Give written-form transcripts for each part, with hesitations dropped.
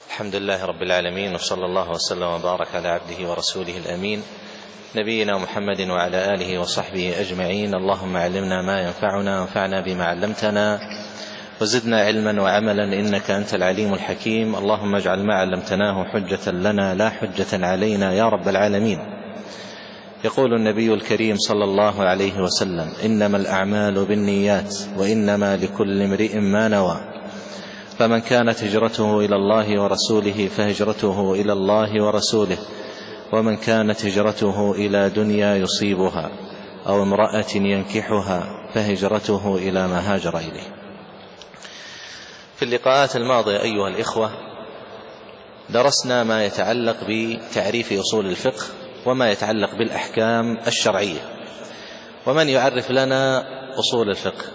الحمد لله رب العالمين، وصلى الله وسلم وبارك على عبده ورسوله الأمين نبينا محمد وعلى آله وصحبه أجمعين. اللهم علمنا ما ينفعنا وانفعنا بما علمتنا وزدنا علما وعملا إنك أنت العليم الحكيم. اللهم اجعل ما علمتناه حجة لنا لا حجة علينا يا رب العالمين. يقول النبي الكريم صلى الله عليه وسلم: إنما الأعمال بالنيات وإنما لكل امرئ ما نوى، فمن كانت هجرته إلى الله ورسوله فهجرته إلى الله ورسوله، ومن كانت هجرته إلى دنيا يصيبها أو امرأة ينكحها فهجرته إلى ما هاجر إليه. في اللقاءات الماضية أيها الإخوة درسنا ما يتعلق بتعريف أصول الفقه وما يتعلق بالأحكام الشرعية. ومن يعرف لنا أصول الفقه؟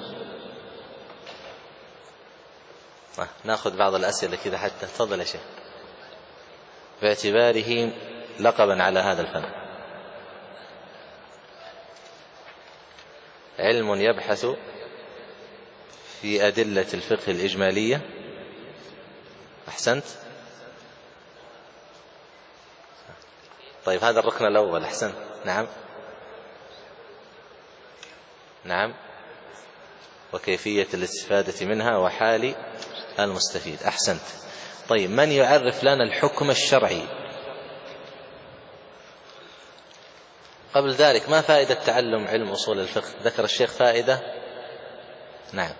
نأخذ بعض الأسئلة كذا حتى. تفضل يا شيخ، باعتباره لقبا على هذا الفن. علم يبحث في أدلة الفقه الإجمالية. أحسنت. طيب هذا الركن الأول. أحسنت. نعم. وكيفية الاستفادة منها وحال المستفيد. أحسنت. طيب من يعرف لنا الحكم الشرعي؟ قبل ذلك ما فائدة تعلم علم أصول الفقه؟ ذكر الشيخ فائدة. نعم.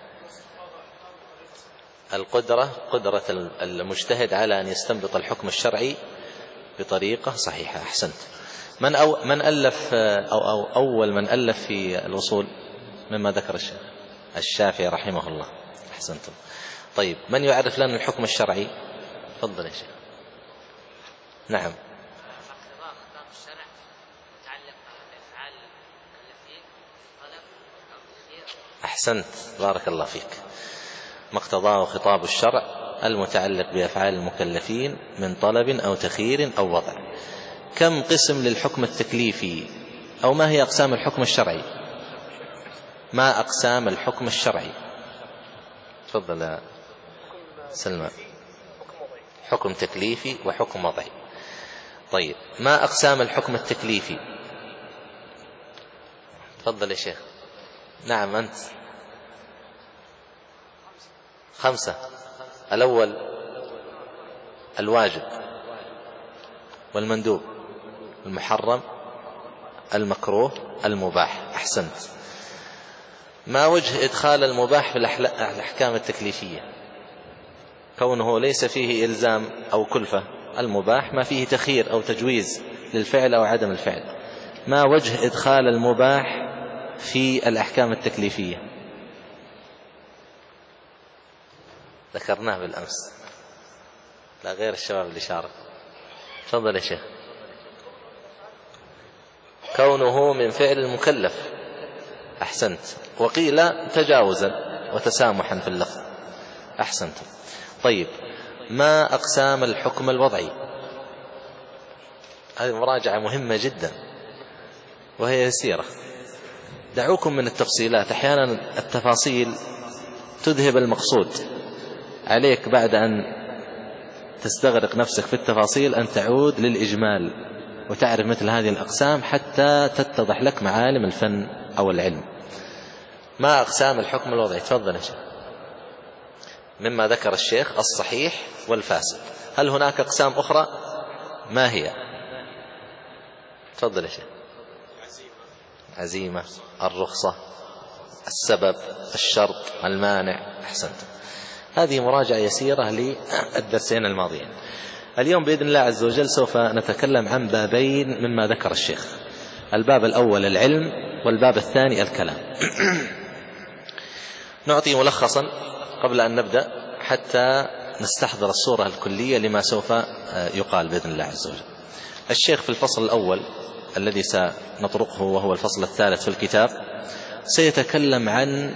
قدرة المجتهد على أن يستنبط الحكم الشرعي بطريقة صحيحة. أحسنت. من ألف أو أول من ألف في الأصول مما ذكر الشيخ؟ الشافعي رحمه الله. أحسنتم. طيب من يعرف لنا الحكم الشرعي؟ تفضل يا شيخ. نعم. أحسنت، بارك الله فيك. ما اقتضاه خطاب الشرع المتعلق بأفعال المكلفين من طلب أو تخيير أو وضع. كم قسم للحكم التكليفي؟ أو ما هي أقسام الحكم الشرعي؟ ما أقسام الحكم الشرعي؟ تفضل يا سلمى. حكم تكليفي وحكم وضعي. طيب ما أقسام الحكم التكليفي؟ تفضل يا شيخ. نعم أنت. 5. الأول الواجب والمندوب المحرم المكروه المباح. أحسنت. ما وجه إدخال المباح في الأحكام التكليفية؟ كونه ليس فيه إلزام أو كلفة. المباح ما فيه تخيير أو تجويز للفعل أو عدم الفعل. ما وجه إدخال المباح في الأحكام التكليفية؟ ذكرناه بالأمس، لا غير الشباب اللي شارك. تفضل يا شيخ. كونه من فعل المكلف. أحسنت. وقيل تجاوزا وتسامحا في اللفظ. أحسنت. طيب ما أقسام الحكم الوضعي؟ هذه مراجعة مهمة جدا وهي يسيرة. دعوكم من التفصيلات، أحيانا التفاصيل تذهب المقصود. عليك بعد أن تستغرق نفسك في التفاصيل أن تعود للإجمال وتعرف مثل هذه الأقسام حتى تتضح لك معالم الفن أو العلم. ما أقسام الحكم الوضعي؟ تفضل يا شيخ. مما ذكر الشيخ الصحيح والفاسد. هل هناك أقسام أخرى؟ ما هي؟ تفضل يا شيخ. عزيمة، الرخصة، السبب، الشرط، المانع. أحسنت. هذه مراجعة يسيرة للدرسين الماضيين. اليوم بإذن الله عز وجل سوف نتكلم عن بابين مما ذكر الشيخ. الباب الأول العلم، والباب الثاني الكلام. نعطي ملخصا قبل أن نبدأ حتى نستحضر الصورة الكلية لما سوف يقال بإذن الله عز وجل. الشيخ في الفصل الأول الذي سنطرقه وهو الفصل الثالث في الكتاب سيتكلم عن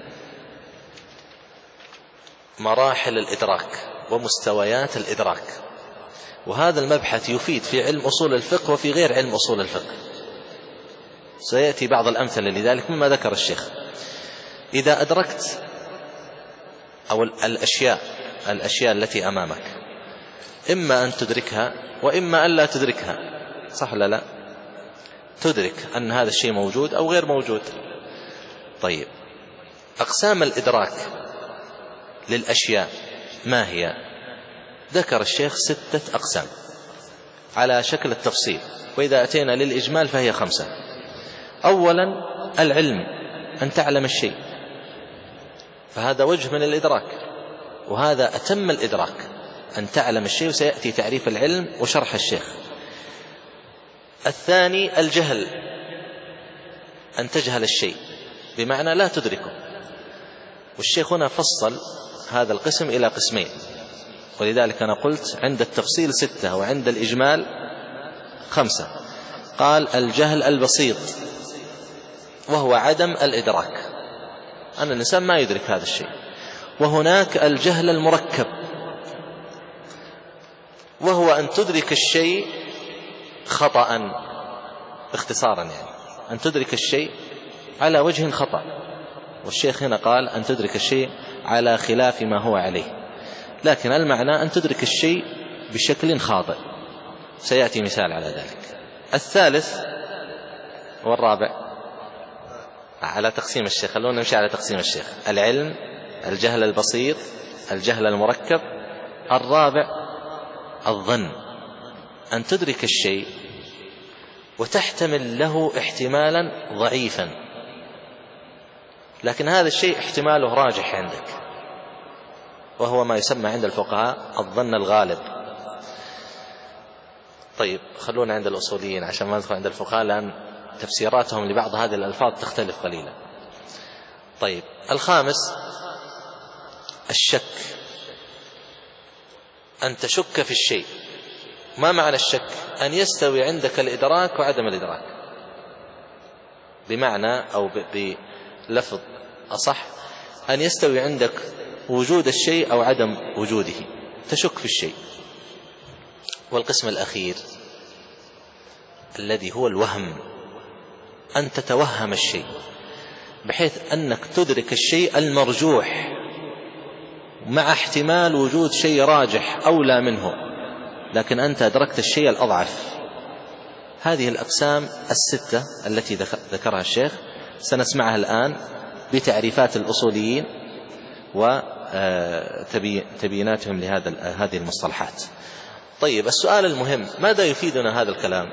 مراحل الإدراك ومستويات الإدراك. وهذا المبحث يفيد في علم أصول الفقه وفي غير علم أصول الفقه. سيأتي بعض الأمثلة لذلك مما ذكر الشيخ. إذا أدركت أو الأشياء التي أمامك إما أن تدركها وإما أن لا تدركها، صح ولا لا؟ تدرك أن هذا الشيء موجود أو غير موجود. طيب، أقسام الإدراك للأشياء ما هي؟ ذكر الشيخ 6 أقسام على شكل التفصيل، وإذا أتينا للإجمال فهي 5. أولا العلم، أن تعلم الشيء، فهذا وجه من الإدراك، وهذا أتم الإدراك، أن تعلم الشيء، وسيأتي تعريف العلم وشرح الشيخ. الثاني الجهل، أن تجهل الشيء بمعنى لا تدركه، والشيخ هنا فصل هذا القسم إلى قسمين، ولذلك أنا قلت عند التفصيل 6 وعند الإجمال 5. قال الجهل البسيط، وهو عدم الإدراك، أن الإنسان ما يدرك هذا الشيء. وهناك الجهل المركب، وهو أن تدرك الشيء خطأ، باختصارا يعني أن تدرك الشيء على وجه خطأ، والشيخ هنا قال أن تدرك الشيء على خلاف ما هو عليه، لكن المعنى أن تدرك الشيء بشكل خاطئ، سيأتي مثال على ذلك. الثالث والرابع على تقسيم الشيخ، خلونا نمشي على تقسيم الشيخ: العلم، الجهل البسيط، الجهل المركب. الرابع الظن، أن تدرك الشيء وتحتمل له احتمالا ضعيفا، لكن هذا الشيء احتماله راجح عندك، وهو ما يسمى عند الفقهاء الظن الغالب. طيب، خلونا عند الأصوليين عشان ما ندخل عند الفقهاء، لأن تفسيراتهم لبعض هذه الألفاظ تختلف قليلا. طيب، الخامس الشك، أن تشك في الشيء. ما معنى الشك؟ أن يستوي عندك الإدراك وعدم الإدراك، بمعنى أو بلفظ أصح، أن يستوي عندك وجود الشيء أو عدم وجوده، تشك في الشيء. والقسم الأخير الذي هو الوهم، أن تتوهم الشيء، بحيث أنك تدرك الشيء المرجوح مع احتمال وجود شيء راجح أولى منه، لكن أنت أدركت الشيء الأضعف. هذه الأقسام 6 التي ذكرها الشيخ سنسمعها الآن بتعريفات الأصوليين وتبييناتهم لهذه المصطلحات. طيب، السؤال المهم: ماذا يفيدنا هذا الكلام؟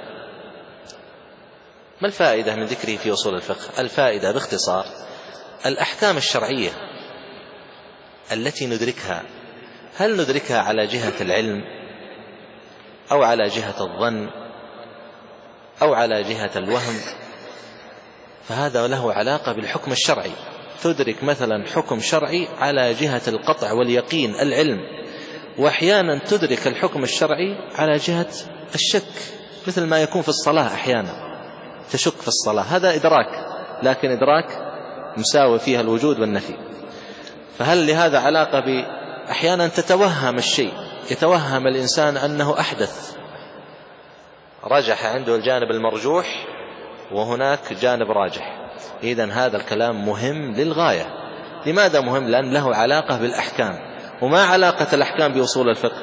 ما الفائدة من ذكره في أصول الفقه؟ الفائدة باختصار الأحكام الشرعية التي ندركها، هل ندركها على جهة العلم أو على جهة الظن أو على جهة الوهم؟ فهذا له علاقة بالحكم الشرعي. تدرك مثلا حكم شرعي على جهة القطع واليقين، العلم، وأحيانا تدرك الحكم الشرعي على جهة الشك، مثل ما يكون في الصلاة، أحيانا تشك في الصلاة، هذا إدراك، لكن إدراك مساوي فيها الوجود والنفي. فهل لهذا علاقة أحيانا تتوهم الشيء، يتوهم الإنسان أنه أحدث، رجح عنده الجانب المرجوح وهناك جانب راجح. إذن هذا الكلام مهم للغاية. لماذا مهم؟ لأن له علاقة بالأحكام. وما علاقة الأحكام بأصول الفقه؟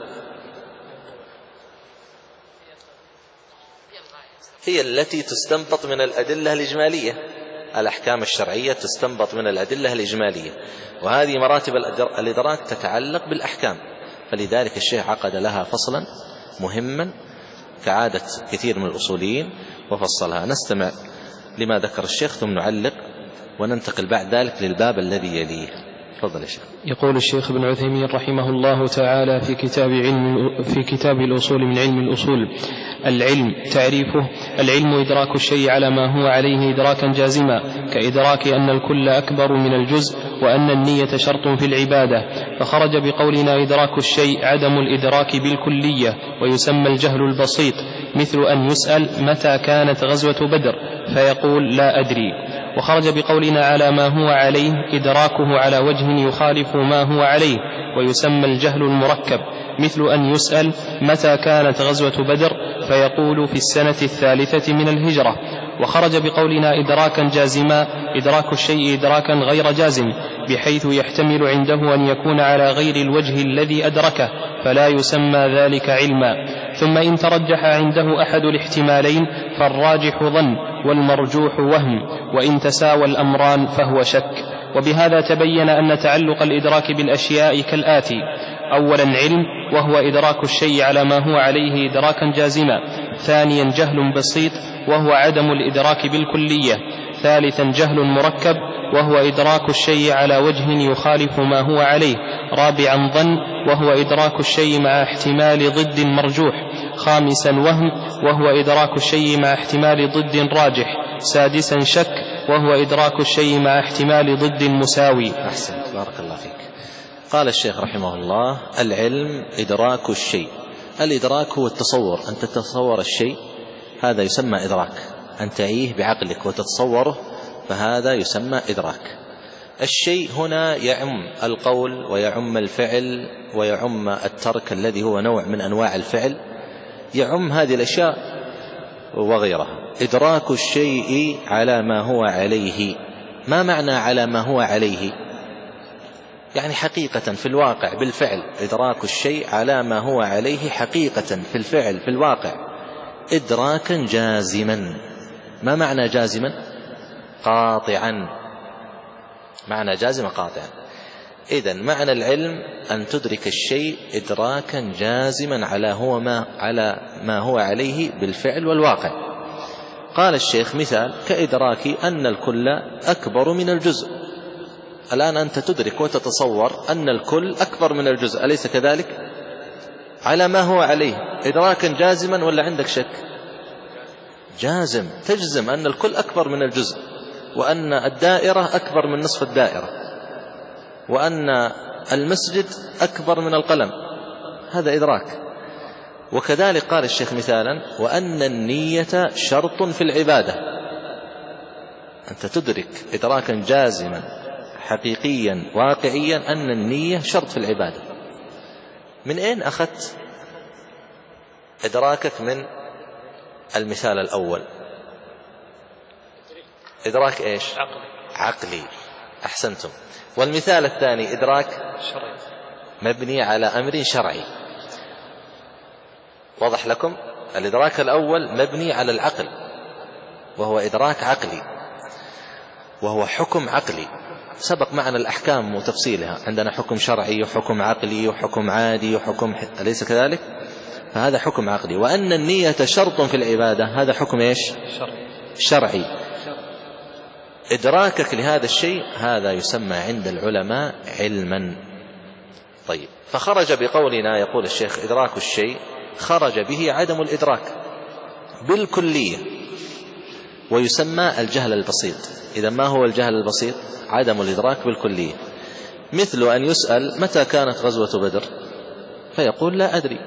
هي التي تستنبط من الأدلة الإجمالية. الأحكام الشرعية تستنبط من الأدلة الإجمالية، وهذه مراتب الإدراك تتعلق بالأحكام، فلذلك الشيخ عقد لها فصلا مهما كعادة كثير من الأصوليين وفصلها. نستمع لما ذكر الشيخ ثم نعلق وننتقل بعد ذلك للباب الذي يليه. تفضل يا شيخ. يقول الشيخ ابن عثيمين رحمه الله تعالى في كتاب الأصول من علم الأصول: العلم تعريفه: العلم إدراك الشيء على ما هو عليه إدراكا جازما، كإدراك أن الكل أكبر من الجزء، وأن النية شرط في العبادة. فخرج بقولنا إدراك الشيء عدم الإدراك بالكلية، ويسمى الجهل البسيط، مثل أن يسأل متى كانت غزوة بدر فيقول لا أدري. وخرج بقولنا على ما هو عليه إدراكه على وجه يخالف ما هو عليه، ويسمى الجهل المركب، مثل أن يسأل متى كانت غزوة بدر فيقول في السنة 3 من الهجرة. وخرج بقولنا إدراكا جازما إدراك الشيء إدراكا غير جازم، بحيث يحتمل عنده أن يكون على غير الوجه الذي أدركه، فلا يسمى ذلك علما. ثم إن ترجح عنده أحد الاحتمالين فالراجح ظن والمرجوح وهم، وإن تساوى الأمران فهو شك. وبهذا تبين أن تعلق الإدراك بالأشياء كالآتي: أولا علم، وهو إدراك الشيء على ما هو عليه إدراكا جازما. ثانيا جهل بسيط، وهو عدم الإدراك بالكلية. ثالثا جهل مركب، وهو إدراك الشيء على وجه يخالف ما هو عليه. رابعا ظن، وهو إدراك الشيء مع احتمال ضد مرجوح. خامسا وهم، وهو إدراك الشيء مع احتمال ضد راجح. سادسا شك، وهو إدراك الشيء مع احتمال ضد مساوي. أحسن، بارك الله فيك. قال الشيخ رحمه الله: العلم إدراك الشيء. الإدراك هو التصور، أن تتصور الشيء، هذا يسمى إدراك. أن تعيه بعقلك وتتصوره، فهذا يسمى إدراك. الشيء هنا يعم القول ويعم الفعل ويعم الترك الذي هو نوع من أنواع الفعل، يعم هذه الأشياء وغيرها. إدراك الشيء على ما هو عليه. ما معنى على ما هو عليه؟ يعني حقيقة في الواقع بالفعل. إدراك الشيء على ما هو عليه حقيقة في الفعل في الواقع، إدراكا جازما. ما معنى جازما؟ قاطعا. معنى جازما قاطعا. إذن معنى العلم أن تدرك الشيء إدراكا جازما على ما هو عليه بالفعل والواقع. قال الشيخ: مثال كإدراك أن الكل أكبر من الجزء. الآن أنت تدرك وتتصور أن الكل أكبر من الجزء، أليس كذلك؟ على ما هو عليه إدراكا جازما ولا عندك شك؟ جازم، تجزم أن الكل أكبر من الجزء، وأن الدائرة أكبر من نصف الدائرة، وأن المسجد أكبر من القلم. هذا إدراك. وكذلك قال الشيخ مثالا: وأن النية شرط في العبادة. أنت تدرك إدراكا جازما حقيقيا واقعيا أن النية شرط في العبادة. من أين أخذت إدراكك من المثال الأول؟ إدراك إيش؟ عقلي. أحسنتم. والمثال الثاني إدراك مبني على أمر شرعي. واضح لكم؟ الإدراك الأول مبني على العقل، وهو إدراك عقلي، وهو حكم عقلي. سبق معنا الأحكام وتفصيلها، عندنا حكم شرعي وحكم عقلي وحكم عادي وحكم أليس كذلك؟ فهذا حكم عقلي. وأن النية شرط في العبادة، هذا حكم إيش؟ شرعي. إدراكك لهذا الشيء هذا يسمى عند العلماء علما. طيب، فخرج بقولنا يقول الشيخ: إدراك الشيء خرج به عدم الإدراك بالكلية، ويسمى الجهل البسيط. إذا ما هو الجهل البسيط؟ عدم الإدراك بالكلية. مثل أن يسأل: متى كانت غزوة بدر؟ فيقول: لا أدري.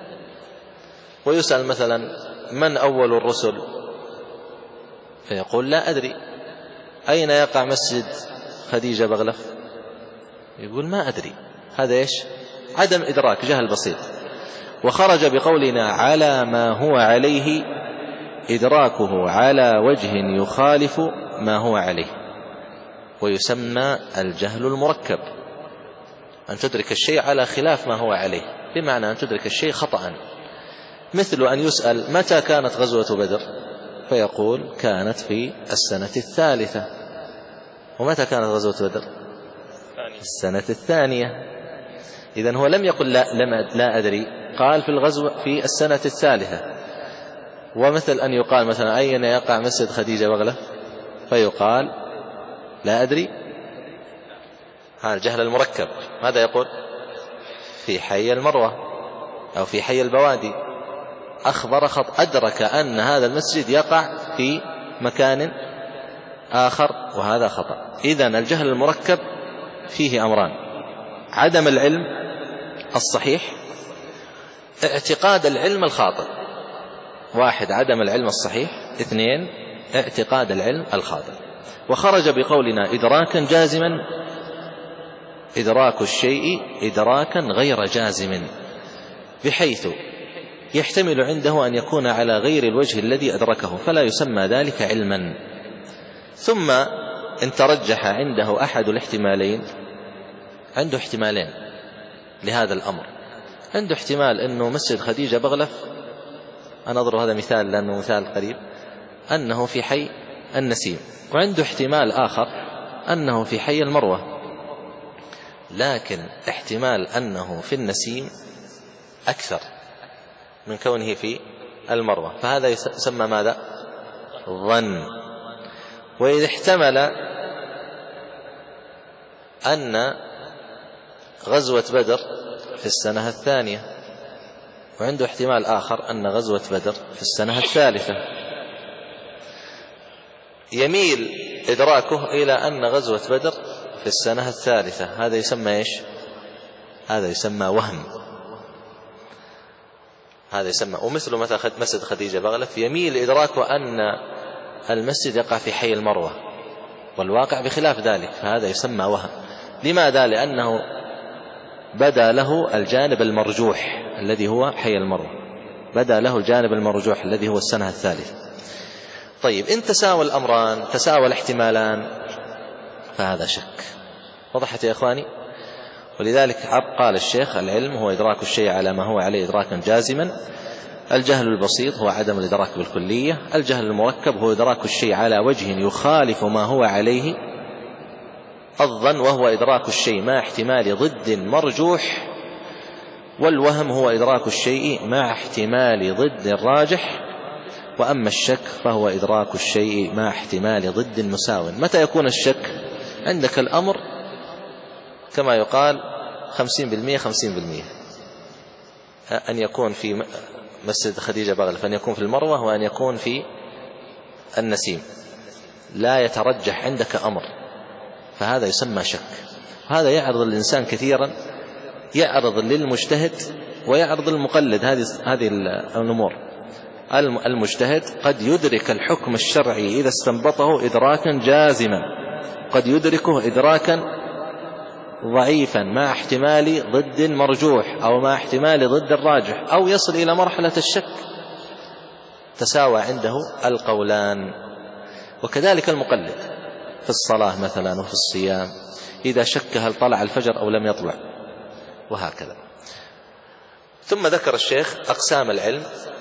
ويسأل مثلا: من أول الرسل؟ فيقول: لا أدري. أين يقع مسجد خديجة بغلف؟ يقول: ما أدري. هذا إيش؟ عدم إدراك، جهل بسيط. وخرج بقولنا على ما هو عليه إدراكه على وجه يخالف ما هو عليه، ويسمى الجهل المركب. أن تدرك الشيء على خلاف ما هو عليه، بمعنى أن تدرك الشيء خطأ. مثل أن يسأل: متى كانت غزوة بدر؟ فيقول: كانت في السنة الثالثة. ومتى كانت غزوة بدر؟ السنة الثانية. إذن هو لم يقل لا أدري، قال في الغزوة في السنة الثالثة. ومثل أن يقال مثلا: أين يقع مسجد خديجة بغلة؟ فيقال: لا أدري. هذا الجهل المركب. ماذا يقول؟ في حي المروة أو في حي البوادي. أخبر أدرك أن هذا المسجد يقع في مكان آخر، وهذا خطأ. إذن الجهل المركب فيه أمران: عدم العلم الصحيح، اعتقاد العلم الخاطئ. 1 عدم العلم الصحيح، 2 اعتقاد العلم الخاطئ. وخرج بقولنا إدراكا جازما إدراك الشيء إدراكا غير جازم، بحيث يحتمل عنده أن يكون على غير الوجه الذي أدركه، فلا يسمى ذلك علما. ثم إن ترجح عنده أحد الاحتمالين، عنده احتمالين لهذا الأمر: عنده احتمال أنه مسجد خديجة بغلف، أنا أضرب هذا مثال لأنه مثال قريب، أنه في حي النسيم، وعنده احتمال آخر أنه في حي المروة، لكن احتمال أنه في النسيم أكثر من كونه في المروة، فهذا يسمى ماذا؟ ظن. وإذا احتمل أن غزوة بدر في السنة الثانية، وعنده احتمال آخر أن غزوة بدر في السنة الثالثة، يميل إدراكه إلى أن غزوة بدر في السنة الثالثة، هذا يسمى إيش؟ هذا يسمى وهم، هذا يسمى. ومثل مثلا مسجد خديجة بغلف يميل إدراكه أن المسجد يقع في حي المروة والواقع بخلاف ذلك، فهذا يسمى وهم. لماذا؟ لأنه بدا له الجانب المرجوح الذي هو حي المروة، بدا له الجانب المرجوح الذي هو السنة الثالثة. طيب إن تساوى الأمران، تساوى الاحتمالان، فهذا شك. وضحت يا إخواني؟ ولذلك قال الشيخ: العلم هو إدراك الشيء على ما هو عليه إدراكا جازما. الجهل البسيط هو عدم الإدراك بالكلية. الجهل المركب هو إدراك الشيء على وجه يخالف ما هو عليه الظن، وهو إدراك الشيء مع احتمال ضد مرجوح. والوهم هو إدراك الشيء مع احتمال ضد راجح. وأما الشك فهو إدراك الشيء مع احتمال ضد مساو. متى يكون الشك؟ عندك الأمر كما يقال 50% 50%، أن يكون في مسجد خديجة بغلف، أن يكون في المروة، وأن يكون في النسيم، لا يترجح عندك أمر، فهذا يسمى شك. هذا يعرض الإنسان كثيرا، يعرض للمجتهد ويعرض للمقلد هذه الأمور. المجتهد قد يدرك الحكم الشرعي إذا استنبطه إدراكا جازما، قد يدركه إدراكا ضعيفا مع احتمال ضد مرجوح أو مع احتمال ضد الراجح، أو يصل إلى مرحلة الشك. تساوى عنده القولان. وكذلك المقلد في الصلاة مثلا وفي الصيام، إذا شك هل طلع الفجر أو لم يطلع، وهكذا. ثم ذكر الشيخ أقسام العلم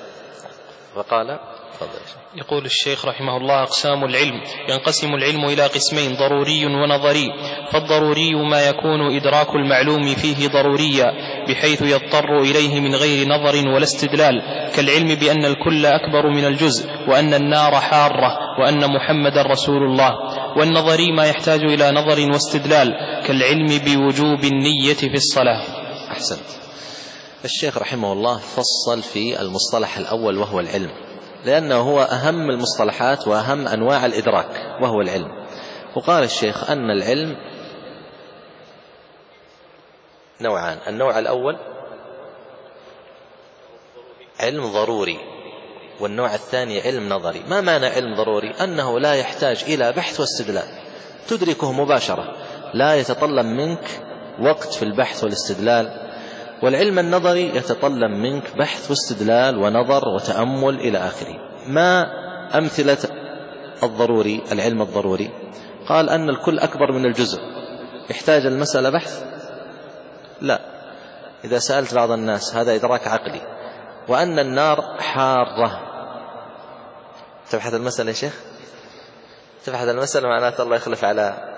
وقال: يقول الشيخ رحمه الله: أقسام العلم. ينقسم العلم إلى قسمين: ضروري ونظري. فالضروري ما يكون إدراك المعلوم فيه ضروريا بحيث يضطر إليه من غير نظر ولا استدلال، كالعلم بأن الكل أكبر من الجزء، وأن النار حارة، وأن محمد رسول الله. والنظري ما يحتاج إلى نظر واستدلال، كالعلم بوجوب النية في الصلاة. أحسنت. الشيخ رحمه الله فصل في المصطلح الأول وهو العلم، لأنه هو أهم المصطلحات وأهم أنواع الإدراك وهو العلم. وقال الشيخ أن العلم نوعان: النوع الأول علم ضروري، والنوع الثاني علم نظري. ما معنى علم ضروري؟ أنه لا يحتاج إلى بحث واستدلال، تدركه مباشرة، لا يتطلب منك وقت في البحث والاستدلال. والعلم النظري يتطلب منك بحث واستدلال ونظر وتأمل إلى آخره. ما أمثلة الضروري؟ العلم الضروري قال أن الكل أكبر من الجزء. يحتاج المسألة بحث؟ لا. إذا سألت بعض الناس هذا إدراك عقلي. وأن النار حارة، تبحث المسألة يا شيخ؟ تبحث المسألة معناته الله يخلف على.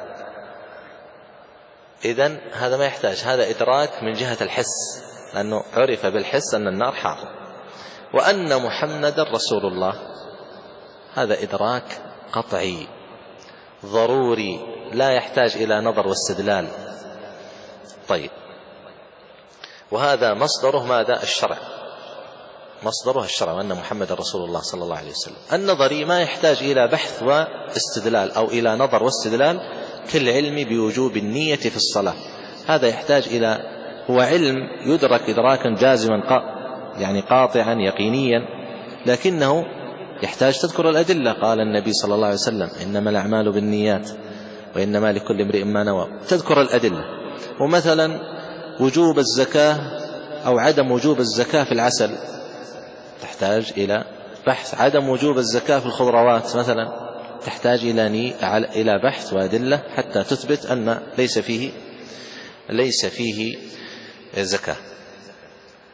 إذن هذا ما يحتاج، هذا إدراك من جهة الحس، لأنه عرف بالحس أن النار حارة. وأن محمد رسول الله هذا إدراك قطعي ضروري لا يحتاج إلى نظر واستدلال. طيب، وهذا مصدره ماذا؟ الشرع، مصدره الشرع، وأن محمد رسول الله صلى الله عليه وسلم. النظري ما يحتاج إلى بحث واستدلال أو إلى نظر واستدلال، كالعلم بوجوب النية في الصلاة. هذا يحتاج إلى، هو علم يدرك إدراكا جازما يعني قاطعا يقينيا، لكنه يحتاج تذكر الأدلة. قال النبي صلى الله عليه وسلم: إنما الأعمال بالنيات وإنما لكل امرئ ما نوى. تذكر الأدلة. ومثلا وجوب الزكاة أو عدم وجوب الزكاة في العسل تحتاج إلى بحث. عدم وجوب الزكاة في الخضروات مثلا تحتاج إلى بحث وأدلة حتى تثبت أن ليس فيه زكاة.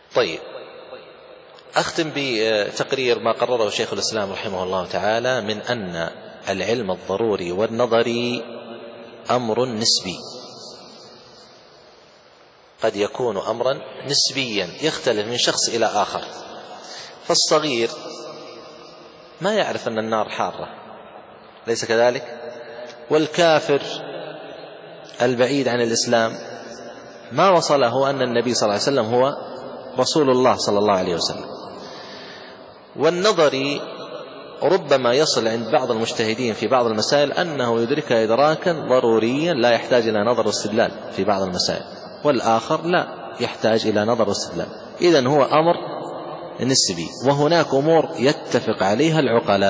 طيب، أختم بتقرير ما قرره شيخ الإسلام رحمه الله تعالى من أن العلم الضروري والنظري أمر نسبي، قد يكون أمرا نسبيا يختلف من شخص إلى آخر. فالصغير ما يعرف أن النار حارة، ليس كذلك؟ والكافر البعيد عن الإسلام ما وصله أن النبي صلى الله عليه وسلم هو رسول الله صلى الله عليه وسلم. والنظري ربما يصل عند بعض المجتهدين في بعض المسائل أنه يدركها إدراكا ضروريا لا يحتاج إلى نظر واستدلال في بعض المسائل، والآخر لا يحتاج إلى نظر واستدلال. إذن هو أمر نسبي، وهناك أمور يتفق عليها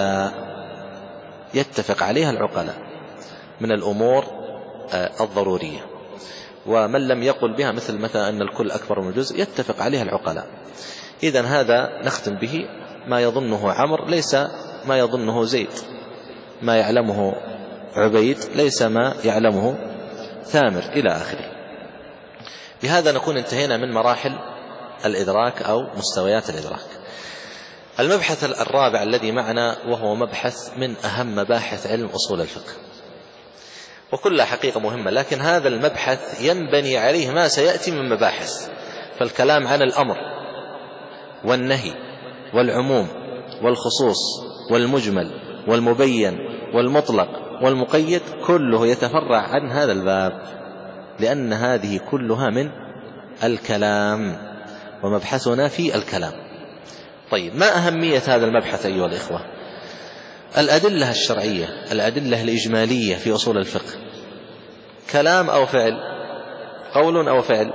العقلاء من الأمور الضرورية، ومن لم يقل بها مثلا أن الكل أكبر من الجزء يتفق عليها العقلاء. إذن هذا نختم به، ما يظنه عمرو ليس ما يظنه زيد، ما يعلمه عبيد ليس ما يعلمه ثامر، إلى آخره. بهذا نكون انتهينا من مراحل الإدراك أو مستويات الإدراك. المبحث الرابع الذي معنا، وهو مبحث من أهم مباحث علم أصول الفقه، وكلها حقيقة مهمة، لكن هذا المبحث ينبني عليه ما سيأتي من مباحث. فالكلام عن الأمر والنهي والعموم والخصوص والمجمل والمبين والمطلق والمقيد كله يتفرع عن هذا الباب، لأن هذه كلها من الكلام، ومبحثنا في الكلام. طيب، ما أهمية هذا المبحث أيها الإخوة؟ الأدلة الشرعية، الأدلة الإجمالية في أصول الفقه، كلام أو فعل؟ قول أو فعل؟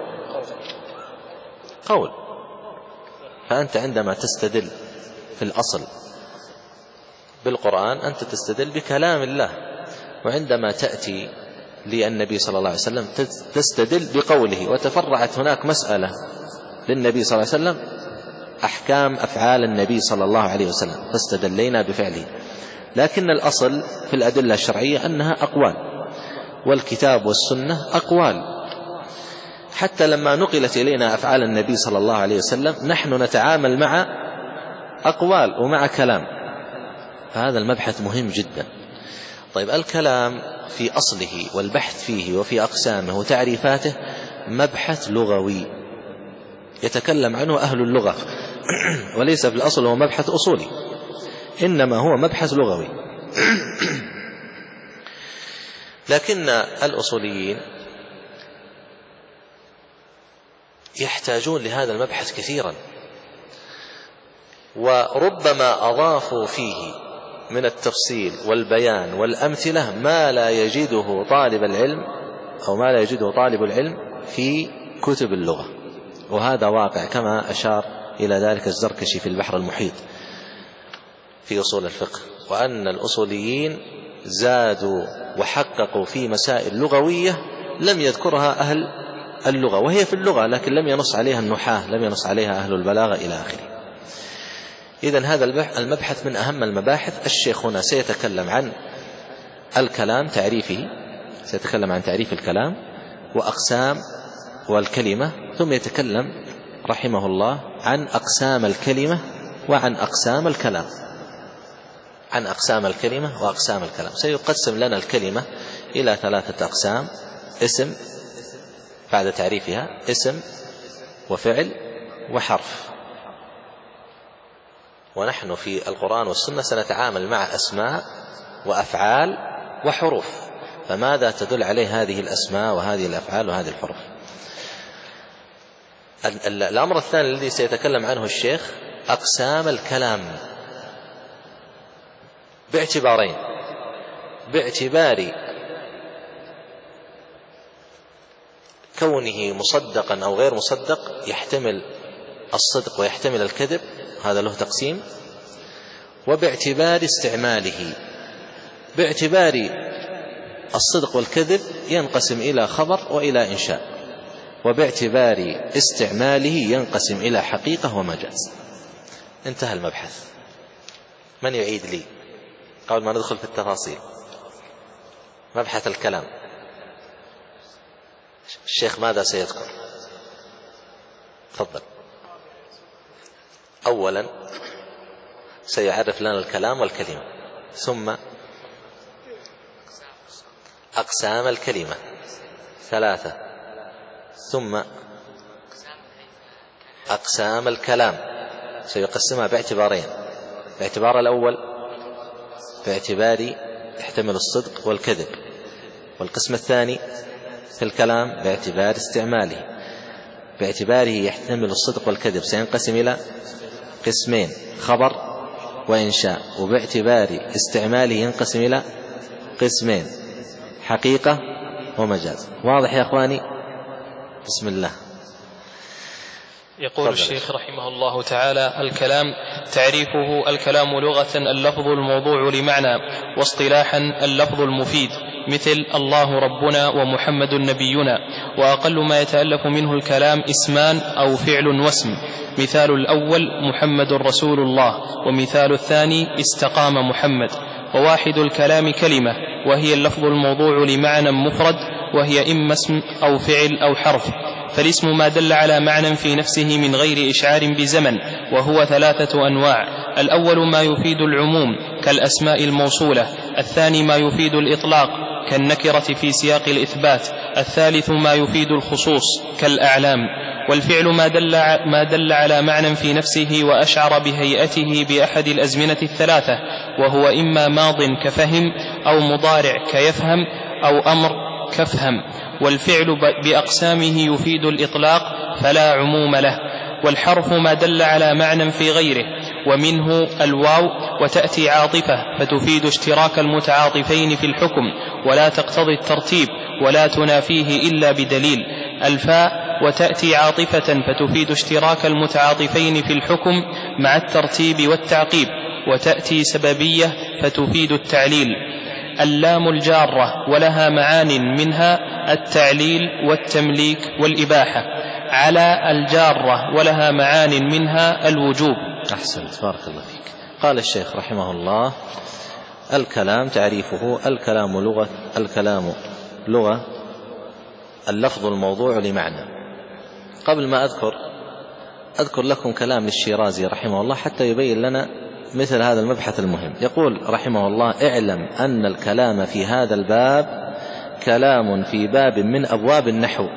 قول. فأنت عندما تستدل في الأصل بالقرآن أنت تستدل بكلام الله، وعندما تأتي للنبي صلى الله عليه وسلم تستدل بقوله. وتفرعت هناك مسألة للنبي صلى الله عليه وسلم، أحكام أفعال النبي صلى الله عليه وسلم، فاستدلينا بفعله. لكن الأصل في الأدلة الشرعية أنها أقوال، والكتاب والسنة أقوال. حتى لما نقلت إلينا أفعال النبي صلى الله عليه وسلم نحن نتعامل مع أقوال ومع كلام، فهذا المبحث مهم جدا. طيب، الكلام في أصله والبحث فيه وفي أقسامه وتعريفاته مبحث لغوي يتكلم عنه أهل اللغة، وليس في الأصل هو مبحث أصولي، إنما هو مبحث لغوي. لكن الأصوليين يحتاجون لهذا المبحث كثيرا، وربما أضافوا فيه من التفصيل والبيان والأمثلة ما لا يجده طالب العلم أو ما لا يجده طالب العلم في كتب اللغة، وهذا واقع كما أشار إلى ذلك الزركشي في البحر المحيط في أصول الفقه. وأن الأصوليين زادوا وحققوا في مسائل لغوية لم يذكرها أهل اللغة، وهي في اللغة لكن لم ينص عليها النحاة، لم ينص عليها أهل البلاغة إلى آخره. إذن هذا المبحث من أهم المباحث. الشيخ هنا سيتكلم عن الكلام، تعريفه، سيتكلم عن تعريف الكلام وأقسام والكلمة، ثم يتكلم رحمه الله عن أقسام الكلمة وعن أقسام الكلام، عن أقسام الكلمة وأقسام الكلام. سيقسم لنا الكلمة إلى 3 أقسام: اسم بعد تعريفها، اسم وفعل وحرف. ونحن في القرآن والسنة سنتعامل مع أسماء وأفعال وحروف، فماذا تدل عليه هذه الأسماء وهذه الأفعال وهذه الحروف؟ الأمر الثاني الذي سيتكلم عنه الشيخ أقسام الكلام باعتبارين: باعتبار كونه مصدقا أو غير مصدق، يحتمل الصدق ويحتمل الكذب، هذا له تقسيم. وباعتبار استعماله، باعتبار الصدق والكذب ينقسم إلى خبر وإلى إنشاء، وباعتبار استعماله ينقسم إلى حقيقة ومجاز. انتهى المبحث. من يعيد لي قبل ما ندخل في التفاصيل؟ مبحث الكلام الشيخ ماذا سيذكر؟ تفضل. أولا سيعرف لنا الكلام والكلمة، ثم أقسام الكلمة 3، ثم أقسام الكلام سيقسمها باعتبارين: باعتبار الأول باعتبار يحتمل الصدق والكذب، والقسم الثاني في الكلام باعتبار استعماله. باعتباره يحتمل الصدق والكذب سينقسم إلى قسمين: خبر وإنشاء. وباعتبار استعماله ينقسم إلى قسمين: حقيقة ومجاز. واضح يا أخواني؟ بسم الله. يقول الشيخ رحمه الله تعالى: الكلام تعريفه: الكلام لغة اللفظ الموضوع لمعنى، واصطلاحا اللفظ المفيد، مثل الله ربنا ومحمد نبينا. وأقل ما يتألف منه الكلام اسمان أو فعل واسم. مثال الأول محمد رسول الله، ومثال الثاني استقام محمد. وواحد الكلام كلمة، وهي اللفظ الموضوع لمعنى مفرد، وهي إما اسم أو فعل أو حرف. فالاسم ما دل على معنى في نفسه من غير إشعار بزمن، وهو 3 أنواع: الأول ما يفيد العموم كالأسماء الموصولة، الثاني ما يفيد الإطلاق كالنكرة في سياق الإثبات، الثالث ما يفيد الخصوص كالأعلام. والفعل ما دل على معنى في نفسه وأشعر بهيئته بأحد الأزمنة 3، وهو إما ماض كفهم، أو مضارع كيفهم، أو أمر كفهم. والفعل بأقسامه يفيد الإطلاق فلا عموم له. والحرف ما دل على معنى في غيره، ومنه الواو، وتأتي عاطفة فتفيد اشتراك المتعاطفين في الحكم ولا تقتضي الترتيب ولا تنافيه إلا بدليل. الفاء، وتأتي عاطفة فتفيد اشتراك المتعاطفين في الحكم مع الترتيب والتعقيب، وتأتي سببية فتفيد التعليل. اللام الجارة، ولها معان منها التعليل والتمليك والإباحة. على الجارة، ولها معان منها الوجوب. أحسنت، بارك الله فيك. قال الشيخ رحمه الله: الكلام تعريفه: الكلام لغة اللفظ الموضوع لمعنى. قبل ما أذكر لكم كلام للشيرازي رحمه الله حتى يبين لنا مثل هذا المبحث المهم. يقول رحمه الله: اعلم أن الكلام في هذا الباب كلام في باب من أبواب النحو،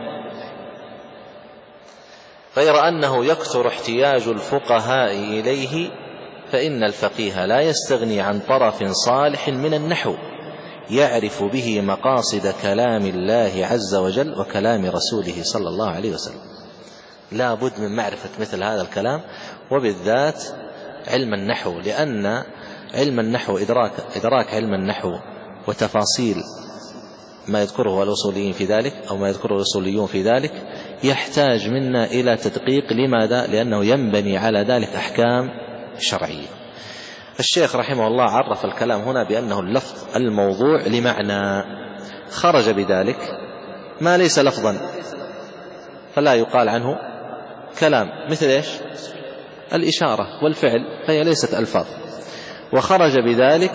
غير أنه يكثر احتياج الفقهاء إليه، فإن الفقيه لا يستغني عن طرف صالح من النحو يعرف به مقاصد كلام الله عز وجل وكلام رسوله صلى الله عليه وسلم. لا بد من معرفة مثل هذا الكلام، وبالذات علم النحو، لأن علم النحو إدراك علم النحو وتفاصيل ما يذكره الأصوليين في ذلك أو ما يذكره الأصوليون في ذلك يحتاج منا إلى تدقيق. لماذا؟ لأنه ينبني على ذلك أحكام شرعية. الشيخ رحمه الله عرف الكلام هنا بأنه اللفظ الموضوع لمعنى، خرج بذلك ما ليس لفظا فلا يقال عنه كلام، مثل إيش؟ الإشارة والفعل، فهي ليست ألفاظ. وخرج بذلك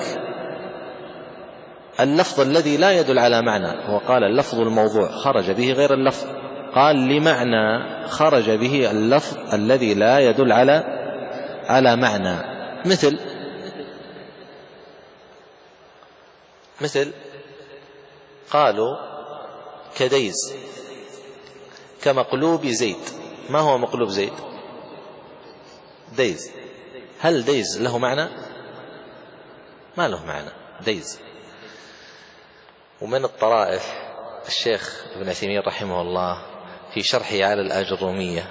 اللفظ الذي لا يدل على معنى، وقال اللفظ الموضوع خرج به غير اللفظ، قال لمعنى خرج به اللفظ الذي لا يدل على معنى، مثل قالوا كديز، كمقلوب زيد. ما هو مقلوب زيد؟ ديز. هل ديز له معنى؟ ما له معنى ديز. ومن الطرائف الشيخ ابن عثيمين رحمه الله في شرحه على الآجرومية،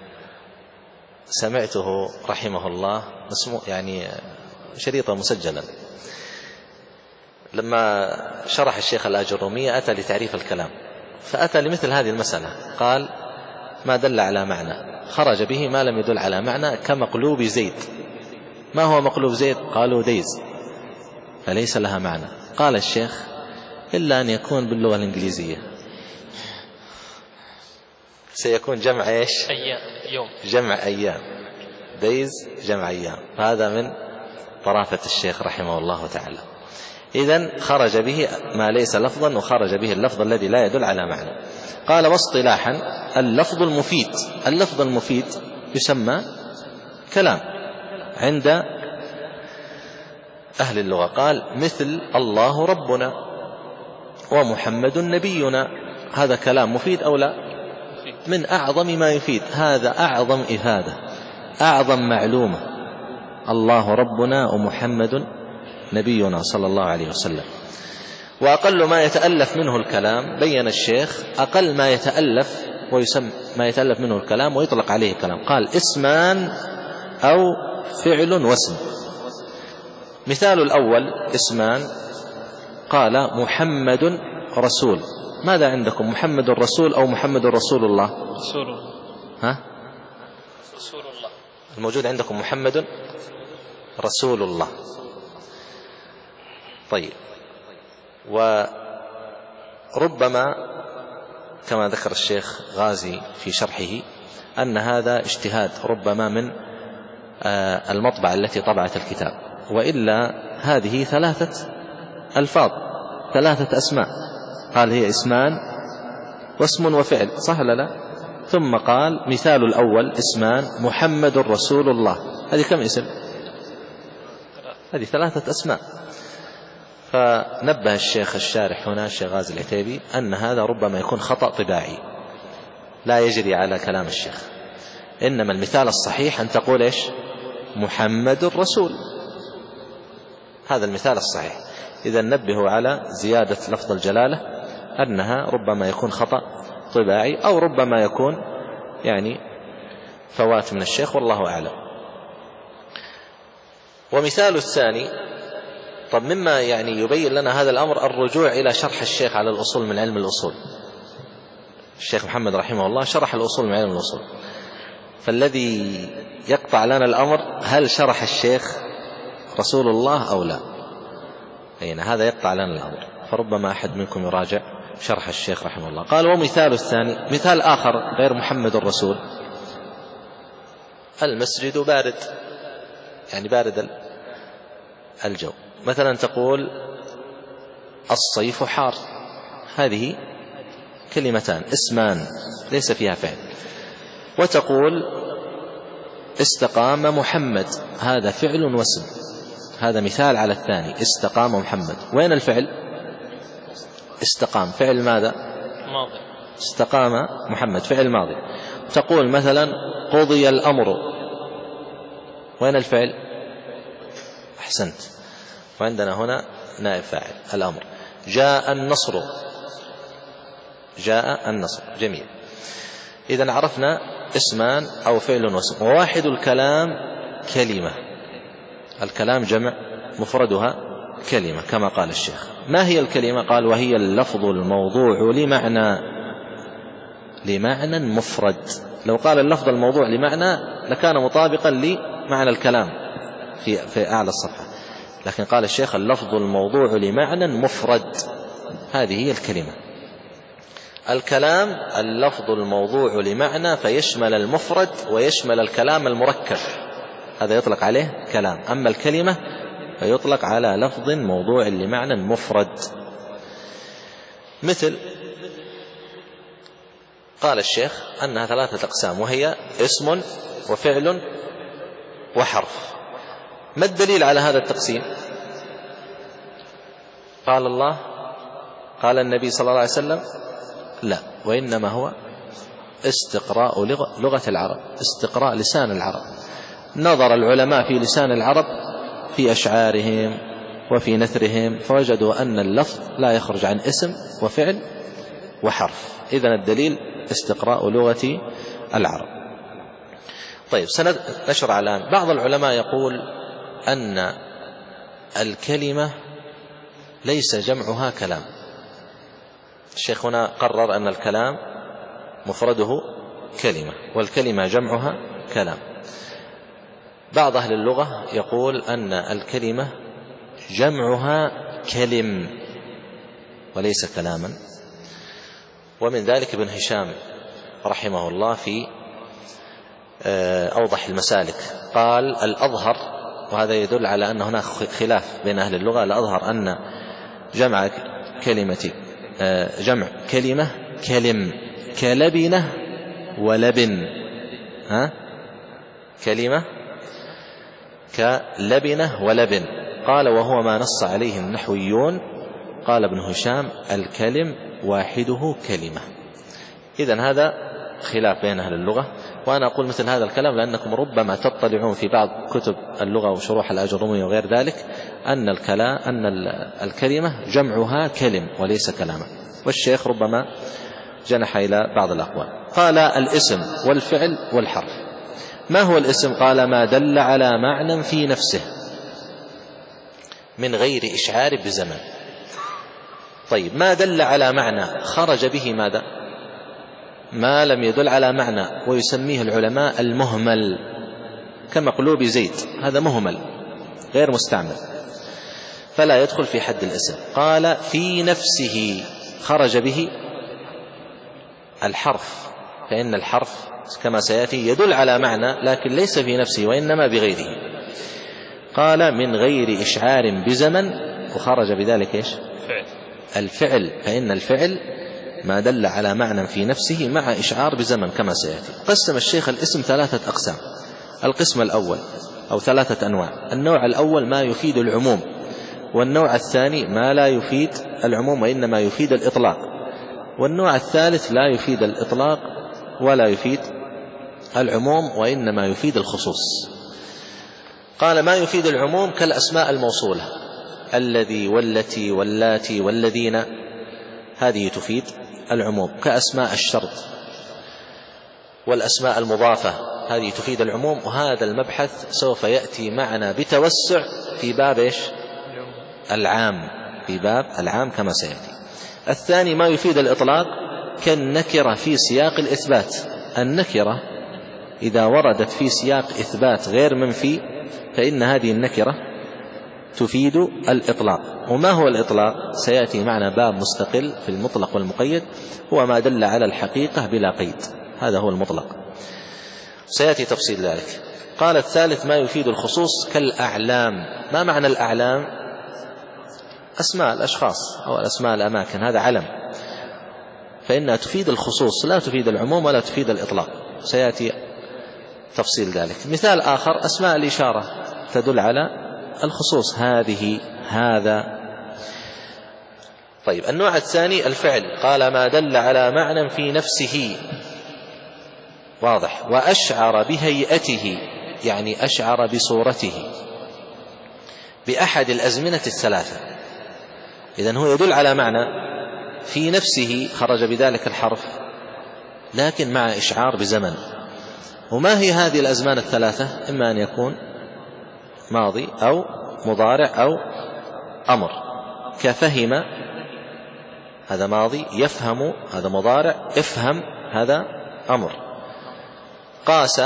سمعته رحمه الله يعني شريطة مسجلا، لما شرح الشيخ الآجرومية أتى لتعريف الكلام، فأتى لمثل هذه المسألة، قال ما دل على معنى خرج به ما لم يدل على معنى، كمقلوب زيد. ما هو مقلوب زيد؟ قالوا ديز، فليس لها معنى. قال الشيخ: إلا أن يكون باللغة الإنجليزية سيكون جمع إيش؟ يوم. جمع أيام. ديز جمع أيام. هذا من طرافة الشيخ رحمه الله تعالى. إذن خرج به ما ليس لفظا، وخرج به اللفظ الذي لا يدل على معنى. قال: واصطلاحا اللفظ المفيد. اللفظ المفيد يسمى كلام، عند أهل اللغة. قال مثل الله ربنا ومحمد نبينا، هذا كلام مفيد أو لا؟ من أعظم ما يفيد، هذا أعظم إفادة، أعظم معلومة، الله ربنا ومحمد نبينا صلى الله عليه وسلم. وأقل ما يتألف منه الكلام، بين الشيخ أقل ما يتألف ويسمى ما يتألف منه الكلام ويطلق عليه كلام، قال اسمان أو فعل واسم. مثال الأول اسمان، قال محمد رسول. ماذا عندكم، محمد رسول أو محمد رسول الله؟ رسول الله. ها؟ رسول الله. الموجود عندكم محمد رسول الله. طيب، وربما كما ذكر الشيخ غازي في شرحه أن هذا اجتهاد ربما من المطبعة التي طبعت الكتاب، وإلا هذه 3 ألفاظ 3 أسماء، قال هي اسمان واسم وفعل، صح ولا لا؟ ثم قال مثال الأول اسمان محمد رسول الله، هذه كم اسم؟ هذه 3 أسماء. فنبه الشيخ الشارح هنا الشيخ غازي العتيبي أن هذا ربما يكون خطأ طباعي لا يجري على كلام الشيخ، إنما المثال الصحيح أن تقول إيش؟ محمد الرسول، هذا المثال الصحيح. إذا نبهوا على زيادة لفظ الجلالة أنها ربما يكون خطأ طباعي أو ربما يكون يعني فوات من الشيخ، والله أعلم. ومثال الثاني، طب مما يعني يبين لنا هذا الأمر الرجوع إلى شرح الشيخ على الأصول من علم الأصول. الشيخ محمد رحمه الله شرح الأصول من علم الأصول، فالذي يقطع لنا الأمر هل شرح الشيخ رسول الله أو لا؟ هذا يقطع لنا الأمر، فربما أحد منكم يراجع شرح الشيخ رحمه الله. قال ومثال الثاني، مثال آخر غير محمد الرسول، المسجد بارد، يعني بارد الجو، مثلا تقول الصيف حار، هذه كلمتان اسمان ليس فيها فعل. وتقول استقام محمد، هذا فعل واسم، هذا مثال على الثاني، استقام محمد. وين الفعل؟ استقام، فعل ماذا؟ ماضي. استقام محمد فعل ماضي. تقول مثلا قضي الأمر، وين الفعل؟ أحسنت، وعندنا هنا نائب فاعل الأمر. جاء النصر، جاء النصر، جميل. إذن عرفنا اسمان أو فعل واسم. وواحد الكلام كلمة، الكلام جمع مفردها كلمة كما قال الشيخ. ما هي الكلمة؟ قال وهي اللفظ الموضوع لمعنى مفرد. لو قال اللفظ الموضوع لمعنى لكان مطابقا لمعنى الكلام في أعلى الصفحة، لكن قال الشيخ اللفظ الموضوع لمعنى مفرد، هذه هي الكلمة. الكلام اللفظ الموضوع لمعنى، فيشمل المفرد ويشمل الكلام المركب، هذا يطلق عليه كلام. أما الكلمة فيطلق على لفظ موضوع لمعنى مفرد. مثل قال الشيخ أنها 3 أقسام، وهي اسم وفعل وحرف. ما الدليل على هذا التقسيم؟ قال الله، قال النبي صلى الله عليه وسلم؟ لا، وإنما هو استقراء لغة العرب، استقراء لسان العرب. نظر العلماء في لسان العرب في أشعارهم وفي نثرهم، فوجدوا أن اللفظ لا يخرج عن اسم وفعل وحرف. إذن الدليل استقراء لغة العرب. طيب، سنشرع الآن. بعض العلماء يقول أن الكلمة ليس جمعها كلام. الشيخ هنا قرر أن الكلام مفرده كلمة والكلمة جمعها كلام. بعض أهل اللغة يقول أن الكلمة جمعها كلم وليس كلاما، ومن ذلك ابن هشام رحمه الله في أوضح المسالك قال الأظهر، وهذا يدل على أن هناك خلاف بين أهل اللغة، الأظهر أن جمع كلمة كلم كلبنة ولبن، كلمة كلبنة ولبن. قال وهو ما نص عليه النحويون. قال ابن هشام الكلم واحده كلمة. إذن هذا خلاف بين أهل اللغة، وأنا أقول مثل هذا الكلام لأنكم ربما تطلعون في بعض كتب اللغة وشروح الآجرومية وغير ذلك أن الكلمة جمعها كلم وليس كلاما، والشيخ ربما جنح إلى بعض الأقوال. قال الاسم والفعل والحرف. ما هو الاسم؟ قال ما دل على معنى في نفسه من غير إشعار بزمن. طيب، ما دل على معنى خرج به ماذا؟ ما لم يدل على معنى، ويسميه العلماء المهمل، كمقلوب زيد، هذا مهمل غير مستعمل فلا يدخل في حد الاسم. قال في نفسه خرج به الحرف، فإن الحرف كما سيأتي يدل على معنى لكن ليس في نفسه وإنما بغيره. قال من غير إشعار بزمن، وخرج بذلك إيش؟ الفعل، فإن الفعل ما دل على معنى في نفسه مع إشعار بزمن كما سيأتي. قسم الشيخ الاسم 3 أقسام. القسم الأول أو 3 أنواع. النوع الأول ما يفيد العموم، والنوع الثاني ما لا يفيد العموم وإنما يفيد الإطلاق، والنوع الثالث لا يفيد الإطلاق ولا يفيد العموم وإنما يفيد الخصوص. قال ما يفيد العموم كالأسماء الموصولة، الذي والتي واللاتي والذين، هذه تفيد العموم، كأسماء الشرط. والأسماء المضافة هذه تفيد العموم، وهذا المبحث سوف يأتي معنا بتوسع في باب إيش؟ العام، في باب العام كما سيأتي. الثاني ما يفيد الإطلاق كالنكرة في سياق الإثبات. النكرة إذا وردت في سياق إثبات غير منفي فإن هذه النكرة تفيد الإطلاق. وما هو الإطلاق؟ سيأتي معنا باب مستقل في المطلق والمقيد، هو ما دل على الحقيقة بلا قيد، هذا هو المطلق، سيأتي تفصيل ذلك. قال الثالث ما يفيد الخصوص كالأعلام. ما معنى الأعلام؟ أسماء الأشخاص أو أسماء الأماكن، هذا علم، فإنها تفيد الخصوص لا تفيد العموم ولا تفيد الإطلاق، سيأتي تفصيل ذلك. مثال آخر أسماء الإشارة تدل على الخصوص، هذه، هذا. طيب، النوع الثاني الفعل. قال ما دل على معنى في نفسه، واضح، وأشعر بهيئته، يعني أشعر بصورته بأحد الأزمنة 3. إذن هو يدل على معنى في نفسه، خرج بذلك الحرف لكن مع إشعار بزمن. وما هي هذه الأزمان 3؟ إما أن يكون ماضي أو مضارع أو أمر. كفهم، هذا ماضي، يفهم هذا مضارع، افهم هذا أمر. قاس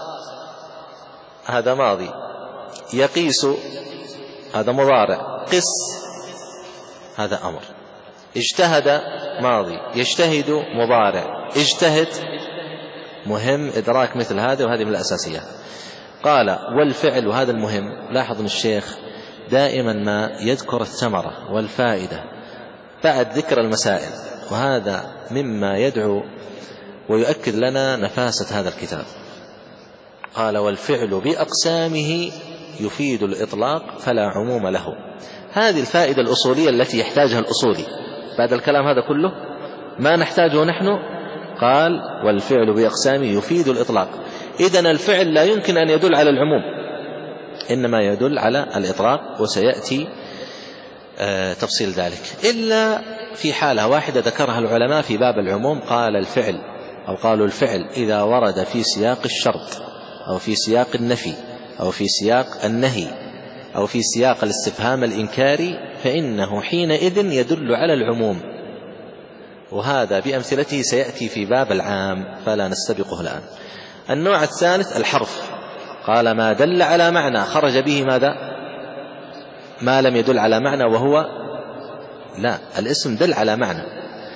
هذا ماضي، يقيس هذا مضارع، قس هذا أمر. اجتهد ماضي، يجتهد مضارع، اجتهد. مهم إدراك مثل هذا، وهذه من الأساسيات. قال والفعل، وهذا المهم، لاحظ من الشيخ دائما ما يذكر الثمرة والفائدة بعد ذكر المسائل، وهذا مما يدعو ويؤكد لنا نفاسة هذا الكتاب. قال والفعل بأقسامه يفيد الإطلاق فلا عموم له. هذه الفائدة الأصولية التي يحتاجها الأصولي بعد الكلام هذا كله، ما نحتاجه نحن. قال والفعل بأقسامه يفيد الإطلاق. إذن الفعل لا يمكن أن يدل على العموم، إنما يدل على الإطلاق، وسيأتي تفصيل ذلك، إلا في حالة واحدة ذكرها العلماء في باب العموم. قال الفعل، أو قالوا الفعل إذا ورد في سياق الشرط أو في سياق النفي أو في سياق النهي أو في سياق الاستفهام الإنكاري فإنه حينئذ يدل على العموم، وهذا بأمثلته سيأتي في باب العام فلا نستبقه الآن. النوع الثالث الحرف. قال ما دل على معنى خرج به ماذا؟ ما لم يدل على معنى، وهو لا، الاسم دل على معنى،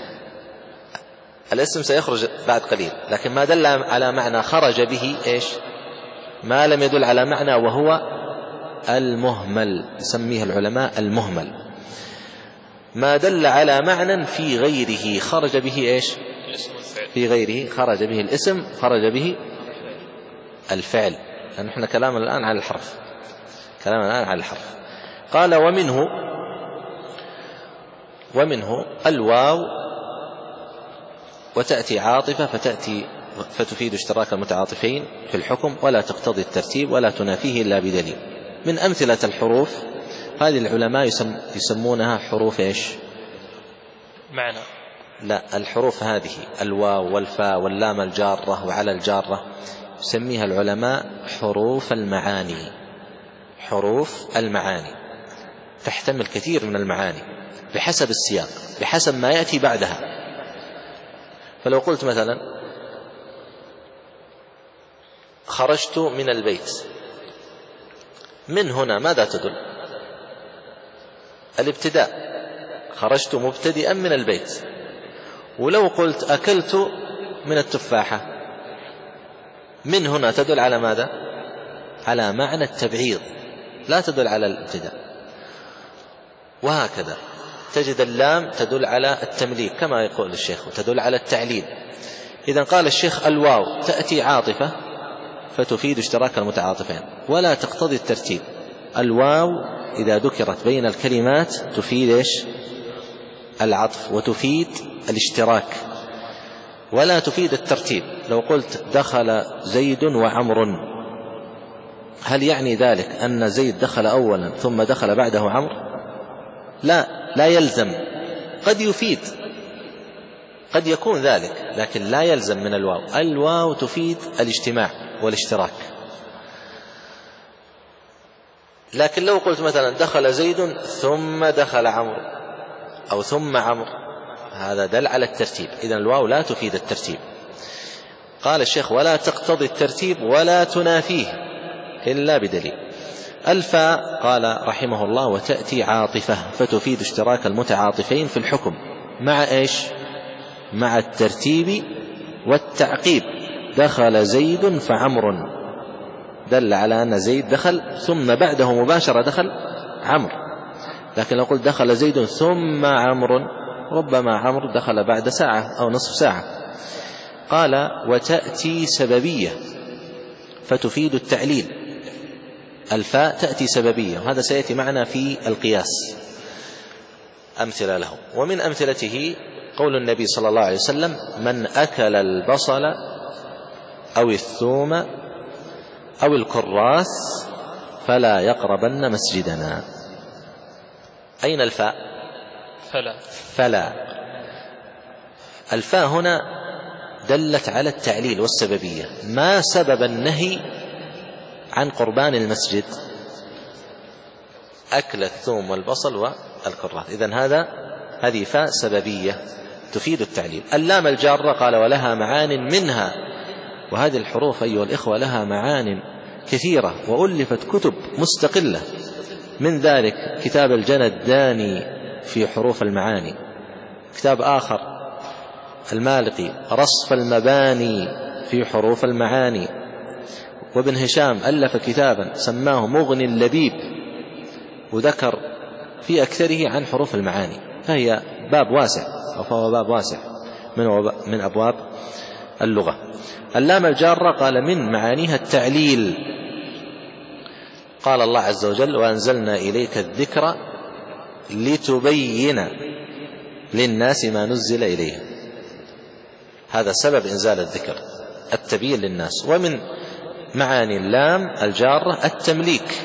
الاسم سيخرج بعد قليل، لكن ما دل على معنى خرج به إيش؟ ما لم يدل على معنى، وهو المهمل، يسميه العلماء المهمل. ما دل على معنى في غيره خرج به إيش؟ في غيره خرج به الاسم، خرج به الفعل، لأن احنا كلامنا الآن على الحرف. كلام الآن على الحرف. قال ومنه الواو وتأتي عاطفة فتفيد اشتراك المتعاطفين في الحكم ولا تقتضي الترتيب ولا تنافيه إلا بدليل. من أمثلة الحروف هذه العلماء يسمونها حروف إيش؟ معنى. لا، الحروف هذه الواو والفاء واللام الجارة وعلى الجارة يسميها العلماء حروف المعاني. حروف المعاني تحتمل كثير من المعاني بحسب السياق، بحسب ما يأتي بعدها. فلو قلت مثلا خرجت من البيت، من هنا ماذا تدل؟ الابتداء، خرجت مبتدئا من البيت. ولو قلت أكلت من التفاحة، من هنا تدل على ماذا؟ على معنى التبعيض، لا تدل على الابتداء. وهكذا تجد اللام تدل على التمليك كما يقول الشيخ، وتدل على التعليل. إذن قال الشيخ الواو تأتي عاطفة فتفيد اشتراك المتعاطفين ولا تقتضي الترتيب. الواو إذا ذكرت بين الكلمات تفيد إيش؟ العطف وتفيد الاشتراك ولا تفيد الترتيب. لو قلت دخل زيد وعمر، هل يعني ذلك أن زيد دخل أولا ثم دخل بعده عمرو؟ لا يلزم. قد يفيد، قد يكون ذلك، لكن لا يلزم من الواو. الواو تفيد الاجتماع والاشتراك. لكن لو قلت مثلا دخل زيد ثم دخل عمرو أو ثم عمرو، هذا دل على الترتيب. إذن الواو لا تفيد الترتيب. قال الشيخ ولا تقتضي الترتيب ولا تنافيه إلا بدليل. الفاء قال رحمه الله وتأتي عاطفة فتفيد اشتراك المتعاطفين في الحكم مع إيش؟ مع الترتيب والتعقيب. دخل زيد فعمر، دل على أن زيد دخل ثم بعده مباشرة دخل عمرو. لكن لو قلت دخل زيد ثم عمرو، ربما عمرو دخل بعد ساعة أو نصف ساعة. قال وتأتي سببية فتفيد التعليل. الفاء تأتي سببية، وهذا سيأتي معنا في القياس أمثلة له. ومن أمثلته قول النبي صلى الله عليه وسلم من أكل البصل أو الثوم أو الكراث فلا يقربن مسجدنا. أين الفاء؟ فلا. الفاء هنا دلت على التعليل والسببية. ما سبب النهي عن قربان المسجد؟ أكل الثوم والبصل والكراث. إذن هذه فاء سببية تفيد التعليل. اللام الجارة قال ولها معان منها، وهذه الحروف أيها الإخوة لها معان كثيرة وألفت كتب مستقلة، من ذلك كتاب الجنداني في حروف المعاني، كتاب آخر المالقي رصف المباني في حروف المعاني، وابن هشام ألف كتابا سماه مغني اللبيب وذكر في أكثره عن حروف المعاني. فهي باب واسع، وفهو باب واسع من أبواب اللغة. اللام الجارة قال من معانيها التعليل. قال الله عز وجل وأنزلنا إليك الذكر لتبين للناس ما نزل إليهم. هذا سبب إنزال الذكر، التبيين للناس. ومن معاني اللام الجارة التمليك.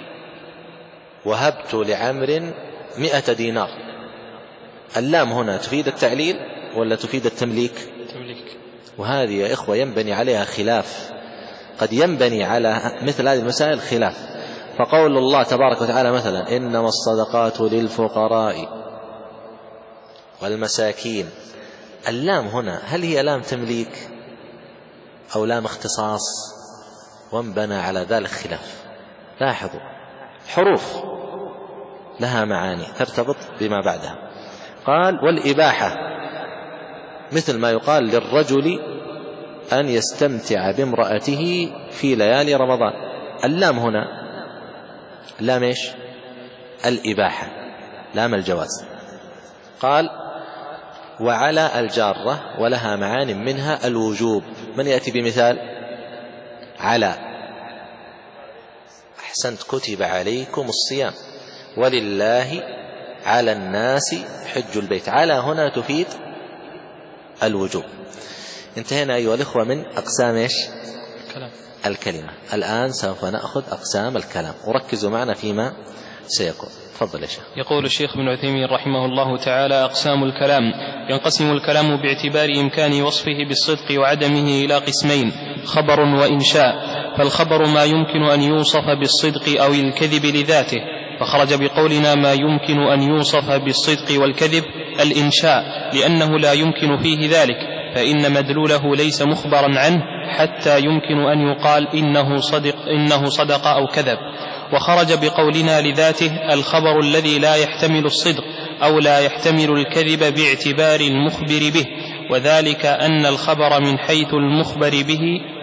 وهبت لعمر 100 دينار. اللام هنا تفيد التعليل ولا تفيد التمليك؟ وهذه يا إخوة ينبني عليها خلاف، قد ينبني على مثل هذه المسائل خلاف. فقول الله تبارك وتعالى مثلا إنما الصدقات للفقراء والمساكين، اللام هنا هل هي لام تمليك أو لام اختصاص؟ وانبنى على ذلك خلاف. لاحظوا حروف لها معاني ترتبط بما بعدها. قال والإباحة مثل ما يقال للرجل أن يستمتع بامرأته في ليالي رمضان. اللام هنا لام إيش؟ الإباحة، لام الجواز. قال وعلى الجارة ولها معان منها الوجوب. من يأتي بمثال على؟ أحسنت، كتب عليكم الصيام ولله على الناس حج البيت. على هنا تفيد الوجوب. انتهينا أيها الإخوة من أقسام الكلمة. الآن سوف نأخذ أقسام الكلام، وركزوا معنا فيما سيكون. تفضل يا شيخ. يقول الشيخ ابن عثيمين رحمه الله تعالى: أقسام الكلام: ينقسم الكلام باعتبار إمكان وصفه بالصدق وعدمه إلى قسمين: خبر وإنشاء. فالخبر ما يمكن أن يوصف بالصدق أو الكذب لذاته، فخرج بقولنا ما يمكن أن يوصف بالصدق والكذب الإنشاء، لأنه لا يمكن فيه ذلك، فإن مدلوله ليس مخبرا عنه حتى يمكن أن يقال إنه صدق أو كذب. وخرج بقولنا لذاته الخبر الذي لا يحتمل الصدق أو لا يحتمل الكذب باعتبار المخبر به، وذلك أن الخبر من حيث المخبر به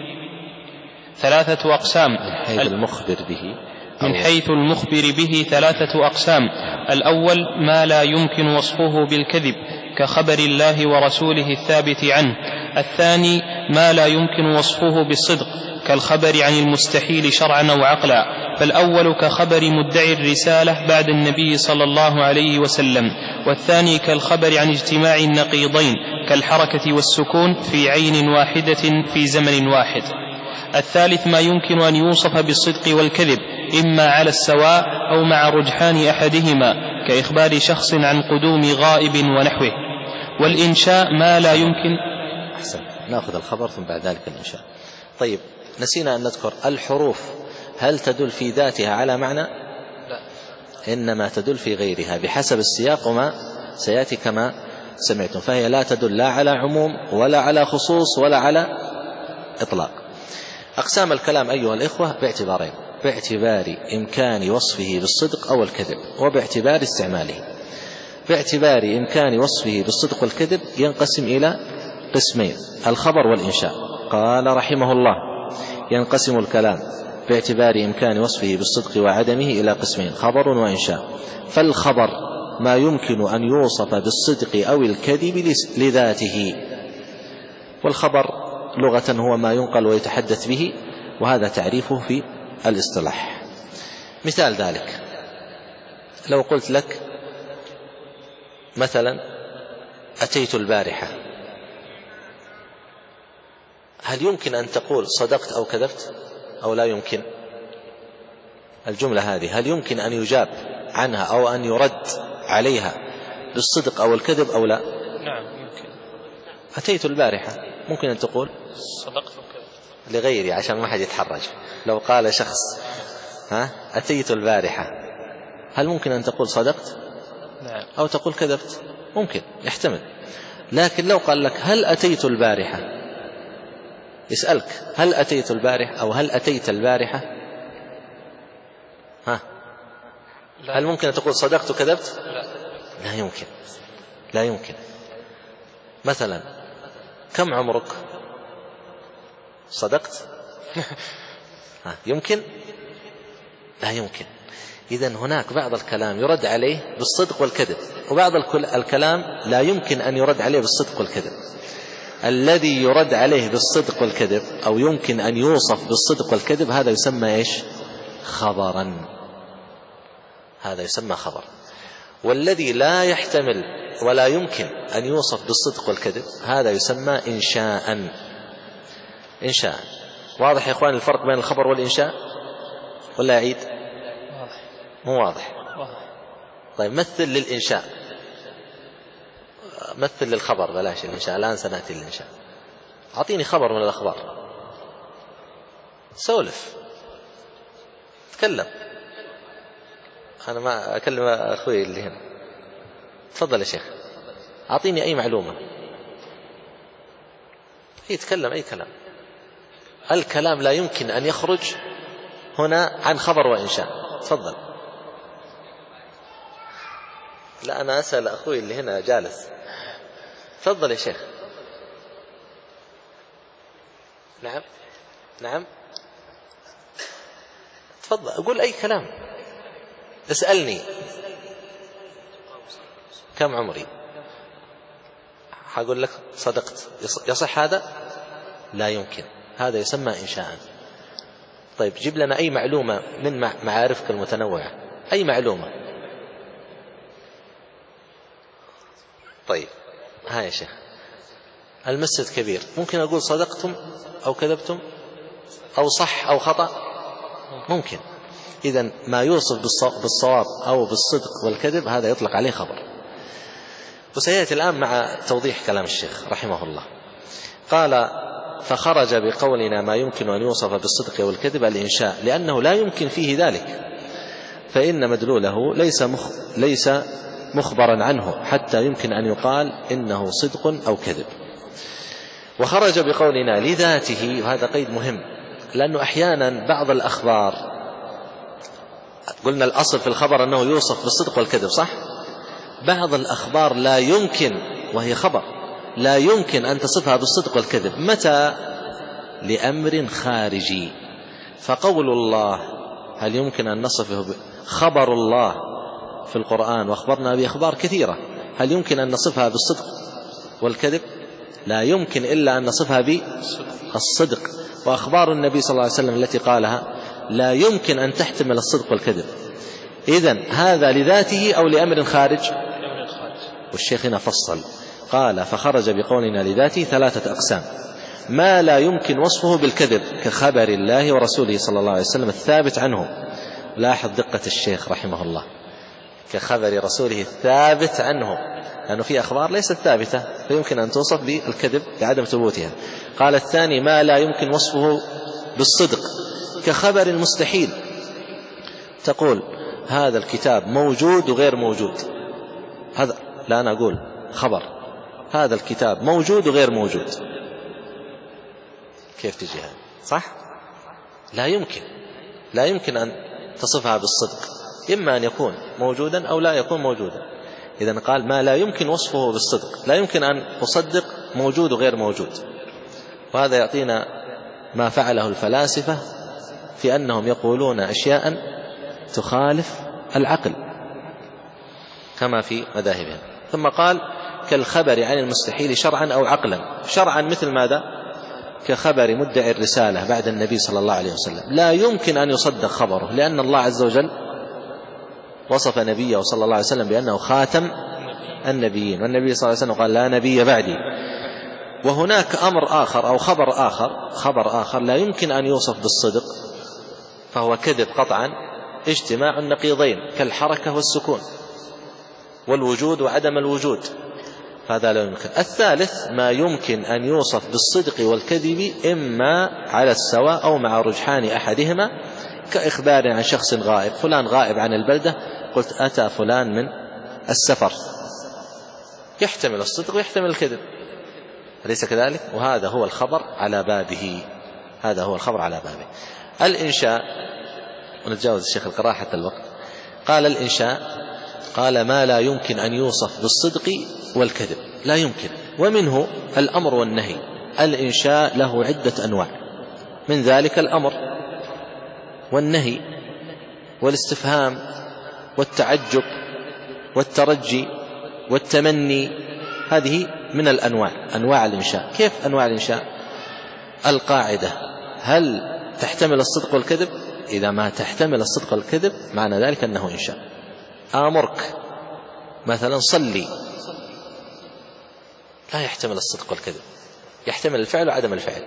3 أقسام. من حيث المخبر به 3 أقسام: الأول ما لا يمكن وصفه بالكذب كخبر الله ورسوله الثابت عنه. الثاني ما لا يمكن وصفه بالصدق كالخبر عن المستحيل شرعا أو عقلا، فالأول كخبر مدعي الرسالة بعد النبي صلى الله عليه وسلم، والثاني كالخبر عن اجتماع النقيضين كالحركة والسكون في عين واحدة في زمن واحد. الثالث ما يمكن أن يوصف بالصدق والكذب إما على السواء أو مع رجحان أحدهما كإخبار شخص عن قدوم غائب ونحوه. والإنشاء ما لا يمكن. أحسن، نأخذ الخبر ثم بعد ذلك الإنشاء. طيب، نسينا أن نذكر الحروف هل تدل في ذاتها على معنى؟ لا، إنما تدل في غيرها بحسب السياق وما سيأتي كما سمعتم، فهي لا تدل لا على عموم ولا على خصوص ولا على إطلاق. أقسام الكلام أيها الإخوة باعتبارين: باعتبار إمكان وصفه بالصدق أو الكذب، وباعتبار استعماله. باعتبار إمكان وصفه بالصدق والكذب ينقسم إلى قسمين: الخبر والإنشاء. قال رحمه الله: ينقسم الكلام باعتبار إمكان وصفه بالصدق وعدمه إلى قسمين: خبر وإنشاء. فالخبر ما يمكن أن يوصف بالصدق أو الكذب لذاته، والخبر لغة هو ما ينقل ويتحدث به، وهذا تعريفه في الاصطلاح. مثال ذلك لو قلت لك مثلا أتيت البارحة، هل يمكن أن تقول صدقت أو كذبت أو لا يمكن؟ الجملة هذه هل يمكن أن يجاب عنها أو أن يرد عليها بالصدق أو الكذب أو لا؟ نعم يمكن. أتيت البارحة ممكن أن تقول صدقت أو كذبت لغيري عشان ما حد يتحرج. لو قال شخص أتيت البارحة، هل ممكن أن تقول صدقت؟ نعم. أو تقول كذبت؟ ممكن، يحتمل. لكن لو قال لك هل أتيت البارحة، يسألك هل أتيت البارحة أو هل أتيت البارحة، هل ممكن أن تقول صدقت وكذبت؟ لا يمكن، لا يمكن. مثلا كم عمرك؟ صدقت؟ يمكن؟ لا يمكن. إذن هناك بعض الكلام يرد عليه بالصدق والكذب، وبعض الكلام لا يمكن أن يرد عليه بالصدق والكذب. الذي يرد عليه بالصدق والكذب أو يمكن أن يوصف بالصدق والكذب هذا يسمى إيش؟ خبرا. هذا يسمى خبر. والذي لا يحتمل ولا يمكن أن يوصف بالصدق والكذب هذا يسمى إنشاء. إنشاء. واضح يا إخوان الفرق بين الخبر والإنشاء ولا أعيد؟ مو واضح. طيب مثل للإنشاء، مثل للخبر، بلاش الإنشاء، الآن سنأتي للإنشاء. أعطيني خبر من الأخبار، سولف، تكلم. أنا ما أكلم أخوي اللي هنا. تفضل يا شيخ، أعطيني أي معلومة. يتكلم أي كلام. الكلام لا يمكن أن يخرج هنا عن خبر وإنشاء. تفضل. لا أنا أسأل أخوي اللي هنا جالس. تفضل يا شيخ. نعم نعم تفضل، أقول أي كلام. اسألني كم عمري، هقول لك صدقت. يصح هذا؟ لا يمكن. هذا يسمى إنشاء. طيب جيب لنا أي معلومة من معارفك المتنوعة، أي معلومة. طيب ها يا شيخ، المسجد كبير، ممكن أقول صدقتم أو كذبتم أو صح أو خطأ، ممكن. إذن ما يوصف بالصواب أو بالصدق والكذب هذا يطلق عليه خبر. وسيأتي الآن مع توضيح كلام الشيخ رحمه الله. قال فخرج بقولنا ما يمكن أن يوصف بالصدق والكذب الإنشاء، لأنه لا يمكن فيه ذلك، فإن مدلوله ليس مخبرا عنه حتى يمكن أن يقال إنه صدق أو كذب. وخرج بقولنا لذاته، وهذا قيد مهم، لأنه أحيانا بعض الأخبار، قلنا الأصل في الخبر أنه يوصف بالصدق والكذب صح؟ بعض الأخبار لا يمكن، وهي خبر، لا يمكن أن تصفها بالصدق والكذب. متى؟ لأمر خارجي. فقول الله هل يمكن أن نصفه خبر الله في القرآن، وأخبرنا بأخبار كثيرة، هل يمكن أن نصفها بالصدق والكذب؟ لا يمكن إلا أن نصفها بالصدق. وأخبار النبي صلى الله عليه وسلم التي قالها لا يمكن أن تحتمل الصدق والكذب. إذن هذا لذاته أو لأمر خارج؟ والشيخ هنا فصل، قال فخرج بقولنا لذاته 3 أقسام: ما لا يمكن وصفه بالكذب كخبر الله ورسوله صلى الله عليه وسلم الثابت عنه. لاحظ دقة الشيخ رحمه الله، كخبر رسوله الثابت عنه، لأنه في أخبار ليست ثابتة فيمكن أن توصف بالكذب لعدم ثبوتها. قال الثاني ما لا يمكن وصفه بالصدق كخبر المستحيل، تقول هذا الكتاب موجود وغير موجود، هذا لا أنا أقول خبر هذا الكتاب موجود وغير موجود، كيف تجي هذا؟ صح؟ لا يمكن أن تصفها بالصدق، إما أن يكون موجودا أو لا يكون موجودا. إذن قال ما لا يمكن وصفه بالصدق، لا يمكن أن أصدق موجود وغير موجود. وهذا يعطينا ما فعله الفلاسفة في أنهم يقولون أشياء تخالف العقل كما في مذاهبهم. ثم قال كالخبر عن المستحيل شرعا أو عقلا. شرعا مثل ماذا؟ كخبر مدعي الرسالة بعد النبي صلى الله عليه وسلم، لا يمكن أن يصدق خبره، لأن الله عز وجل وصف نبيه صلى الله عليه وسلم بأنه خاتم النبيين، والنبي صلى الله عليه وسلم قال لا نبي بعدي. وهناك أمر آخر أو خبر آخر لا يمكن أن يوصف بالصدق فهو كذب قطعا، اجتماع النقيضين كالحركة والسكون والوجود وعدم الوجود، هذا لا يمكن. الثالث ما يمكن أن يوصف بالصدق والكذب إما على السواء أو مع رجحان أحدهما، كإخبار عن شخص غائب، فلان غائب عن البلدة، قلت أتى فلان من السفر، يحتمل الصدق ويحتمل الكذب، أليس كذلك؟ وهذا هو الخبر على بابه، هذا هو الخبر على بابه. الإنشاء، ونتجاوز الشيخ القراءة حتى الوقت. قال الإنشاء قال ما لا يمكن أن يوصف بالصدق والكذب، لا يمكن، ومنه الأمر والنهي. الإنشاء له عدة أنواع، من ذلك الأمر والنهي والاستفهام والتعجب والترجي والتمني، هذه من أنواع الإنشاء. كيف أنواع الإنشاء؟ القاعدة هل تحتمل الصدق والكذب؟ إذا ما تحتمل الصدق والكذب معنى ذلك أنه إنشاء. آمرك مثلا صلي، لا يحتمل الصدق والكذب، يحتمل الفعل وعدم الفعل.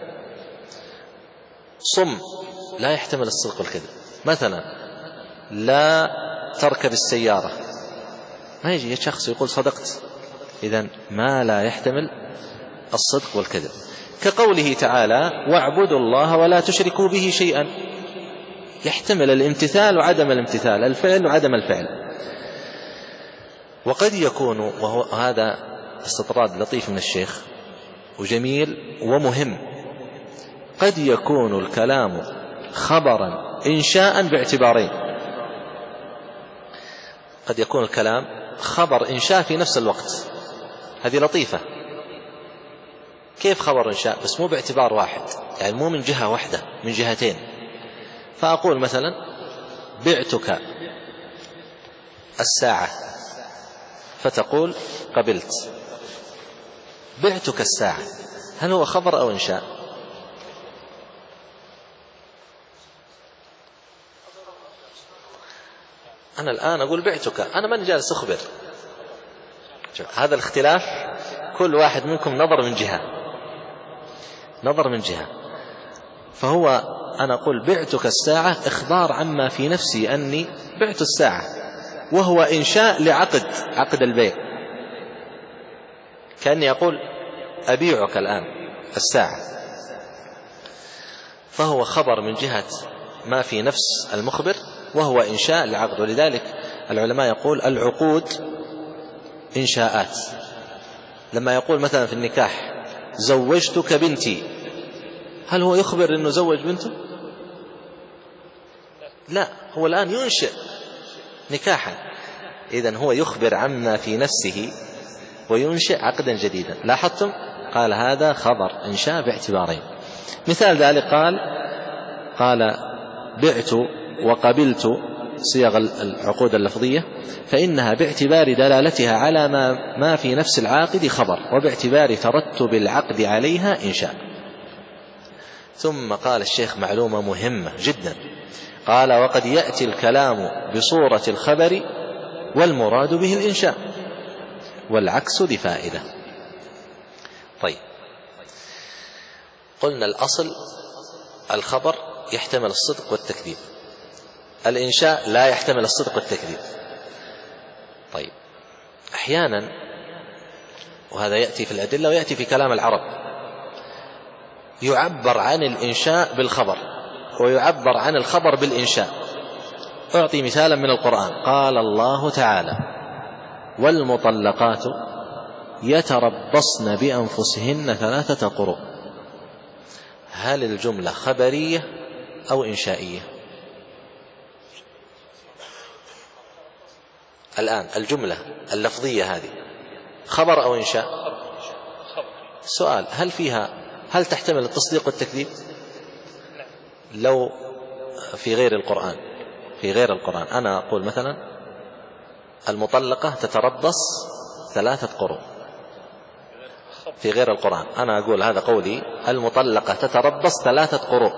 صم، لا يحتمل الصدق والكذب. مثلا لا تركب السيارة، ما يجي شخص يقول صدقت، إذن ما لا يحتمل الصدق والكذب. كقوله تعالى واعبدوا الله ولا تشركوا به شيئا، يحتمل الامتثال وعدم الامتثال، الفعل وعدم الفعل. وقد يكون، وهذا استطراد لطيف من الشيخ وجميل ومهم، قد يكون الكلام خبرا إنشاء باعتبارين. قد يكون الكلام خبر إنشاء في نفس الوقت، هذه لطيفة. كيف خبر إنشاء؟ بس مو باعتبار واحد، يعني مو من جهة واحدة، من جهتين. فأقول مثلا بعتك الساعة، فتقول قبلت. بعتك الساعة، هل هو خبر أو إنشاء؟ أنا الآن أقول بعتك، أنا ماني جالس أخبر. هذا الاختلاف كل واحد منكم نظر من جهة. فهو أنا أقول بعتك الساعة إخبار عما في نفسي أني بعت الساعة، وهو إنشاء عقد البيع، كأني أقول أبيعك الآن الساعة، فهو خبر من جهة ما في نفس المخبر، وهو إنشاء لعقد. ولذلك العلماء يقول العقود إنشاءات. لما يقول مثلا في النكاح زوجتك بنتي، هل هو يخبر أنه زوج بنته؟ لا، هو الآن ينشئ نكاحا. إذن هو يخبر عما في نفسه وينشئ عقدا جديدا. لاحظتم؟ قال هذا خبر إنشاء باعتبارين. مثال ذلك قال بعت وقبلت، صيغ العقود اللفظية، فإنها باعتبار دلالتها على ما في نفس العاقد خبر، وباعتبار ترتب العقد عليها إنشاء. ثم قال الشيخ معلومة مهمة جدا، قال وقد يأتي الكلام بصورة الخبر والمراد به الإنشاء، والعكس لفائدة. طيب، قلنا الأصل الخبر يحتمل الصدق والتكذيب، الإنشاء لا يحتمل الصدق والتكذيب. طيب، أحيانا، وهذا يأتي في الأدلة ويأتي في كلام العرب، يعبر عن الإنشاء بالخبر ويعبر عن الخبر بالإنشاء. أعطي مثالا من القرآن. قال الله تعالى والمطلقات يتربصن بأنفسهن 3 قروء. هل الجملة خبرية أو إنشائية؟ الآن الجملة اللفظية هذه خبر أو إنشاء؟ سؤال، هل تحتمل التصديق والتكذيب؟ لو في غير القرآن أنا أقول مثلا المطلقة تتربص 3 قروء، في غير القرآن أنا أقول هذا قولي المطلقة تتربص 3 قروء،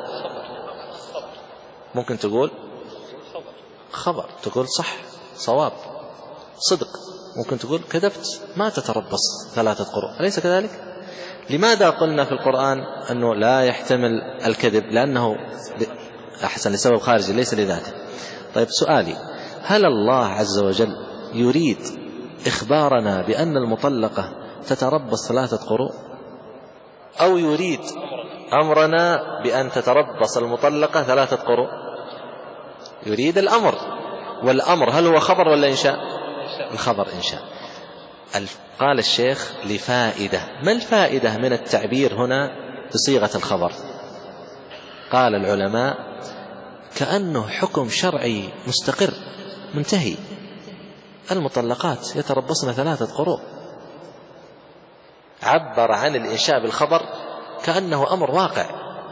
ممكن تقول خبر، تقول صح، صواب، صدق. ممكن تقول كذبت، ما تتربص 3 قروء، أليس كذلك؟ لماذا قلنا في القرآن أنه لا يحتمل الكذب؟ لأنه أحسن لسبب خارجي ليس لذاته. طيب، سؤالي، هل الله عز وجل يريد إخبارنا بأن المطلقة تتربص 3 قروء، أو يريد أمرنا بأن تتربص المطلقة 3 قروء؟ يريد الأمر، والأمر هل هو خبر ولا إنشاء؟ الخبر إنشاء. قال الشيخ لفائدة. ما الفائدة من التعبير هنا بصيغة الخبر؟ قال العلماء كأنه حكم شرعي مستقر منتهي، المطلقات يتربصن 3 قروء، عبر عن الإنشاء بالخبر كأنه أمر واقع.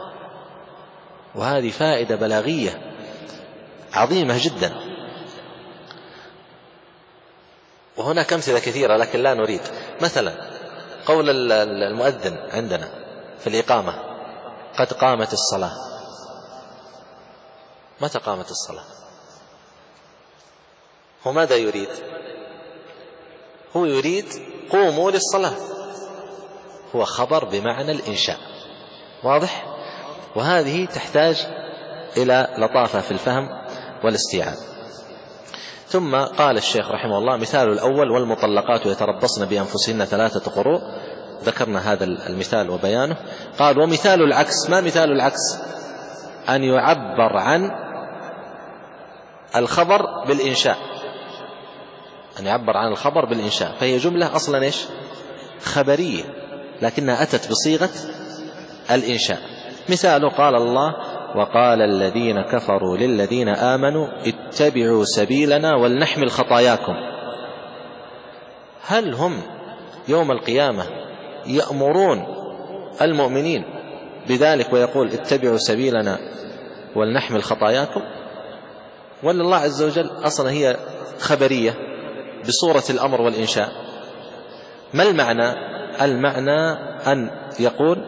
وهذه فائدة بلاغية عظيمة جدا. وهناك أمثلة كثيرة لكن لا نريد. مثلا قول المؤذن عندنا في الإقامة قد قامت الصلاة. متى قامت الصلاة؟ هو ماذا يريد؟ هو يريد قوموا للصلاة، هو خبر بمعنى الإنشاء. واضح؟ وهذه تحتاج إلى لطافة في الفهم والاستيعاب. ثم قال الشيخ رحمه الله مثال الأول والمطلقات يتربصن بأنفسهن 3 قروء، ذكرنا هذا المثال وبيانه. قال ومثال العكس. ما مثال العكس؟ أن يعبر عن الخبر بالإنشاء، أن يعبر عن الخبر بالإنشاء، فهي جملة أصلا إيش؟ خبرية، لكنها أتت بصيغة الإنشاء. مثاله قال الله وقال الذين كفروا للذين آمنوا اتبعوا سبيلنا ولنحمل خطاياكم. هل هم يوم القيامة يأمرون المؤمنين بذلك ويقول اتبعوا سبيلنا ولنحمل خطاياكم، ولا الله عز وجل أصلا هي خبرية بصورة الأمر والإنشاء؟ ما المعنى؟ المعنى أن يقول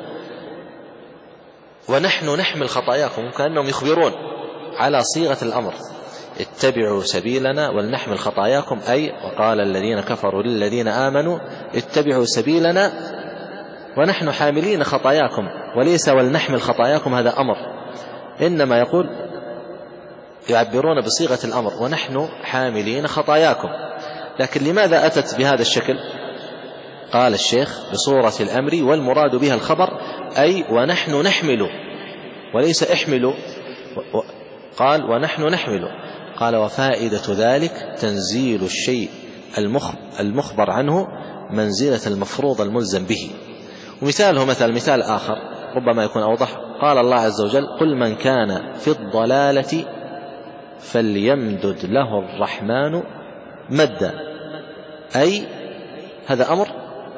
ونحن نحمل خطاياكم، كأنهم يخبرون على صيغة الأمر، اتبعوا سبيلنا ولنحمل خطاياكم، أي وقال الذين كفروا للذين آمنوا اتبعوا سبيلنا ونحن حاملين خطاياكم، وليس ولنحمل خطاياكم، هذا أمر، إنما يقول يعبرون بصيغة الأمر ونحن حاملين خطاياكم. لكن لماذا أتت بهذا الشكل؟ قال الشيخ بصورة الأمر والمراد بها الخبر، أي ونحن نحمل، وليس احملوا، قال ونحن نحمل. قال وفائدة ذلك تنزيل الشيء المخبر عنه منزلة المفروض الملزم به. ومثاله مثال آخر ربما يكون أوضح، قال الله عز وجل قل من كان في الضلالة فليمدد له الرحمن مدا، أي هذا أمر،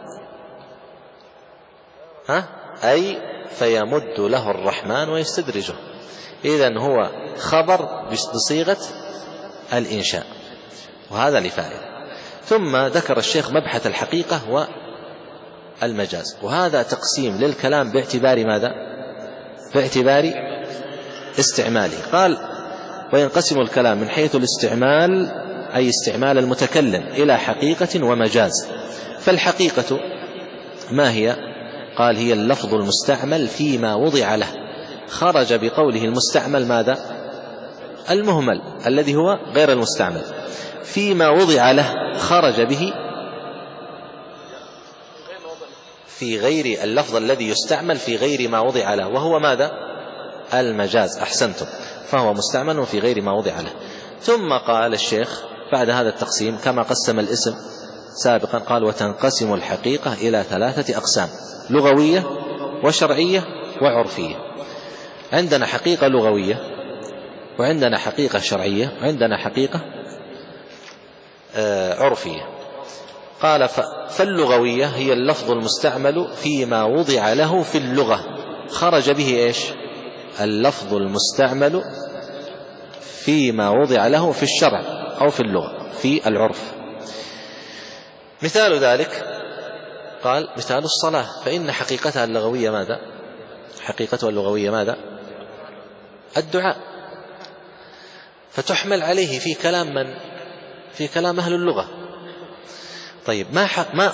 أي فيمد له الرحمن ويستدرجه، إذن هو خبر بصيغة الإنشاء، وهذا لفائدة. ثم ذكر الشيخ مبحث الحقيقة والمجاز، وهذا تقسيم للكلام باعتبار ماذا؟ باعتبار استعماله. قال وينقسم الكلام من حيث الاستعمال، أي استعمال المتكلم، إلى حقيقة ومجاز. فالحقيقة ما هي؟ قال هي اللفظ المستعمل فيما وضع له، خرج بقوله المستعمل ماذا؟ المهمل الذي هو غير المستعمل، فيما وضع له خرج به في غير اللفظ الذي يستعمل في غير ما وضع له، وهو ماذا؟ المجاز. أحسنتم، فهو مستعمل في غير ما وضع له. ثم قال الشيخ بعد هذا التقسيم كما قسم الاسم سابقا، قال وتنقسم الحقيقة إلى 3 أقسام: لغوية وشرعية وعرفية. عندنا حقيقة لغوية، وعندنا حقيقة شرعية، وعندنا حقيقة عرفية. قال فاللغوية هي اللفظ المستعمل فيما وضع له في اللغة، خرج به إيش؟ اللفظ المستعمل فيما وضع له في الشرع أو في اللغة في العرف. مثال ذلك قال مثال الصلاة، فإن حقيقتها اللغوية ماذا؟ حقيقتها اللغوية ماذا؟ الدعاء، فتحمل عليه في كلام من؟ في كلام أهل اللغة. طيب ما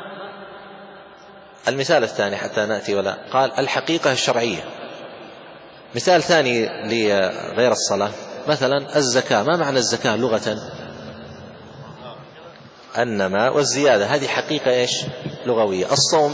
المثال الثاني حتى نأتي ولا؟ قال الحقيقة الشرعية. مثال ثاني لغير الصلاة مثلا الزكاة. ما معنى الزكاة لغة؟ النماء والزيادة، هذه حقيقة إيش؟ لغوية. الصوم،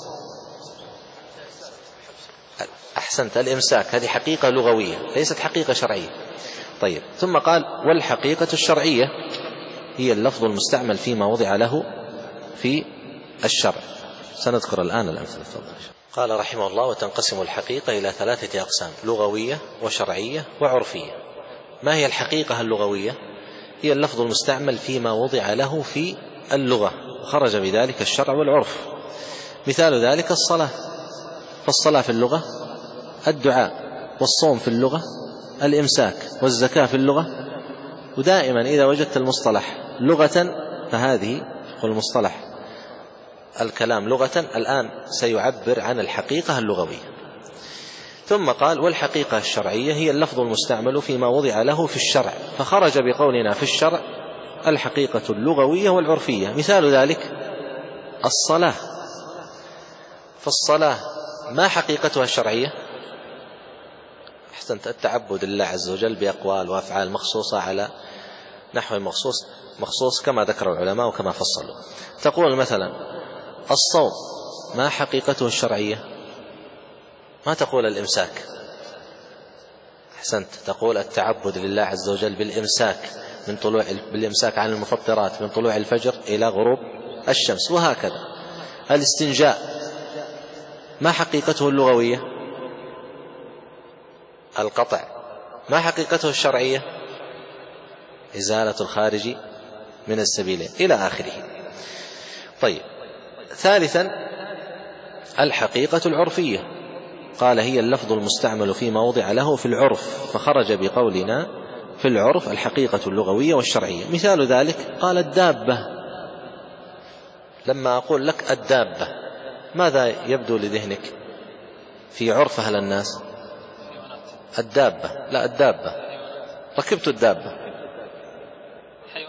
أحسنت، الإمساك، هذه حقيقة لغوية ليست حقيقة شرعية. طيب ثم قال والحقيقة الشرعية هي اللفظ المستعمل فيما وضع له في الشرع. سنذكر الآن الأمثلة. قال رحمه الله وتنقسم الحقيقة إلى 3 أقسام: لغوية وشرعية وعرفية. ما هي الحقيقة اللغوية؟ هي اللفظ المستعمل فيما وضع له في اللغة، خرج بذلك الشرع والعرف. مثال ذلك الصلاة، فالصلاة في اللغة الدعاء، والصوم في اللغة الإمساك، والزكاة في اللغة. ودائما إذا وجدت المصطلح لغة فهذه والمصطلح الكلام لغة الآن سيعبر عن الحقيقة اللغوية. ثم قال والحقيقة الشرعية هي اللفظ المستعمل فيما وضع له في الشرع، فخرج بقولنا في الشرع الحقيقة اللغوية والعرفية. مثال ذلك الصلاة، فالصلاة ما حقيقتها الشرعية؟ أحسنت، التعبد لله عز وجل بأقوال وأفعال مخصوصة على نحو مخصوص كما ذكر العلماء وكما فصلوا. تقول مثلا الصوم ما حقيقته الشرعية؟ ما تقول الإمساك، أحسنت، تقول التعبد لله عز وجل بالإمساك عن المفطرات من طلوع الفجر إلى غروب الشمس، وهكذا. الاستنجاء ما حقيقته اللغوية؟ القطع. ما حقيقته الشرعية؟ إزالة الخارج من السبيلين، إلى آخره. طيب ثالثا الحقيقة العرفية، قال هي اللفظ المستعمل فيما وضع له في العرف، فخرج بقولنا في العرف الحقيقة اللغوية والشرعية. مثال ذلك قال الدابة. لما أقول لك الدابة ماذا يبدو لذهنك في عرف أهل الناس؟ الدابة، لا الدابة، ركبت الدابة،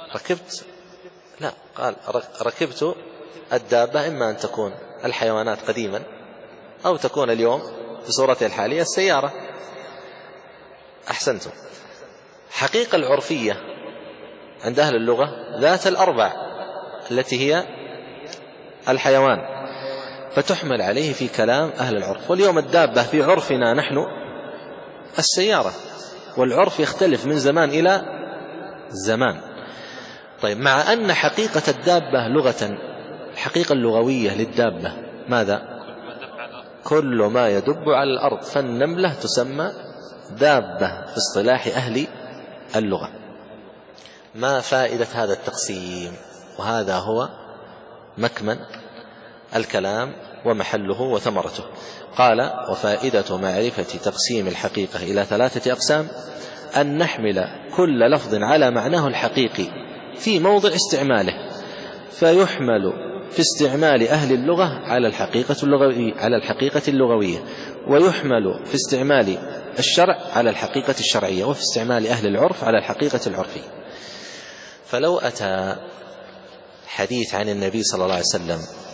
ركبت، لا، قال ركبت الدابة، إما أن تكون الحيوانات قديما أو تكون اليوم في صورتها الحالية السيارة. أحسنتم. حقيقة العرفية عند أهل اللغة ذات الأربع التي هي الحيوان، فتحمل عليه في كلام أهل العرف. واليوم الدابة في عرفنا نحن السيارة، والعرف يختلف من زمان إلى زمان. طيب، مع أن حقيقة الدابة لغة، الحقيقة اللغوية للدابة ماذا؟ كل ما يدب على الأرض، فالنملة تسمى دابة في اصطلاح أهل اللغة. ما فائدة هذا التقسيم؟ وهذا هو مكمن الكلام ومحله وثمرته. قال: وفائدة معرفة تقسيم الحقيقة إلى 3 أقسام: أن نحمل كل لفظ على معناه الحقيقي في موضع استعماله، فيحمل في استعمال أهل اللغة على الحقيقة اللغوية، ويحمل في استعمال الشرع على الحقيقة الشرعية، وفي استعمال أهل العرف على الحقيقة العرفية. فلو أتى حديث عن النبي صلى الله عليه وسلم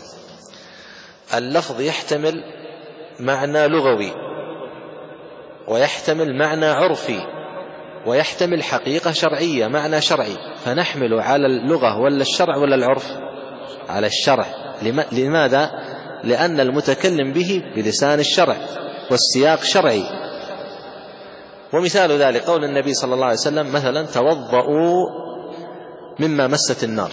اللفظ يحتمل معنى لغوي، ويحتمل معنى عرفي، ويحتمل حقيقة شرعية معنى شرعي، فنحمل على اللغة ولا الشرع ولا العرف؟ على الشرع. لماذا؟ لأن المتكلم به بلسان الشرع والسياق شرعي. ومثال ذلك قول النبي صلى الله عليه وسلم مثلا: توضؤوا مما مست النار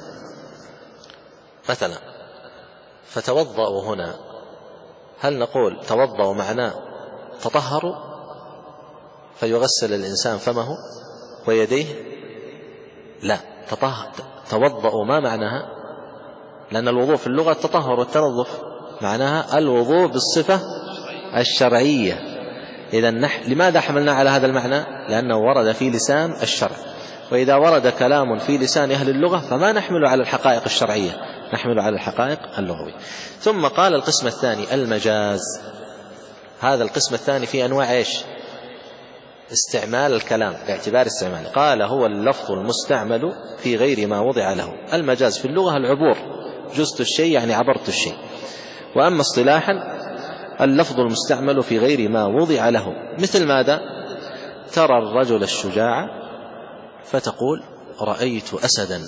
مثلا. فتوضؤوا هنا، هل نقول توضؤوا معناه تطهروا فيغسل الإنسان فمه ويديه؟ لا، توضؤوا ما معناها؟ لأن الوضوء في اللغة التطهر والتنظف، معناها الوضوء بالصفة الشرعية. إذن لماذا حملنا على هذا المعنى؟ لأنه ورد في لسان الشرع. وإذا ورد كلام في لسان أهل اللغة فما نحمل على الحقائق الشرعية، نحمل على الحقائق اللغوية. ثم قال: القسم الثاني المجاز. هذا القسم الثاني في أنواع إيش؟ استعمال الكلام باعتبار استعماله. قال: هو اللفظ المستعمل في غير ما وضع له. المجاز في اللغة العبور، جزت الشيء يعني عبرت الشيء. وأما اصطلاحا اللفظ المستعمل في غير ما وضع له، مثل ماذا؟ ترى الرجل الشجاع فتقول: رأيت أسدا.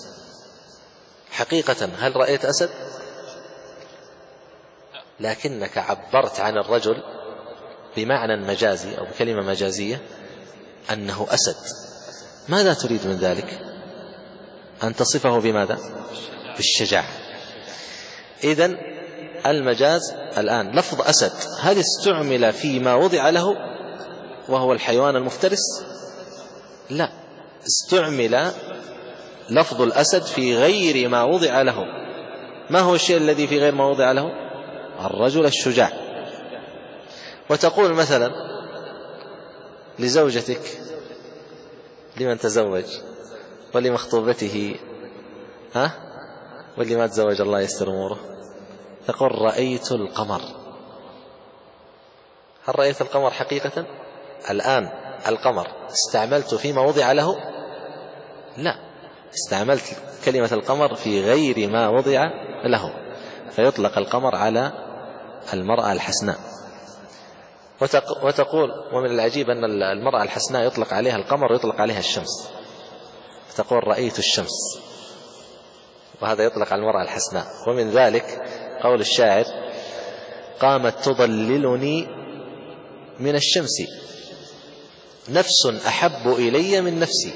حقيقة هل رأيت أسد؟ لكنك عبرت عن الرجل بمعنى مجازي أو بكلمة مجازية أنه أسد. ماذا تريد من ذلك؟ أن تصفه بماذا؟ بالشجاعة. إذن المجاز الآن لفظ أسد، هل استعمل فيما وضع له وهو الحيوان المفترس؟ لا، استعمل لفظ الأسد في غير ما وضع له. ما هو الشيء الذي في غير ما وضع له؟ الرجل الشجاع. وتقول مثلا لزوجتك، لمن تزوج ولمخطوبته واللي ما تزوج الله يستر أموره، تقول: رأيت القمر. هل رأيت القمر حقيقة؟ الآن القمر استعملت فيما وضع له؟ لا، استعملت كلمة القمر في غير ما وضع له، فيطلق القمر على المرأة الحسناء. وتقول: ومن العجيب أن المرأة الحسناء يطلق عليها القمر ويطلق عليها الشمس، تقول: رأيت الشمس، وهذا يطلق على المرأة الحسناء. ومن ذلك قول الشاعر: قامت تضللني من الشمس، نفس أحب إلي من نفسي.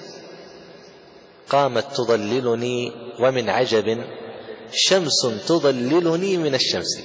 قامت تضللني، ومن عجب شمس تضللني من الشمس.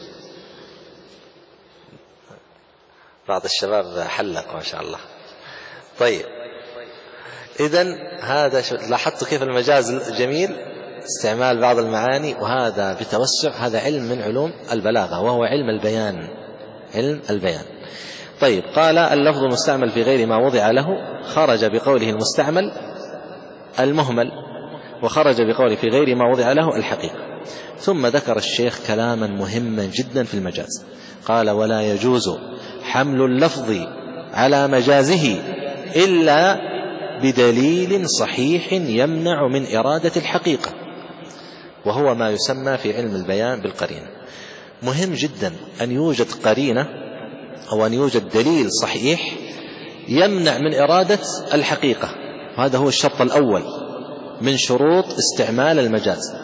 بعض الشباب حلق ما شاء الله. طيب، إذن هذا لاحظت كيف المجاز جميل، استعمال بعض المعاني، وهذا بتوسع. هذا علم من علوم البلاغة، وهو علم البيان، علم البيان. طيب، قال: اللفظ المستعمل في غير ما وضع له، خرج بقوله المستعمل المهمل، وخرج بقوله في غير ما وضع له الحقيقة. ثم ذكر الشيخ كلاما مهما جدا في المجاز. قال: ولا يجوز حمل اللفظ على مجازه إلا بدليل صحيح يمنع من إرادة الحقيقة، وهو ما يسمى في علم البيان بالقرينة. مهم جدا أن يوجد قرينة أو أن يوجد دليل صحيح يمنع من إرادة الحقيقة، وهذا هو الشرط الأول من شروط استعمال المجاز.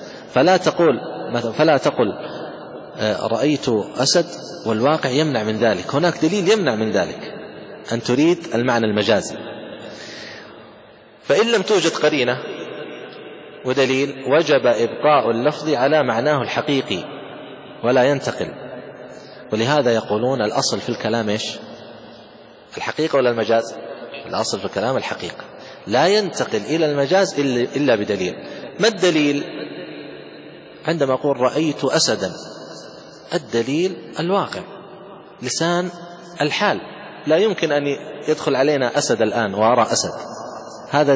فلا تقل رأيت أسد والواقع يمنع من ذلك، هناك دليل يمنع من ذلك أن تريد المعنى المجازي. فإن لم توجد قرينة ودليل وجب إبقاء اللفظ على معناه الحقيقي ولا ينتقل. ولهذا يقولون الأصل في الكلام إيش؟ الحقيقة ولا المجاز؟ الأصل في الكلام الحقيقة، لا ينتقل إلى المجاز إلا بدليل. ما الدليل؟ عندما أقول رأيت أسدا، الدليل الواقع، لسان الحال، لا يمكن أن يدخل علينا أسد الآن وأرى أسد، هذا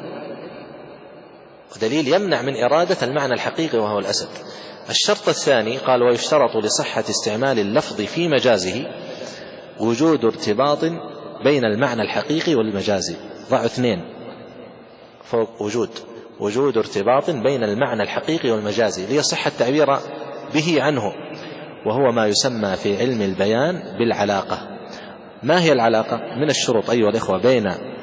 دليل يمنع من إرادة المعنى الحقيقي وهو الأسد. الشرط الثاني قال ويشترط لصحة استعمال اللفظ في مجازه وجود ارتباط بين المعنى الحقيقي والمجازي. ضع 2 فوق وجود ارتباط بين المعنى الحقيقي والمجازي ليصح التعبير به عنه، وهو ما يسمى في علم البيان بالعلاقة. ما هي العلاقة؟ من الشروط أيها الإخوة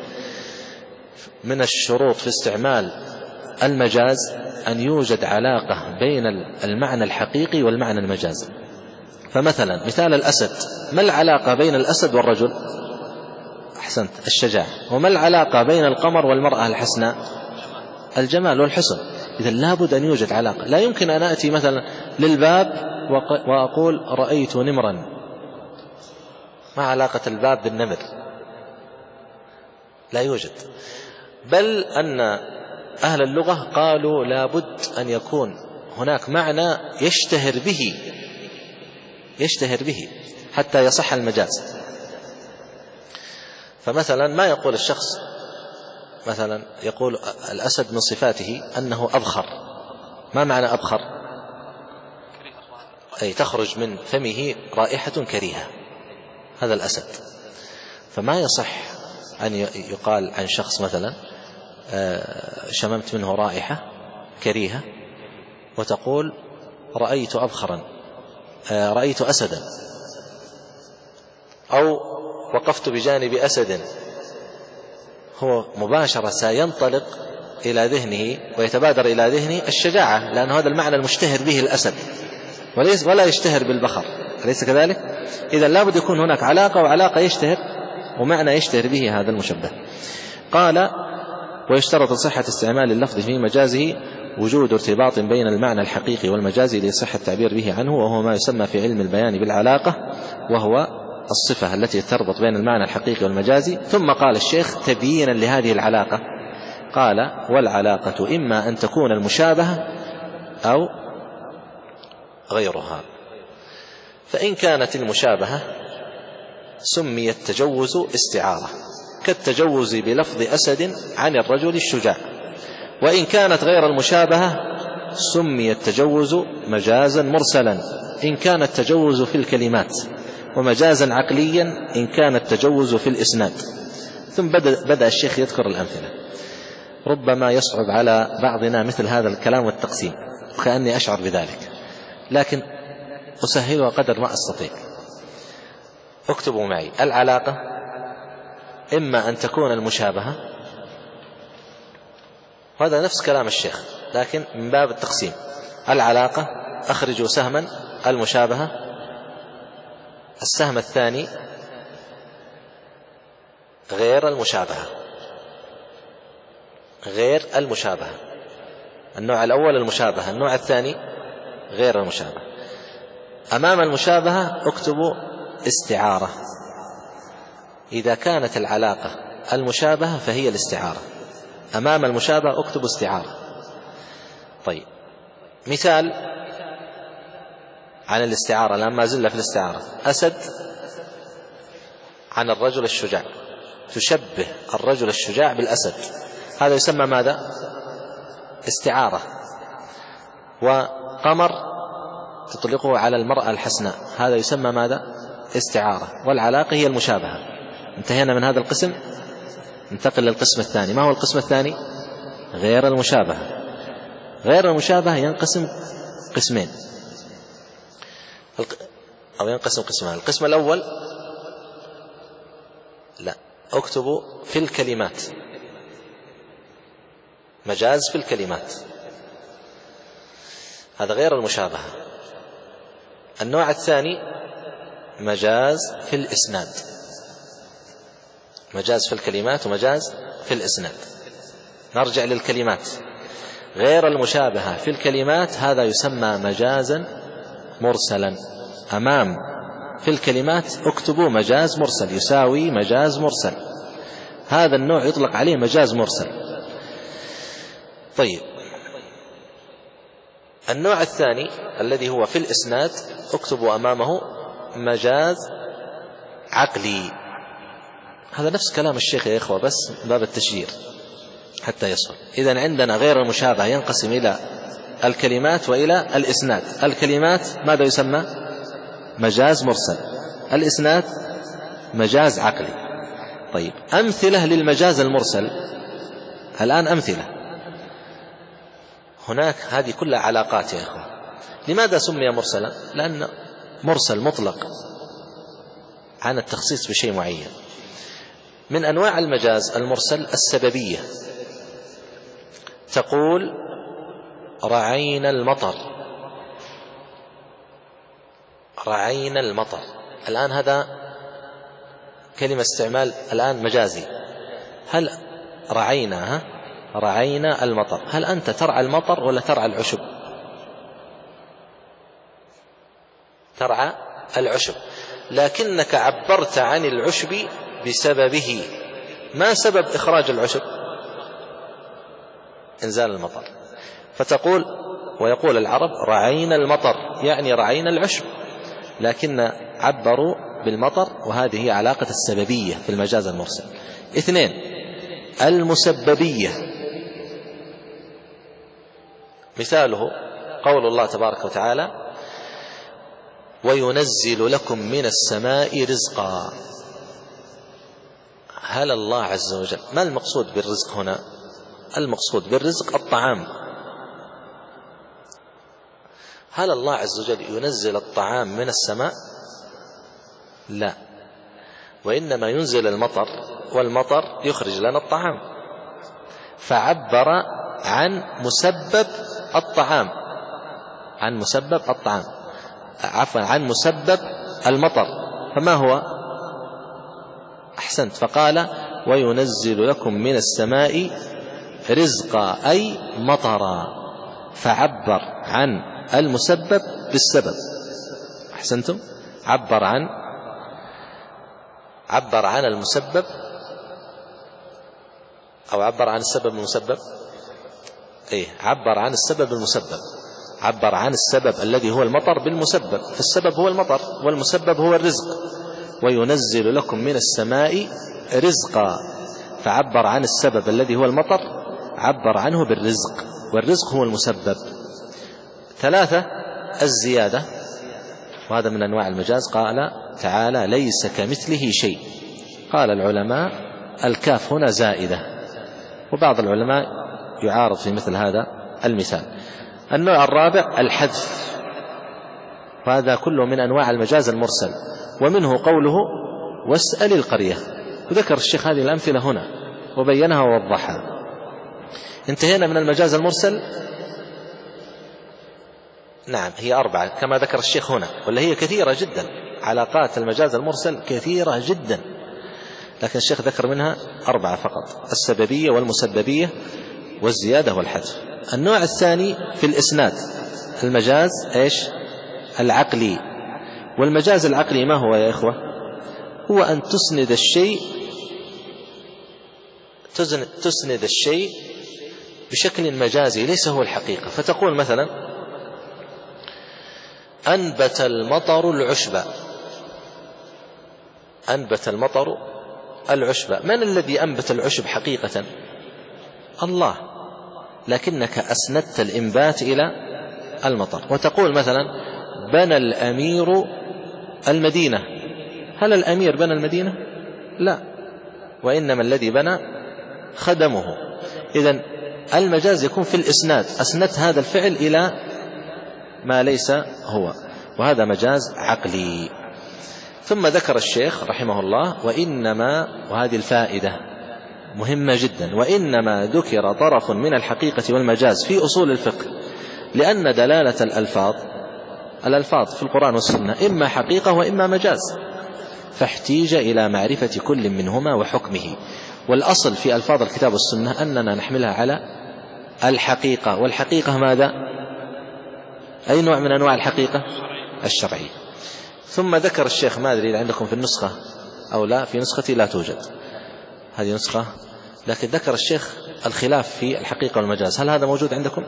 من الشروط في استعمال المجاز أن يوجد علاقة بين المعنى الحقيقي والمعنى المجازي. فمثلا مثال الأسد، ما العلاقة بين الأسد والرجل؟ أحسنت، الشجاعة. وما العلاقة بين القمر والمرأة الحسناء؟ الجمال والحسن. إذا لابد أن يوجد علاقة. لا يمكن أن أتي مثلا للباب وأقول رأيت نمرا، ما علاقة الباب بالنمر؟ لا يوجد. بل أن أهل اللغة قالوا لابد أن يكون هناك معنى يشتهر به حتى يصح المجاز. فمثلا ما يقول الشخص مثلا يقول الأسد من صفاته أنه أبخر. ما معنى أبخر؟ أي تخرج من فمه رائحة كريهة، هذا الأسد. فما يصح أن يقال عن شخص مثلا شممت منه رائحة كريهة وتقول رأيت أبخرا، رأيت أسدا، أو وقفت بجانب أسد. هو مباشرة سينطلق إلى ذهنه ويتبادر إلى ذهنه الشجاعة، لأن هذا المعنى المشتهر به الأسد ولا يشتهر بالبخر، أليس كذلك؟ إذا لابد يكون هناك علاقة، وعلاقة يشتهر ومعنى يشتهر به هذا المشبه. قال ويشترط صحة استعمال اللفظ في مجازه وجود ارتباط بين المعنى الحقيقي والمجازي لصحة التعبير به عنه، وهو ما يسمى في علم البيان بالعلاقة، وهو الصفة التي تربط بين المعنى الحقيقي والمجازي. ثم قال الشيخ تبيينا لهذه العلاقة قال والعلاقة إما أن تكون المشابهة أو غيرها. فإن كانت المشابهة سمي التجوز استعارة كالتجوز بلفظ أسد عن الرجل الشجاع. وإن كانت غير المشابهة سمي التجوز مجازا مرسلا إن كان التجوز في الكلمات، ومجازا عقليا إن كان التجوز في الإسناد. ثم بدأ الشيخ يذكر الأمثلة. ربما يصعب على بعضنا مثل هذا الكلام والتقسيم، وكأني أشعر بذلك، لكن أسهلها قدر ما أستطيع. اكتبوا معي العلاقة إما أن تكون المشابهة، وهذا نفس كلام الشيخ لكن من باب التقسيم. العلاقة أخرجوا سهما، المشابهة السهم الثاني غير المشابهة. النوع الأول المشابهة، النوع الثاني غير المشابهة. أمام المشابهة اكتبوا استعارة. إذا كانت العلاقة المشابهة فهي الاستعارة، أمام المشابهة اكتبوا استعارة. طيب مثال عن الاستعارة لما زلنا في الاستعارة. أسد عن الرجل الشجاع، تشبه الرجل الشجاع بالأسد، هذا يسمى ماذا؟ استعارة. وقمر تطلقه على المرأة الحسناء، هذا يسمى ماذا؟ استعارة. والعلاقة هي المشابهة. انتهينا من هذا القسم. ننتقل للقسم الثاني. ما هو القسم الثاني؟ غير المشابهة. غير المشابهة ينقسم قسمين أو ينقسم قسمان. القسم الأول، لا، اكتبوا في الكلمات، مجاز في الكلمات، هذا غير المشابهة. النوع الثاني مجاز في الإسناد، مجاز في الكلمات ومجاز في الإسناد. نرجع للكلمات. غير المشابهة في الكلمات هذا يسمى مجازا مرسلا. أمام في الكلمات اكتبوا مجاز مرسل يساوي مجاز مرسل، هذا النوع يطلق عليه مجاز مرسل. طيب، النوع الثاني الذي هو في الإسناد اكتبوا أمامه مجاز عقلي. هذا نفس كلام الشيخ يا إخوة، بس باب التشجير حتى يصل. إذن عندنا غير المشابهة ينقسم إلى الكلمات وإلى الإسناد. الكلمات ماذا يسمى؟ مجاز مرسل. الإسناد مجاز عقلي. طيب، أمثلة للمجاز المرسل الآن، أمثلة هناك، هذه كلها علاقات يا إخوة. لماذا سمي مرسلا؟ لأن مرسل مطلق عن التخصيص بشيء معين. من أنواع المجاز المرسل السببية، تقول رعينا المطر، رعينا المطر. الآن هذا كلمة استعمال الآن مجازي. هل رعينا رعينا المطر، هل أنت ترعى المطر ولا ترعى العشب؟ ترعى العشب، لكنك عبرت عن العشب بسببه. ما سبب إخراج العشب؟ إنزال المطر. فتقول، ويقول العرب رعينا المطر، يعني رعينا العشب، لكن عبروا بالمطر، وهذه هي علاقة السببية في المجاز المرسل. اثنين، المسببية. مثاله قول الله تبارك وتعالى وينزل لكم من السماء رزقا. هل الله عز وجل، ما المقصود بالرزق هنا؟ المقصود بالرزق الطعام. هل الله عز وجل ينزل الطعام من السماء؟ لا، وإنما ينزل المطر، والمطر يخرج لنا الطعام. فعبر عن مسبب الطعام، عن مسبب الطعام، عفوا عن مسبب المطر. فما هو؟ أحسنت، فقال وينزل لكم من السماء رزقا، أي مطرا، فعبر عن المسبب بالسبب. أحسنتم، عبر عن المسبب، أو عبر عن السبب المسبب. عبر عن السبب المسبب، عبر عن السبب الذي هو المطر بالمسبب، فالسبب هو المطر والمسبب هو الرزق. وينزل لكم من السماء رزقا، فعبر عن السبب الذي هو المطر، عبر عنه بالرزق، والرزق هو المسبب. ثلاثة، الزيادة، وهذا من أنواع المجاز. قال تعالى ليس كمثله شيء. قال العلماء الكاف هنا زائدة، وبعض العلماء يعارض في مثل هذا المثال. النوع الرابع الحذف، وهذا كله من أنواع المجاز المرسل، ومنه قوله واسأل القرية. وذكر الشيخ هذه الأمثلة هنا وبينها ووضحها. انتهينا من المجاز المرسل. نعم، هي 4 كما ذكر الشيخ هنا، ولا هي كثيرة جدا. علاقات المجاز المرسل كثيرة جدا، لكن الشيخ ذكر منها 4 فقط: السببية والمسببية والزيادة والحذف. النوع الثاني في الإسناد المجاز العقلي. والمجاز العقلي ما هو يا إخوة؟ هو أن تسند الشيء بشكل مجازي ليس هو الحقيقة. فتقول مثلا أنبت المطر العشب، أنبت المطر العشب. من الذي أنبت العشب حقيقة؟ الله، لكنك أسندت الإنبات إلى المطر. وتقول مثلا بنى الأمير المدينة. هل الأمير بنى المدينة؟ لا، وإنما الذي بنى خدمه. إذن المجاز يكون في الإسناد، أسندت هذا الفعل إلى ما ليس هو، وهذا مجاز عقلي. ثم ذكر الشيخ رحمه الله وإنما، وهذه الفائدة مهمة جدا، وإنما ذكر طرف من الحقيقة والمجاز في أصول الفقه لأن دلالة الألفاظ في القرآن والسنة إما حقيقة وإما مجاز، فاحتيج إلى معرفة كل منهما وحكمه. والأصل في ألفاظ الكتاب والسنة أننا نحملها على الحقيقة، والحقيقة ماذا؟ أي نوع من أنواع الحقيقة؟ الشرعية. ثم ذكر الشيخ، ما أدري إذا عندكم في النسخة أو لا، في نسختي لا توجد هذه نسخة، لكن ذكر الشيخ الخلاف في الحقيقة والمجاز، هل هذا موجود عندكم؟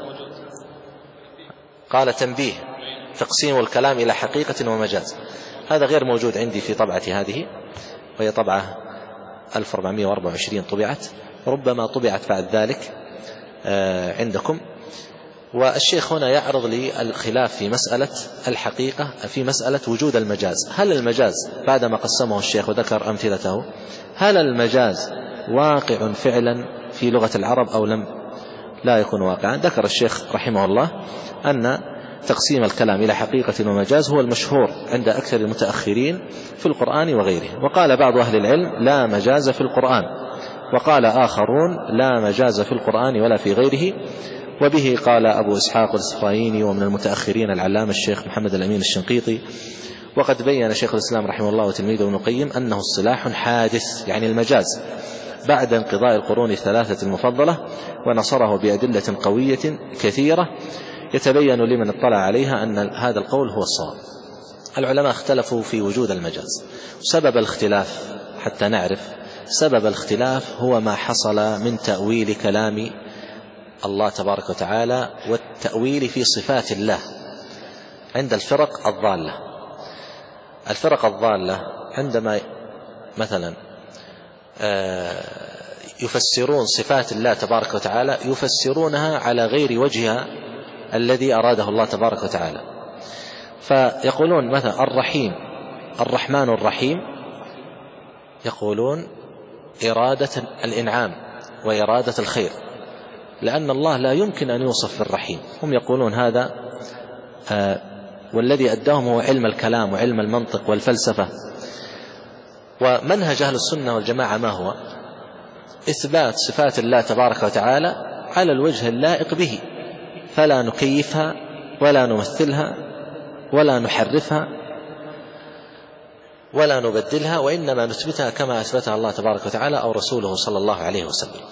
قال تنبيه تقسيم الكلام إلى حقيقة ومجاز، هذا غير موجود عندي في طبعتي هذه، وهي طبعة 1424 طبعت، ربما طبعت بعد ذلك عندكم. والشيخ هنا يعرض لي الخلاف في مسألة الحقيقة، في مسألة وجود المجاز. هل المجاز بعدما قسمه الشيخ وذكر أمثلته، هل المجاز واقع فعلا في لغة العرب أو لا يكون واقعا؟ ذكر الشيخ رحمه الله أن تقسيم الكلام إلى حقيقة ومجاز هو المشهور عند أكثر المتأخرين في القرآن وغيره. وقال بعض أهل العلم لا مجاز في القرآن، وقال آخرون لا مجاز في القرآن ولا في غيره. وبه قال أبو إسحاق الإسفرايني، ومن المتأخرين العلامة الشيخ محمد الأمين الشنقيطي. وقد بين شيخ الإسلام رحمه الله وتلميذه ابن القيم أنه اصطلاح حادث، يعني المجاز، بعد انقضاء القرون الثلاثة المفضلة، ونصره بأدلة قوية كثيرة يتبين لمن اطلع عليها أن هذا القول هو الصواب. العلماء اختلفوا في وجود المجاز، سبب الاختلاف حتى نعرف سبب الاختلاف هو ما حصل من تأويل كلام الله تبارك وتعالى والتأويل في صفات الله عند الفرق الضالة. الفرق الضالة عندما مثلا يفسرون صفات الله تبارك وتعالى يفسرونها على غير وجهها الذي أراده الله تبارك وتعالى، فيقولون مثلا الرحيم، الرحمن الرحيم، يقولون إرادة الإنعام وإرادة الخير، لأن الله لا يمكن أن يوصف بالرحيم. هم يقولون هذا، والذي أداهم هو علم الكلام وعلم المنطق والفلسفة. ومنهج أهل السنة والجماعة ما هو؟ إثبات صفات الله تبارك وتعالى على الوجه اللائق به، فلا نكيفها ولا نمثلها ولا نحرفها ولا نبدلها، وإنما نثبتها كما أثبتها الله تبارك وتعالى أو رسوله صلى الله عليه وسلم.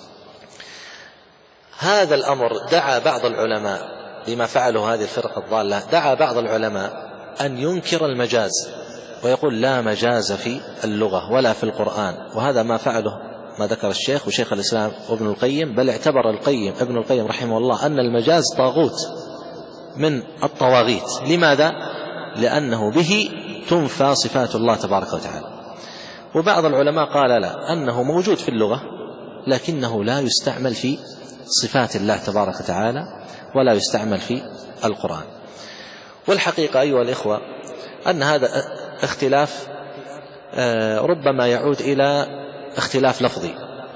هذا الأمر دعا بعض العلماء لما فعلوا هذه الفرقة الضالة، دعا بعض العلماء أن ينكر المجاز ويقول لا مجاز في اللغة ولا في القرآن، وهذا ما فعله ما ذكر الشيخ وشيخ الإسلام وابن القيم، بل اعتبر ابن القيم رحمه الله أن المجاز طاغوت من الطواغيت. لماذا؟ لأنه به تنفى صفات الله تبارك وتعالى. وبعض العلماء قال لا، أنه موجود في اللغة لكنه لا يستعمل في صفات الله تبارك وتعالى ولا يستعمل في القرآن. والحقيقة أيها الإخوة أن هذا اختلاف ربما يعود إلى اختلاف لفظي،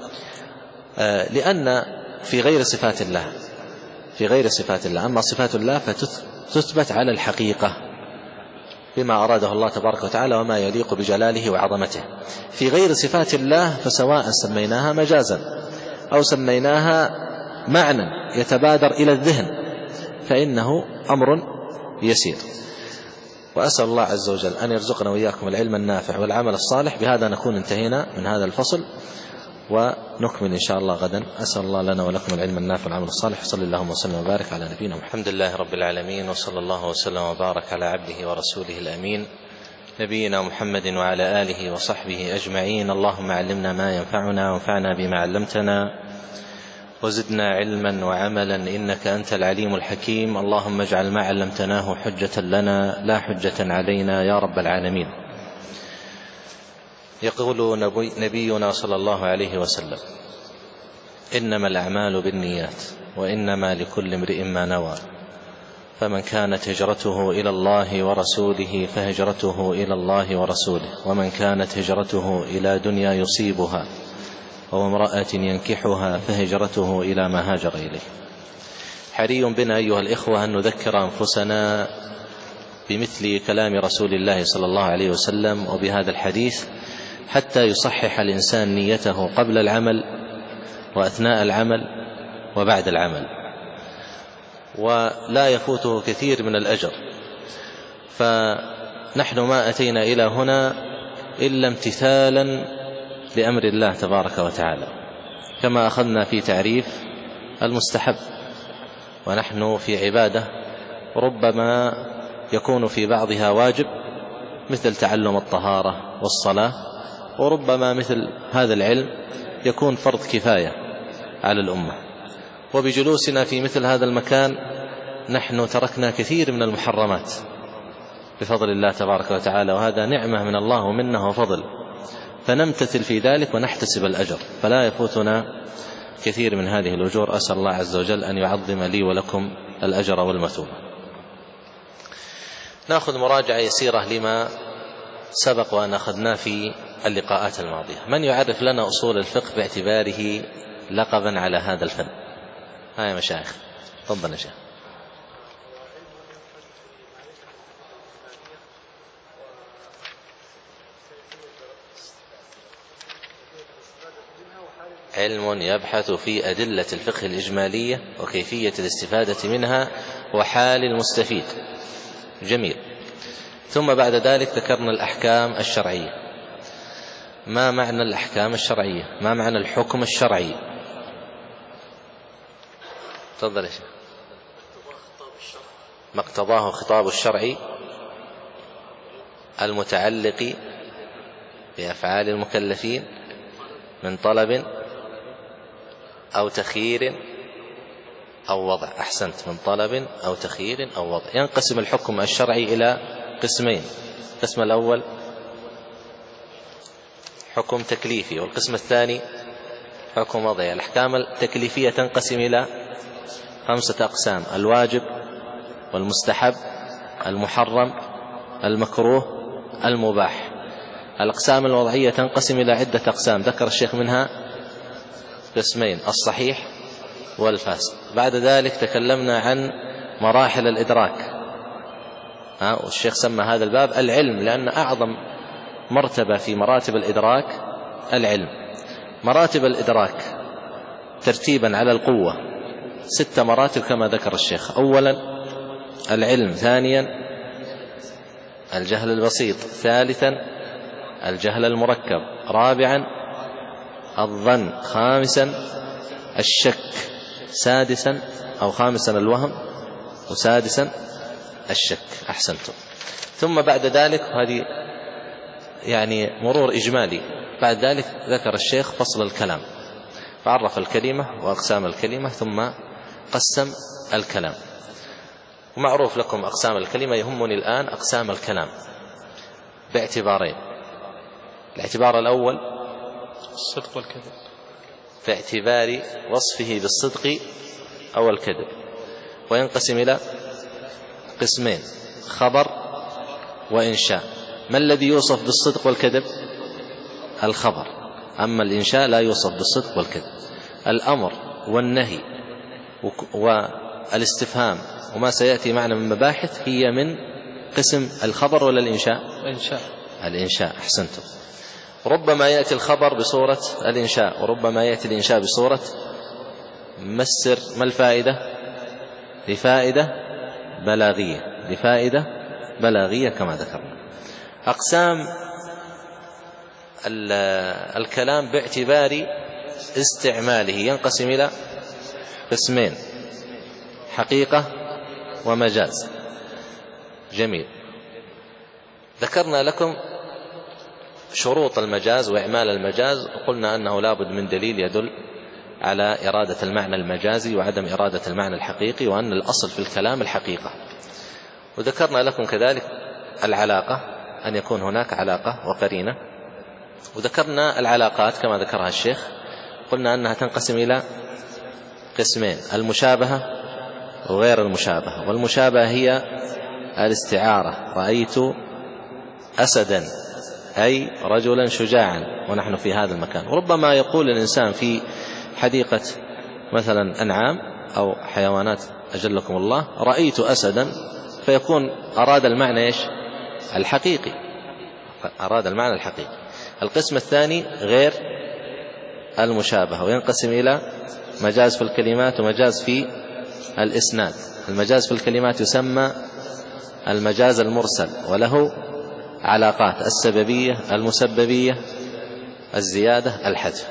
لأن في غير صفات الله، أما صفات الله فتثبت على الحقيقة بما أراده الله تبارك وتعالى وما يليق بجلاله وعظمته. في غير صفات الله فسواء سميناها مجازا أو سميناها معنى يتبادر إلى الذهن فإنه أمر يسير. وأسأل الله عز وجل أن يرزقنا وإياكم العلم النافع والعمل الصالح. بهذا نكون انتهينا من هذا الفصل، ونكمل إن شاء الله غدا. أسأل الله لنا ولكم العلم النافع والعمل الصالح. صلى الله وسلم وبارك على نبينا محمد. الحمد لله رب العالمين، وصلى الله وسلم وبارك على عبده ورسوله الأمين نبينا محمد وعلى آله وصحبه أجمعين. اللهم علمنا ما ينفعنا وانفعنا بما علمتنا وزدنا علما وعملا إنك أنت العليم الحكيم. اللهم اجعل ما علمتناه حجة لنا لا حجة علينا يا رب العالمين. يقول نبينا صلى الله عليه وسلم: إنما الأعمال بالنيات وإنما لكل امرئ ما نوى، فمن كانت هجرته إلى الله ورسوله فهجرته إلى الله ورسوله، ومن كانت هجرته إلى دنيا يصيبها وامرأة ينكحها فهجرته إلى ما هاجر إليه. حري بنا أيها الإخوة أن نذكر أنفسنا بمثل كلام رسول الله صلى الله عليه وسلم وبهذا الحديث حتى يصحح الإنسان نيته قبل العمل وأثناء العمل وبعد العمل، ولا يفوته كثير من الأجر. فنحن ما أتينا إلى هنا إلا امتثالا لأمر الله تبارك وتعالى، كما أخذنا في تعريف المستحب. ونحن في عبادة ربما يكون في بعضها واجب مثل تعلم الطهارة والصلاة، وربما مثل هذا العلم يكون فرض كفاية على الأمة. وبجلوسنا في مثل هذا المكان نحن تركنا كثير من المحرمات بفضل الله تبارك وتعالى، وهذا نعمة من الله ومنه وفضل، فنمتثل في ذلك ونحتسب الأجر، فلا يفوتنا كثير من هذه الأجور. أسأل الله عز وجل أن يعظم لي ولكم الأجر والمثوبة. نأخذ مراجعة يسيرة لما سبق وأن أخذنا في اللقاءات الماضية. من يعرف لنا أصول الفقه باعتباره لقبا على هذا الفن؟ يا مشايخ، تفضل يا شيخ. علم يبحث في أدلة الفقه الإجمالية وكيفية الاستفادة منها وحال المستفيد. جميل. ثم بعد ذلك ذكرنا الأحكام الشرعية. ما معنى الأحكام الشرعية؟ ما معنى الحكم الشرعي؟ تفضل يا شيخ. ما اقتضاه خطاب الشرع المتعلق بأفعال المكلفين من طلب أو تخيير أو وضع. أحسنت، من طلب أو تخيير أو وضع. ينقسم الحكم الشرعي إلى قسمين: القسم الأول حكم تكليفي، والقسم الثاني حكم وضعي. الأحكام التكليفية تنقسم إلى 5 أقسام: الواجب والمستحب، المحرم، المكروه، المباح. الأقسام الوضعية تنقسم إلى عدة أقسام، ذكر الشيخ منها قسمين: الصحيح والفاسد. بعد ذلك تكلمنا عن مراحل الإدراك، والشيخ سمى هذا الباب العلم، لأن أعظم مرتبة في مراتب الإدراك العلم. مراتب الإدراك ترتيبا على القوة 6 مراتب كما ذكر الشيخ: أولا العلم، ثانيا الجهل البسيط، ثالثا الجهل المركب، رابعا الظن، خامسا الشك، سادسا أو خامسا الوهم، وسادسا الشك. أحسنتم. ثم بعد ذلك، هذه يعني مرور إجمالي، بعد ذلك ذكر الشيخ فصل الكلام، فعرف الكلمة وأقسام الكلمة ثم قسم الكلام. ومعروف لكم أقسام الكلمة، يهمني الآن أقسام الكلام باعتبارين: الاعتبار الأول الصدق والكذب، في اعتبار وصفه بالصدق أو الكذب، وينقسم إلى قسمين: خبر وإنشاء. ما الذي يوصف بالصدق والكذب؟ الخبر، أما الإنشاء لا يوصف بالصدق والكذب. الأمر والنهي والاستفهام وما سيأتي معنا من مباحث هي من قسم الخبر ولا الإنشاء؟ الإنشاء. أحسنتم. ربما يأتي الخبر بصورة الإنشاء، وربما يأتي الإنشاء بصورة مسر. ما الفائدة؟ لفائدة بلاغية، لفائدة بلاغية كما ذكرنا. أقسام الكلام باعتبار استعماله ينقسم إلى قسمين: حقيقة ومجاز. جميل. ذكرنا لكم شروط المجاز وإعمال المجاز، وقلنا أنه لابد من دليل يدل على إرادة المعنى المجازي وعدم إرادة المعنى الحقيقي، وأن الأصل في الكلام الحقيقة. وذكرنا لكم كذلك العلاقة، أن يكون هناك علاقة وقرينة. وذكرنا العلاقات كما ذكرها الشيخ، قلنا أنها تنقسم إلى قسمين: المشابهة وغير المشابهة. والمشابهة هي الاستعارة: رأيت أسدا أي رجلا شجاعا، ونحن في هذا المكان. وربما يقول الإنسان في حديقة مثلا أنعام أو حيوانات أجلكم الله رأيت أسدا، فيكون أراد المعنى إيش؟ الحقيقي، أراد المعنى الحقيقي. القسم الثاني غير المشابهة، وينقسم إلى مجاز في الكلمات ومجاز في الإسناد. المجاز في الكلمات يسمى المجاز المرسل، وله علاقات: السببية، المسببية، الزيادة، الحذف.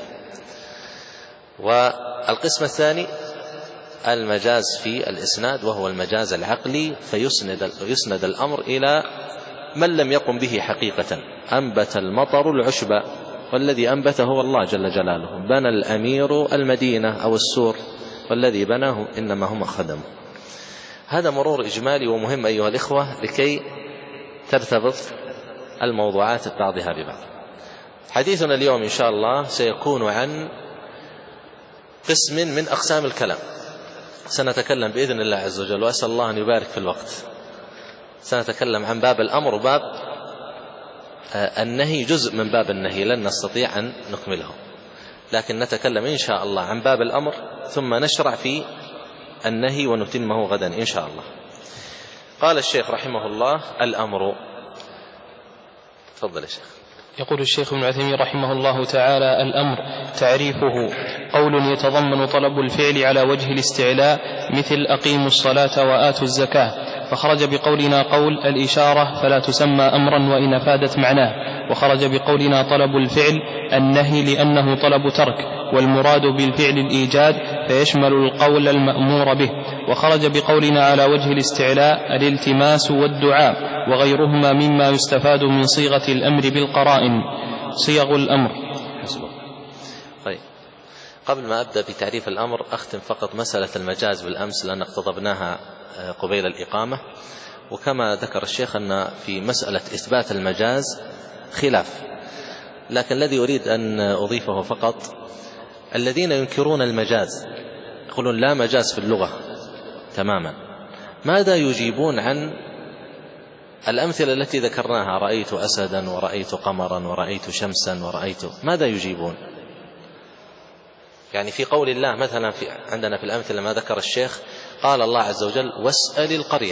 والقسم الثاني المجاز في الإسناد، وهو المجاز العقلي، فيسند الأمر إلى من لم يقم به حقيقة. أنبت المطر العشب، والذي أنبته هو الله جل جلاله. بنى الأمير المدينة أو السور، والذي بناه إنما هم خدموا. هذا مرور إجمالي ومهم أيها الإخوة لكي ترتبط الموضوعات بعضها ببعض. حديثنا اليوم إن شاء الله سيكون عن قسم من أقسام الكلام. سنتكلم بإذن الله عز وجل، وأسأل الله أن يبارك في الوقت. سنتكلم عن باب الأمر وباب النهي، جزء من باب النهي لن نستطيع أن نكمله، لكن نتكلم إن شاء الله عن باب الأمر، ثم نشرع في النهي ونتمه غدا إن شاء الله. قال الشيخ رحمه الله: الأمر. تفضل يا شيخ. يقول الشيخ ابن عثيمين رحمه الله تعالى: الأمر تعريفه قول يتضمن طلب الفعل على وجه الاستعلاء، مثل أقيموا الصلاة وآتوا الزكاة، فخرج بقولنا قول الإشارة فلا تسمى أمرا وإن أفادت معناه، وخرج بقولنا طلب الفعل النهي لأنه طلب ترك، والمراد بالفعل الإيجاد فيشمل القول المأمور به. وخرج بقولنا على وجه الاستعلاء الالتماس والدعاء، وغيرهما مما يستفاد من صيغة الأمر بالقرائن. صيغ الأمر. طيب، قبل ما أبدأ بتعريف الأمر أختم فقط مسألة المجاز بالأمس، لأن اقتضبناها قبيل الإقامة. وكما ذكر الشيخ أن في مسألة إثبات المجاز خلاف، لكن الذي أريد أن أضيفه فقط: الذين ينكرون المجاز يقولون لا مجاز في اللغة تماما، ماذا يجيبون عن الأمثلة التي ذكرناها؟ رأيت أسدا، ورأيت قمرا، ورأيت شمسا، ورأيت، ماذا يجيبون؟ يعني في قول الله مثلا عندنا في الأمثلة ما ذكر الشيخ، قال الله عز وجل: واسأل القرية.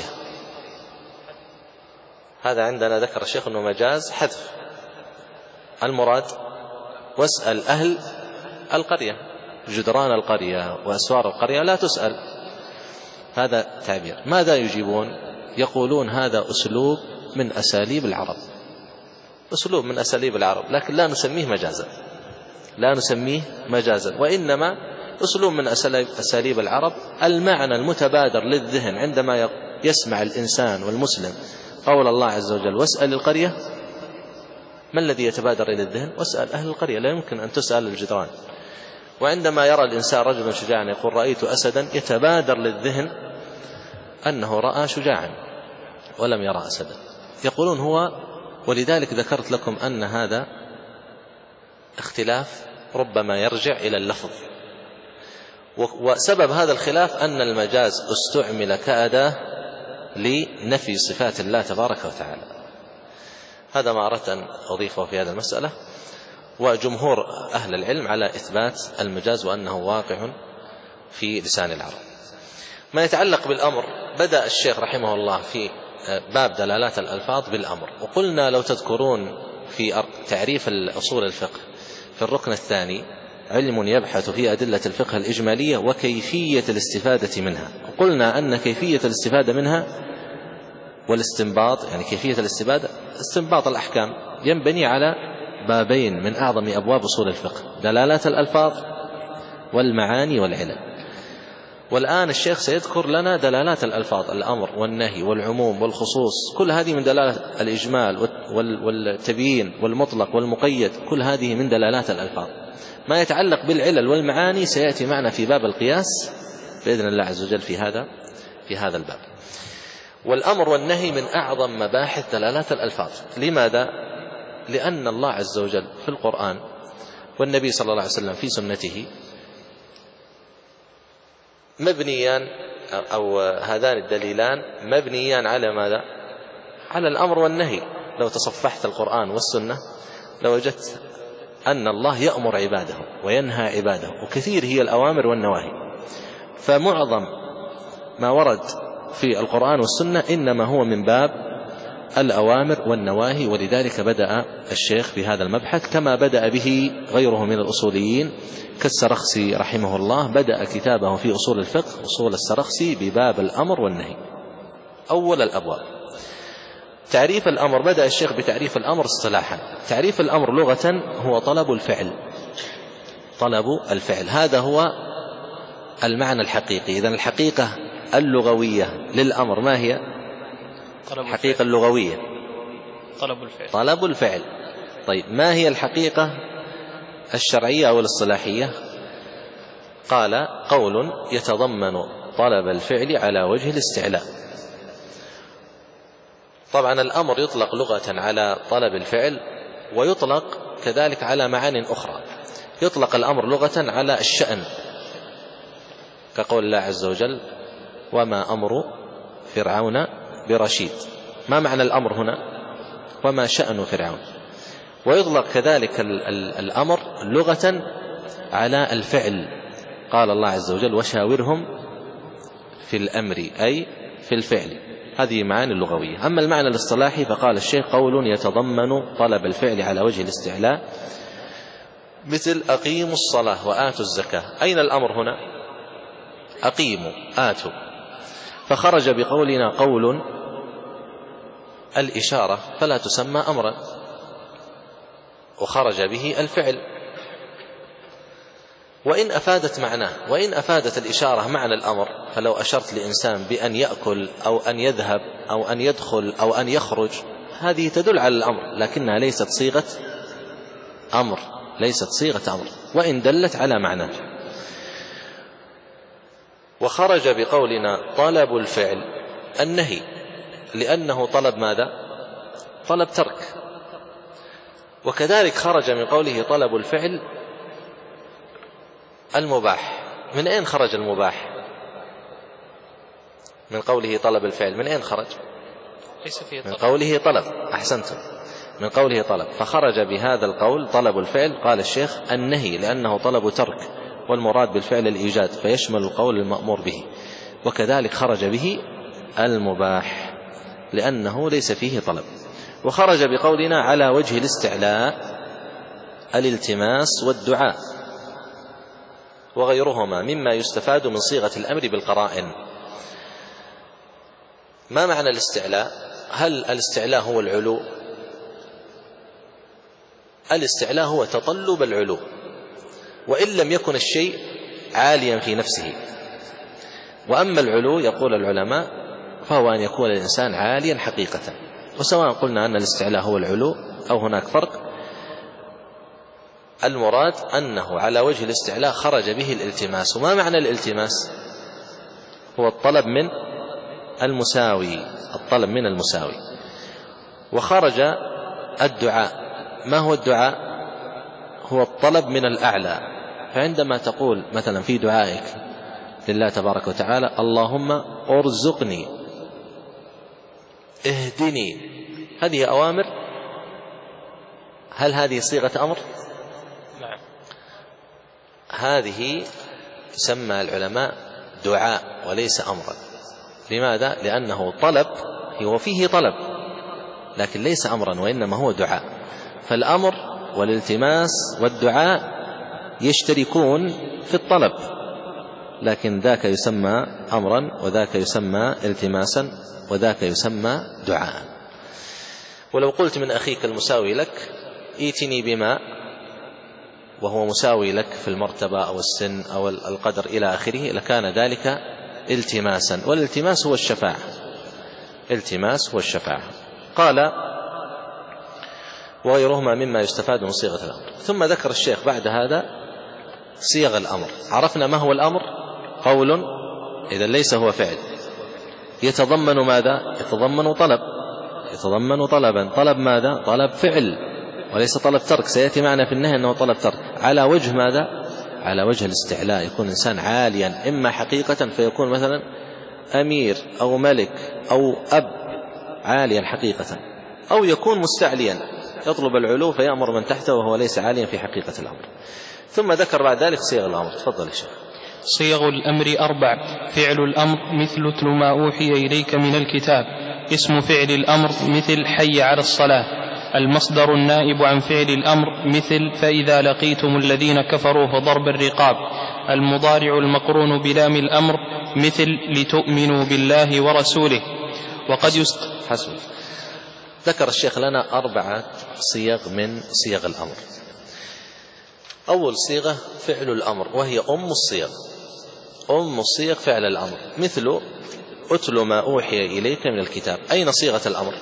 هذا عندنا ذكر الشيخ أنه مجاز حذف. المراد واسأل أهل القرية، جدران القرية وأسوار القرية لا تسأل. هذا تعبير. ماذا يجيبون؟ يقولون هذا أسلوب من أساليب العرب، أسلوب من أساليب العرب، لكن لا نسميه مجازا، لا نسميه مجازا، وإنما أسلوب من أساليب العرب. المعنى المتبادر للذهن عندما يسمع الإنسان والمسلم قول الله عز وجل: واسأل القرية، ما الذي يتبادر إلى الذهن؟ واسأل أهل القرية، لا يمكن أن تسأل الجدران. وعندما يرى الإنسان رجلا شجاعا يقول رأيت أسدا، يتبادر للذهن أنه رأى شجاعا ولم يرى أسدا. يقولون هو، ولذلك ذكرت لكم أن هذا اختلاف ربما يرجع إلى اللفظ، وسبب هذا الخلاف أن المجاز استعمل كأداة لنفي صفات الله تبارك وتعالى. هذا ما أردت أن أضيفه في هذه المسألة. وجمهور أهل العلم على إثبات المجاز وأنه واقع في لسان العرب. ما يتعلق بالأمر، بدأ الشيخ رحمه الله في باب دلالات الألفاظ بالأمر، وقلنا لو تذكرون في تعريف الأصول الفقه في الركن الثاني: علم يبحث في أدلة الفقه الإجمالية وكيفية الاستفادة منها. وقلنا أن كيفية الاستفادة منها والاستنباط، يعني كيفية الاستفادة استنباط الأحكام، ينبني على بابين من أعظم أبواب أصول الفقه: دلالات الألفاظ والمعاني والعلل. والآن الشيخ سيذكر لنا دلالات الألفاظ: الأمر والنهي والعموم والخصوص، كل هذه من دلالات الإجمال والتبيين والمطلق والمقيد، كل هذه من دلالات الألفاظ. ما يتعلق بالعلل والمعاني سيأتي معنا في باب القياس بإذن الله عز وجل في هذا الباب. والأمر والنهي من أعظم مباحث دلالات الألفاظ. لماذا؟ لأن الله عز وجل في القرآن والنبي صلى الله عليه وسلم في سنته مبنيان، أو هذان الدليلان مبنيان على ماذا؟ على الأمر والنهي. لو تصفحت القرآن والسنة لوجدت أن الله يأمر عباده وينهى عباده، وكثير هي الأوامر والنواهي، فمعظم ما ورد في القرآن والسنة إنما هو من باب الأوامر والنواهي. ولذلك بدأ الشيخ بهذا المبحث كما بدأ به غيره من الأصوليين كالسرخسي رحمه الله، بدأ كتابه في أصول الفقه أصول السرخسي بباب الأمر والنهي أول الأبواب. تعريف الأمر، بدأ الشيخ بتعريف الأمر اصطلاحا. تعريف الأمر لغة هو طلب الفعل، طلب الفعل، هذا هو المعنى الحقيقي. إذن الحقيقة اللغوية للأمر ما هي؟ الحقيقة اللغوية طلب الفعل. طيب ما هي الحقيقة الشرعية أو الاصطلاحية؟ قال قول يتضمن طلب الفعل على وجه الاستعلاء. طبعا الأمر يطلق لغة على طلب الفعل، ويطلق كذلك على معان أخرى. يطلق الأمر لغة على الشأن، كقول الله عز وجل وما أمر فرعون برشيد. ما معنى الأمر هنا؟ وما شأن فرعون. ويطلق كذلك الأمر لغة على الفعل، قال الله عز وجل وشاورهم في الأمر أي في الفعل. هذه معاني اللغوية. أما المعنى الاصطلاحي فقال الشيخ قول يتضمن طلب الفعل على وجه الاستعلاء، مثل أقيموا الصلاة وآتوا الزكاة. أين الأمر هنا؟ أقيموا آتوا. فخرج بقولنا قول الإشارة فلا تسمى أمرا، وخرج به الفعل، وإن أفادت معناه، وإن أفادت الإشارة معنى الأمر، فلو أشرت لإنسان بأن يأكل أو أن يذهب أو أن يدخل أو أن يخرج، هذه تدل على الأمر، لكنها ليست صيغة أمر، ليست صيغة أمر، وإن دلت على معناه. وخرج بقولنا طلب الفعل النهي، لأنه طلب ماذا؟ طلب ترك. وكذلك خرج من قوله طلب الفعل المباح. من أين خرج المباح؟ من قوله طلب الفعل من أين خرج؟ من قوله طلب. أحسنتم، من قوله طلب. فخرج بهذا القول طلب الفعل، قال الشيخ النهي، لأنه طلب ترك، والمراد بالفعل الإيجاد، فيشمل القول المأمور به. وكذلك خرج به المباح، لأنه ليس فيه طلب. وخرج بقولنا على وجه الاستعلاء الالتماس والدعاء وغيرهما مما يستفاد من صيغة الأمر بالقرائن. ما معنى الاستعلاء؟ هل الاستعلاء هو العلو؟ الاستعلاء هو تطلب العلو، وإن لم يكن الشيء عاليا في نفسه. وأما العلو يقول العلماء فهو أن يكون الإنسان عاليا حقيقة. وسواء قلنا أن الاستعلاء هو العلو أو هناك فرق، المراد أنه على وجه الاستعلاء خرج به الالتماس. وما معنى الالتماس؟ هو الطلب من المساوي، الطلب من المساوي. وخرج الدعاء. ما هو الدعاء؟ هو الطلب من الأعلى. فعندما تقول مثلا في دعائك لله تبارك وتعالى اللهم ارزقني اهدني، هذه أوامر. هل هذه صيغة أمر؟ نعم. هذه تسمى العلماء دعاء وليس أمرا. لماذا؟ لأنه طلب، هو فيه طلب لكن ليس أمرا، وإنما هو دعاء. فالأمر والالتماس والدعاء يشتركون في الطلب، لكن ذاك يسمى أمرا وذاك يسمى التماسا وذاك يسمى دعاء. ولو قلت من أخيك المساوي لك ائتني بماء، وهو مساوي لك في المرتبة أو السن أو القدر إلى آخره، لكان ذلك التماسا، والالتماس هو الشفاعة، التماس هو الشفاعة. قال وغيرهما مما يستفاد من صيغة الأمر. ثم ذكر الشيخ بعد هذا صيغ الأمر. عرفنا ما هو الأمر؟ قول إذا ليس هو فعل، يتضمن ماذا؟ يتضمن طلب، يتضمن طلبا. طلب ماذا؟ طلب فعل وليس طلب ترك. سيأتي معنا في النهي أنه طلب ترك على وجه ماذا؟ على وجه الاستعلاء. يكون إنسان عاليا، إما حقيقة فيكون مثلا أمير أو ملك أو أب، عاليا حقيقة، أو يكون مستعليا يطلب العلو فيأمر من تحته وهو ليس عاليا في حقيقة الأمر. ثم ذكر بعد ذلك صيغ الأمر. تفضل يا شيخ. صيغ الأمر 4. فعل الأمر مثل اتل ما أوحي إليك من الكتاب. اسم فعل الأمر مثل حي على الصلاة. المصدر النائب عن فعل الأمر مثل فإذا لقيتم الذين كفروا فضرب الرقاب. المضارع المقرون بلام الأمر مثل لتؤمنوا بالله ورسوله. وقد حسب. ذكر الشيخ لنا 4 صيغ من صيغ الأمر. أول صيغة فعل الأمر وهي أم الصيغ. أم الصيغ فعل الأمر مثل أتل ما أوحي إليك من الكتاب. أين صيغة الأمر؟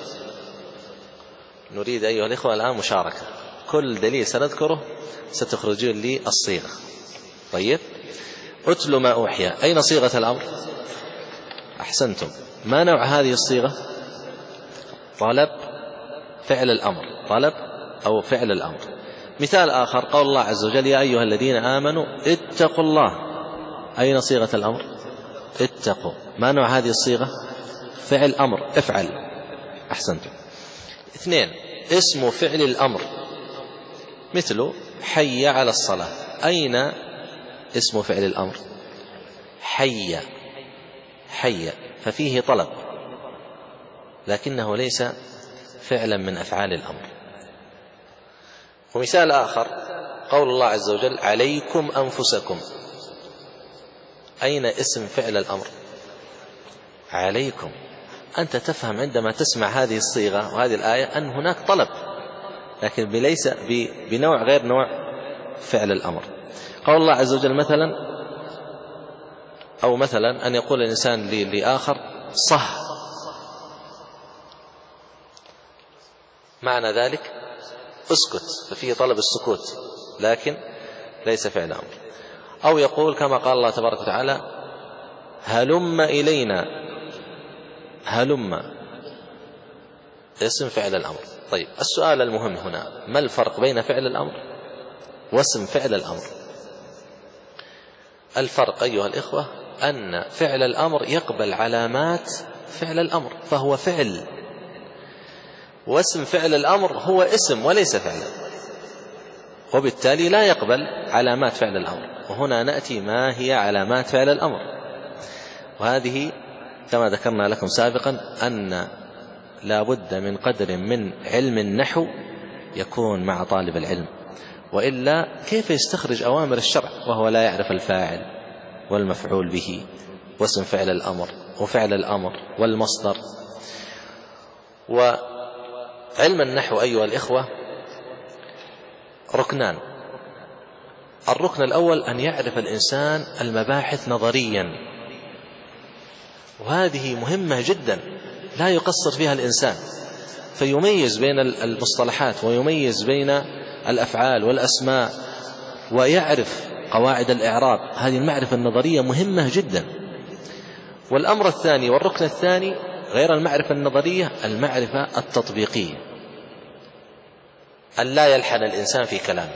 نريد أيها الإخوة الآن مشاركة، كل دليل سنذكره ستخرجون لي الصيغة. طيب، أتل ما أوحي، أين صيغة الأمر؟ أحسنتم. ما نوع هذه الصيغة؟ طلب فعل الأمر، طلب أو فعل الأمر. مثال آخر قول الله عز وجل يا أيها الذين آمنوا اتقوا الله. أين صيغة الأمر؟ اتقوا. ما نوع هذه الصيغة؟ فعل أمر، افعل. أحسنتم. 2. اسم فعل الأمر مثل حي على الصلاة. أين اسم فعل الأمر؟ حي. حي ففيه طلب لكنه ليس فعلا من أفعال الأمر. ومثال آخر قول الله عز وجل عليكم أنفسكم. أين اسم فعل الأمر؟ عليكم. أنت تفهم عندما تسمع هذه الصيغة وهذه الآية أن هناك طلب لكن ليس بنوع غير نوع فعل الأمر. قول الله عز وجل مثلا أو مثلا أن يقول الإنسان لآخر صح، معنى ذلك اسكت، ففيه طلب السكوت لكن ليس فعل أمر. أو يقول كما قال الله تبارك وتعالى هلم إلينا. هلم اسم فعل الأمر. طيب، السؤال المهم هنا ما الفرق بين فعل الأمر واسم فعل الأمر؟ الفرق أيها الإخوة أن فعل الأمر يقبل علامات فعل الأمر فهو فعل، واسم فعل الأمر هو اسم وليس فعلا، وبالتالي لا يقبل علامات فعل الأمر. وهنا نأتي ما هي علامات فعل الأمر، وهذه كما ذكرنا لكم سابقا أن لا بد من قدر من علم النحو يكون مع طالب العلم، وإلا كيف يستخرج أوامر الشرع وهو لا يعرف الفاعل والمفعول به واسم فعل الأمر وفعل الأمر والمصدر. وعلم النحو أيها الإخوة ركنان. الركن الأول أن يعرف الإنسان المباحث نظريا، وهذه مهمة جدا لا يقصر فيها الإنسان، فيميز بين المصطلحات ويميز بين الأفعال والأسماء ويعرف قواعد الإعراب. هذه المعرفة النظرية مهمة جدا. والأمر الثاني والركن الثاني غير المعرفة النظرية المعرفة التطبيقية، أن لا يلحن الإنسان في كلامه.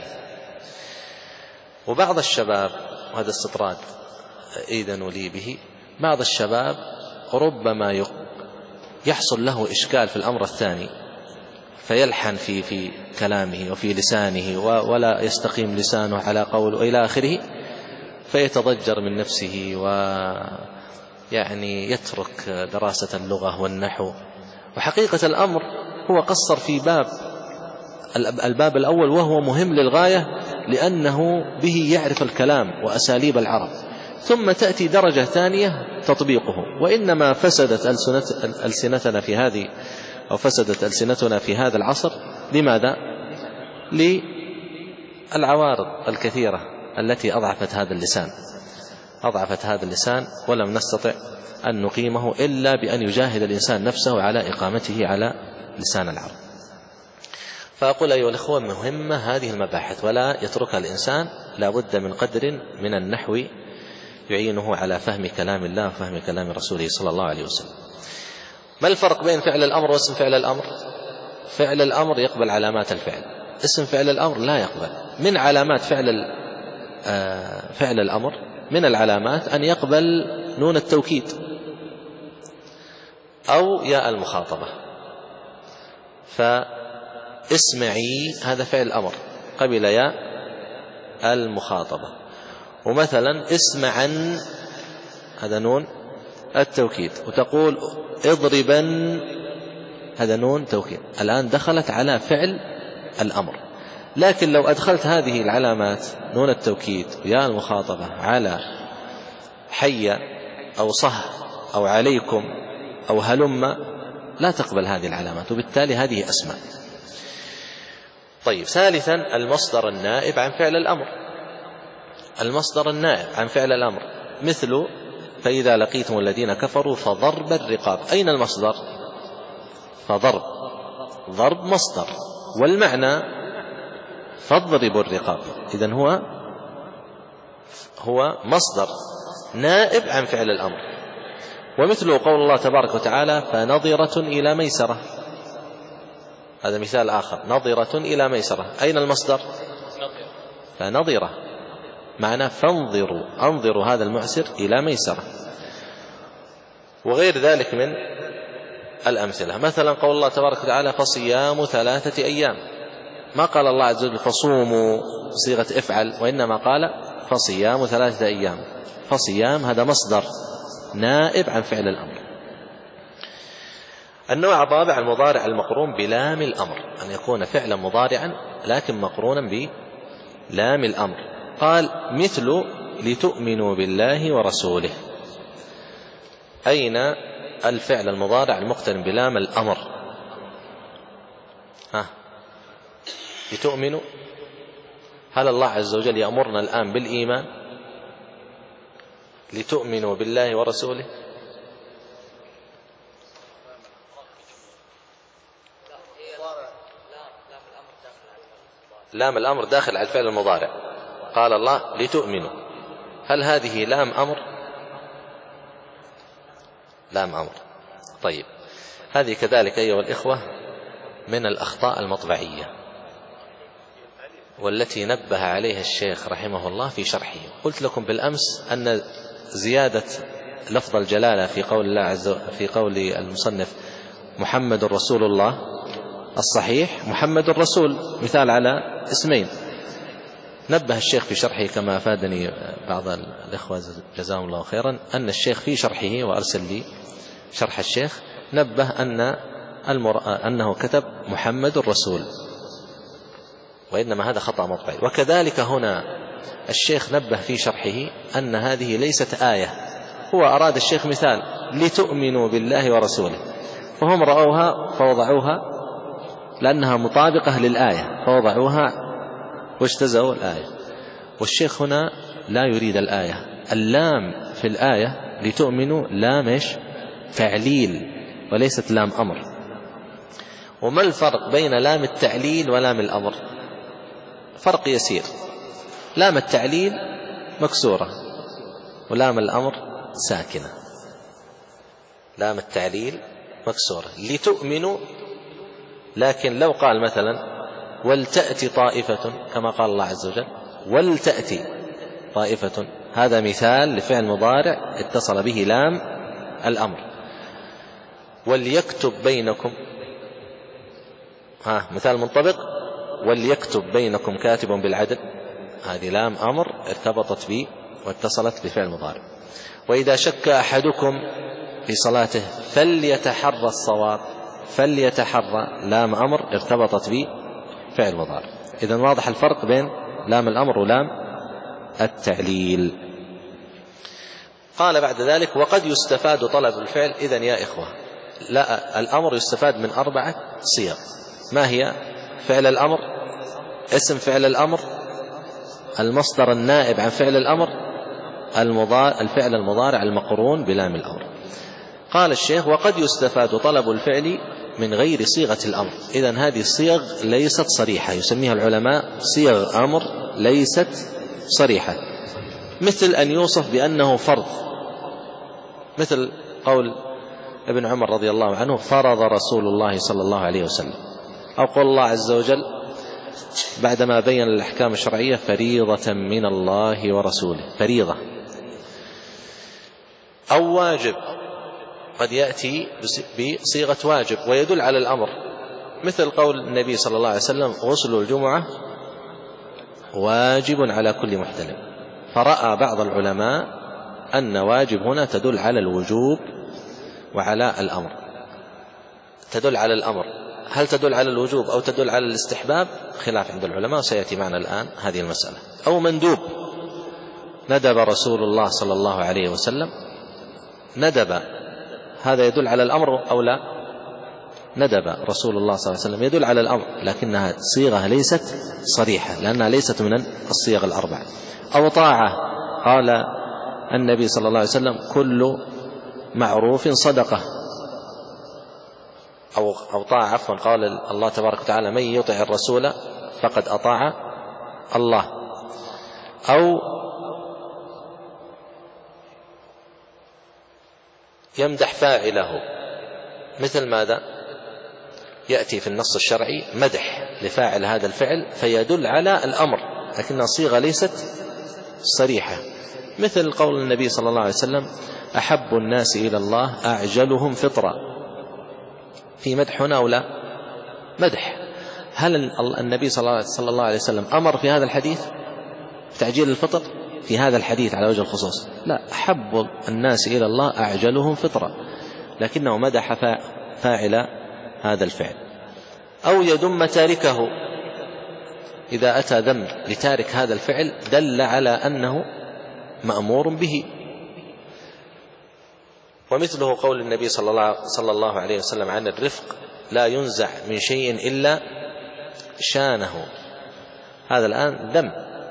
وبعض الشباب، وهذا استطراد إذن لي به، بعض الشباب ربما يحصل له إشكال في الأمر الثاني فيلحن في كلامه وفي لسانه ولا يستقيم لسانه على قول إلى آخره، فيتضجر من نفسه ويعني يترك دراسة اللغة والنحو. وحقيقة الأمر هو قصر في الباب الأول وهو مهم للغاية لأنه به يعرف الكلام وأساليب العرب، ثم تأتي درجة ثانية تطبيقه. وإنما فسدت ألسنتنا في هذه أو فسدت ألسنتنا في هذا العصر. لماذا؟ للعوارض الكثيرة التي أضعفت هذا اللسان ولم نستطع أن نقيمه إلا بأن يجاهد الإنسان نفسه على إقامته على لسان العرب. فأقول أيها الأخوة مهمة هذه المباحث ولا يتركها الإنسان، لا بد من قدر من النحو يعينه على فهم كلام الله وفهم كلام رسوله صلى الله عليه وسلم. ما الفرق بين فعل الأمر واسم فعل الأمر؟ فعل الأمر يقبل علامات الفعل، اسم فعل الأمر لا يقبل. من علامات فعل الأمر من العلامات أن يقبل نون التوكيد أو ياء المخاطبة. فاسمعي هذا فعل الأمر قبل يا المخاطبة. ومثلا اسمعا هذا نون التوكيد، وتقول اضربا هذا نون توكيد، الآن دخلت على فعل الأمر. لكن لو أدخلت هذه العلامات نون التوكيد ويا المخاطبة على حي أو صه أو عليكم أو هلم لا تقبل هذه العلامات، وبالتالي هذه أسماء. طيب، ثالثا المصدر النائب عن فعل الأمر. المصدر النائب عن فعل الأمر مثل فإذا لقيتم الذين كفروا فضرب الرقاب. أين المصدر؟ فضرب، ضرب مصدر، والمعنى فاضربوا الرقاب. إذن هو مصدر نائب عن فعل الأمر. ومثل قول الله تبارك وتعالى فنظرة إلى ميسرة، هذا مثال آخر، نظرة إلى ميسرة. أين المصدر؟ فنظرة، معنى فانظروا، أنظروا هذا المعسر إلى ميسرة. وغير ذلك من الأمثلة، مثلا قول الله تبارك وتعالى فصيام 3 أيام، ما قال الله عز وجل فصوموا صيغة افعل، وإنما قال فصيام 3 أيام. فصيام هذا مصدر نائب عن فعل الأمر. النوع الرابع المضارع المقرون بلام الأمر، أن يكون فعلا مضارعا لكن مقرونا بلام الأمر. قال مثل لتؤمنوا بالله ورسوله. أين الفعل المضارع المقترن بلام الأمر؟ لتؤمنوا، هل الله عز وجل يأمرنا الآن بالإيمان؟ لتؤمنوا بالله ورسوله. لام الأمر داخل على الفعل المضارع. قال الله لتؤمنوا، هل هذه لام أمر؟ لام أمر. طيب، هذه كذلك أيها الإخوة من الأخطاء المطبعية، والتي نبه عليها الشيخ رحمه الله في شرحه. قلت لكم بالأمس أن زيادة لفظ الجلالة في قول المصنف محمد رسول الله الصحيح محمد الرسول، مثال على اسمين. نبه الشيخ في شرحه كما أفادني بعض الإخوة جزاهم الله خيرا أن الشيخ في شرحه، وأرسل لي شرح الشيخ، نبه أنه كتب محمد الرسول، وإنما هذا خطأ مطبعي. وكذلك هنا الشيخ نبه في شرحه أن هذه ليست آية، هو أراد الشيخ مثال لتؤمنوا بالله ورسوله، فهم رأوها فوضعوها لأنها مطابقة للآية فوضعوها واجتزأوا الآية. والشيخ هنا لا يريد الآية. اللام في الآية لتؤمنوا لام تعليل وليست لام أمر. وما الفرق بين لام التعليل ولام الأمر؟ فرق يسير، لام التعليل مكسورة ولام الأمر ساكنة. لام التعليل مكسورة لتؤمنوا، لكن لو قال مثلا ولتأتي طائفة كما قال الله عز وجل ولتأتي طائفة، هذا مثال لفعل مضارع اتصل به لام الأمر. وليكتب بينكم، مثال منطبق، وليكتب بينكم كاتب بالعدل، هذه لام أمر ارتبطت به واتصلت بفعل مضارع. وإذا شك أحدكم في صلاته فليتحرى الصواب، فليتحرى لام أمر ارتبطت به فعل مضارع. إذن واضح الفرق بين لام الأمر ولام التعليل. قال بعد ذلك وقد يستفاد طلب الفعل. إذن يا إخوة، لا، الأمر يستفاد من 4 صيغ. ما هي؟ فعل الأمر، اسم فعل الأمر، المصدر النائب عن فعل الأمر، الفعل المضارع المقرون بلام الأمر. قال الشيخ وقد يستفاد طلب الفعل من غير صيغة الأمر. إذن هذه الصيغ ليست صريحة، يسميها العلماء صيغ أمر ليست صريحة، مثل أن يوصف بأنه فرض، مثل قول ابن عمر رضي الله عنه فرض رسول الله صلى الله عليه وسلم، أو قول الله عز وجل بعدما بين الأحكام الشرعية فريضة من الله ورسوله، فريضة. أو واجب، قد يأتي بصيغة واجب ويدل على الأمر، مثل قول النبي صلى الله عليه وسلم: غسل الجمعة واجب على كل محتلم. فرأى بعض العلماء أن واجب هنا تدل على الوجوب وعلى الأمر. تدل على الأمر، هل تدل على الوجوب أو تدل على الاستحباب؟ خلاف عند العلماء، وسيأتي معنا الآن هذه المسألة. أو مندوب، ندب رسول الله صلى الله عليه وسلم، ندب، هذا يدل على الأمر أو لا؟ ندب رسول الله صلى الله عليه وسلم يدل على الأمر، لكنها صيغة ليست صريحة لأنها ليست من الصيغ الأربع. أو طاعة، قال النبي صلى الله عليه وسلم: كل معروف صدقة. أو طاعة، عفوا، قال الله تبارك وتعالى: من يطع الرسول فقد أطاع الله. أو يمدح فاعله، مثل ماذا؟ يأتي في النص الشرعي مدح لفاعل هذا الفعل فيدل على الأمر، لكنها صيغة ليست صريحة، مثل قول النبي صلى الله عليه وسلم: أحب الناس إلى الله أعجلهم فطرا. في مدح هنا أو لا؟ مدح. هل النبي صلى الله عليه وسلم أمر في هذا الحديث بتعجيل الفطر في هذا الحديث على وجه الخصوص؟ لا، أحب الناس إلى الله أعجلهم فطرا، لكنه مدح فاعل هذا الفعل. أو يذم تاركه، إذا أتى ذم لتارك هذا الفعل دل على أنه مأمور به. ومثله قول النبي صلى الله عليه وسلم عن الرفق: لا ينزع من شيء إلا شانه. هذا الآن ذم.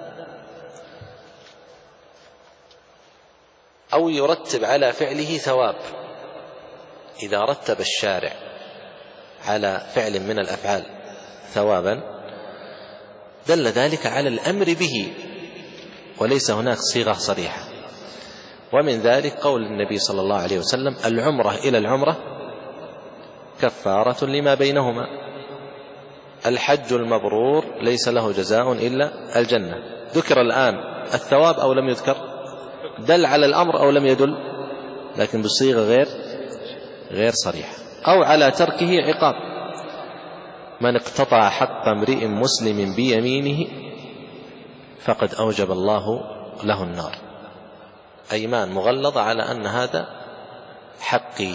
أو يرتب على فعله ثواب، إذا رتب الشارع على فعل من الأفعال ثوابا دل ذلك على الأمر به، وليس هناك صيغة صريحة. ومن ذلك قول النبي صلى الله عليه وسلم: العمرة إلى العمرة كفارة لما بينهما، الحج المبرور ليس له جزاء إلا الجنة. ذكر الآن الثواب أو لم يذكر؟ دل على الأمر أو لم يدل؟ لكن بصيغة غير صريحة. أو على تركه عقاب: من اقتطع حق امرئ مسلم بيمينه فقد أوجب الله له النار. أيمان مغلظة على أن هذا حقي،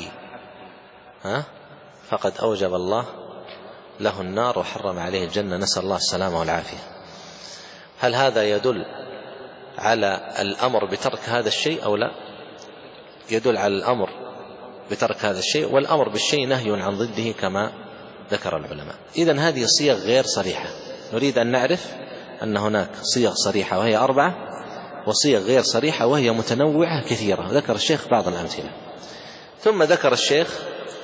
فقد أوجب الله له النار وحرم عليه الجنة، نسأل الله السلامة والعافية. هل هذا يدل على الأمر بترك هذا الشيء أو لا؟ يدل على الأمر بترك هذا الشيء، والأمر بالشيء نهي عن ضده كما ذكر العلماء. إذن هذه صيغ غير صريحة. نريد أن نعرف أن هناك صيغ صريحة وهي 4، وصيغ غير صريحة وهي متنوعة كثيرة. ذكر الشيخ بعض الأمثلة، ثم ذكر الشيخ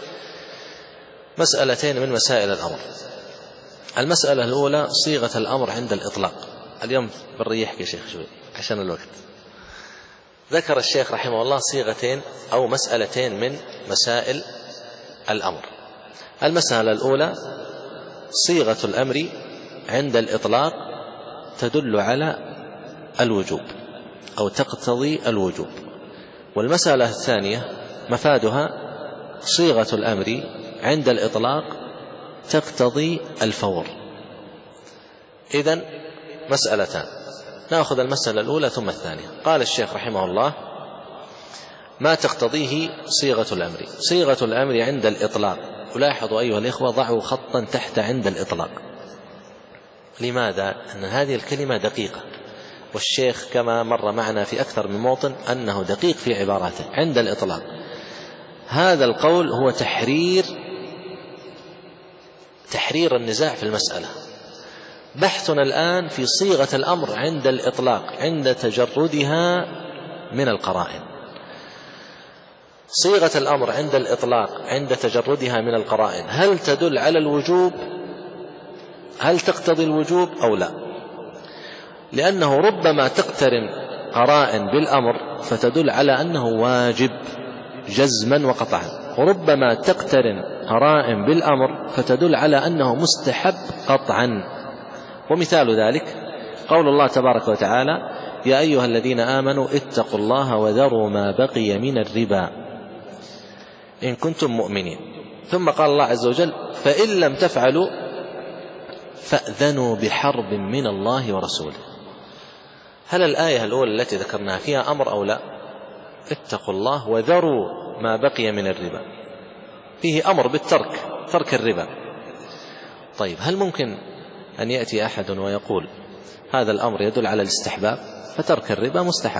مسألتين من مسائل الأمر. المسألة الأولى صيغة الأمر عند الإطلاق. اليوم بالريح يا شيخ شوي عشان الوقت. ذكر الشيخ رحمه الله صيغتين أو مسألتين من مسائل الأمر. المسألة الأولى صيغة الأمر عند الإطلاق تدل على الوجوب أو تقتضي الوجوب. والمسألة الثانية مفادها صيغة الأمر عند الإطلاق تقتضي الفور. إذن مسألتان، نأخذ المسألة الأولى ثم الثانية. قال الشيخ رحمه الله: ما تقتضيه صيغة الأمر. صيغة الأمر عند الإطلاق، ولاحظوا أيها الإخوة ضعوا خطا تحت عند الإطلاق. لماذا؟ أن هذه الكلمة دقيقة، والشيخ كما مر معنا في أكثر من موطن أنه دقيق في عباراته. عند الإطلاق هذا القول هو تحرير النزاع في المسألة. بحثنا الآن في صيغة الأمر عند الإطلاق عند تجردها من القرائن. صيغة الأمر عند الإطلاق عند تجردها من القرائن هل تدل على الوجوب؟ هل تقتضي الوجوب أو لا؟ لأنه ربما تقترن قرائن بالأمر فتدل على أنه واجب جزما وقطعا، وربما تقترن قرائن بالأمر فتدل على أنه مستحب قطعا. ومثال ذلك قول الله تبارك وتعالى: يا أيها الذين آمنوا اتقوا الله وذروا ما بقي من الربا إن كنتم مؤمنين. ثم قال الله عز وجل فإن لم تفعلوا فأذنوا بحرب من الله ورسوله. هل الآية الأولى التي ذكرناها فيها أمر أو لا؟ اتقوا الله وذروا ما بقي من الربا، فيه أمر بالترك، ترك الربا. طيب هل ممكن أن يأتي أحد ويقول هذا الأمر يدل على الاستحباب فترك الربا مستحب؟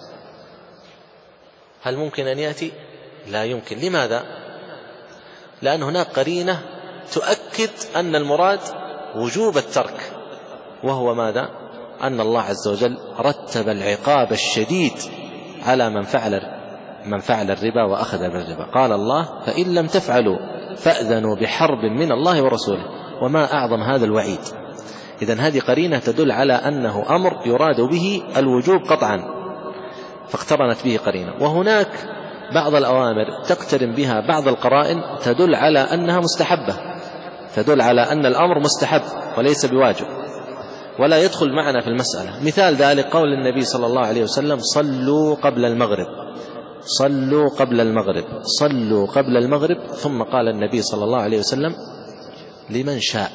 هل ممكن أن يأتي؟ لا يمكن. لماذا؟ لأن هناك قرينة تؤكد أن المراد وجوب الترك، وهو ماذا؟ أن الله عز وجل رتب العقاب الشديد على من فعل الربا وأخذ بالربا. قال الله فإن لم تفعلوا فأذنوا بحرب من الله ورسوله. وما أعظم هذا الوعيد. إذن هذه قرينة تدل على أنه أمر يراد به الوجوب قطعا، فاقترنت به قرينة. وهناك بعض الأوامر تقترن بها بعض القرائن تدل على أنها مستحبة، تدل على أن الأمر مستحب وليس بواجب، ولا يدخل معنا في المسألة. مثال ذلك قول النبي صلى الله عليه وسلم صلوا قبل المغرب، صلوا قبل المغرب، صلوا قبل المغرب. ثم قال النبي صلى الله عليه وسلم لمن شاء.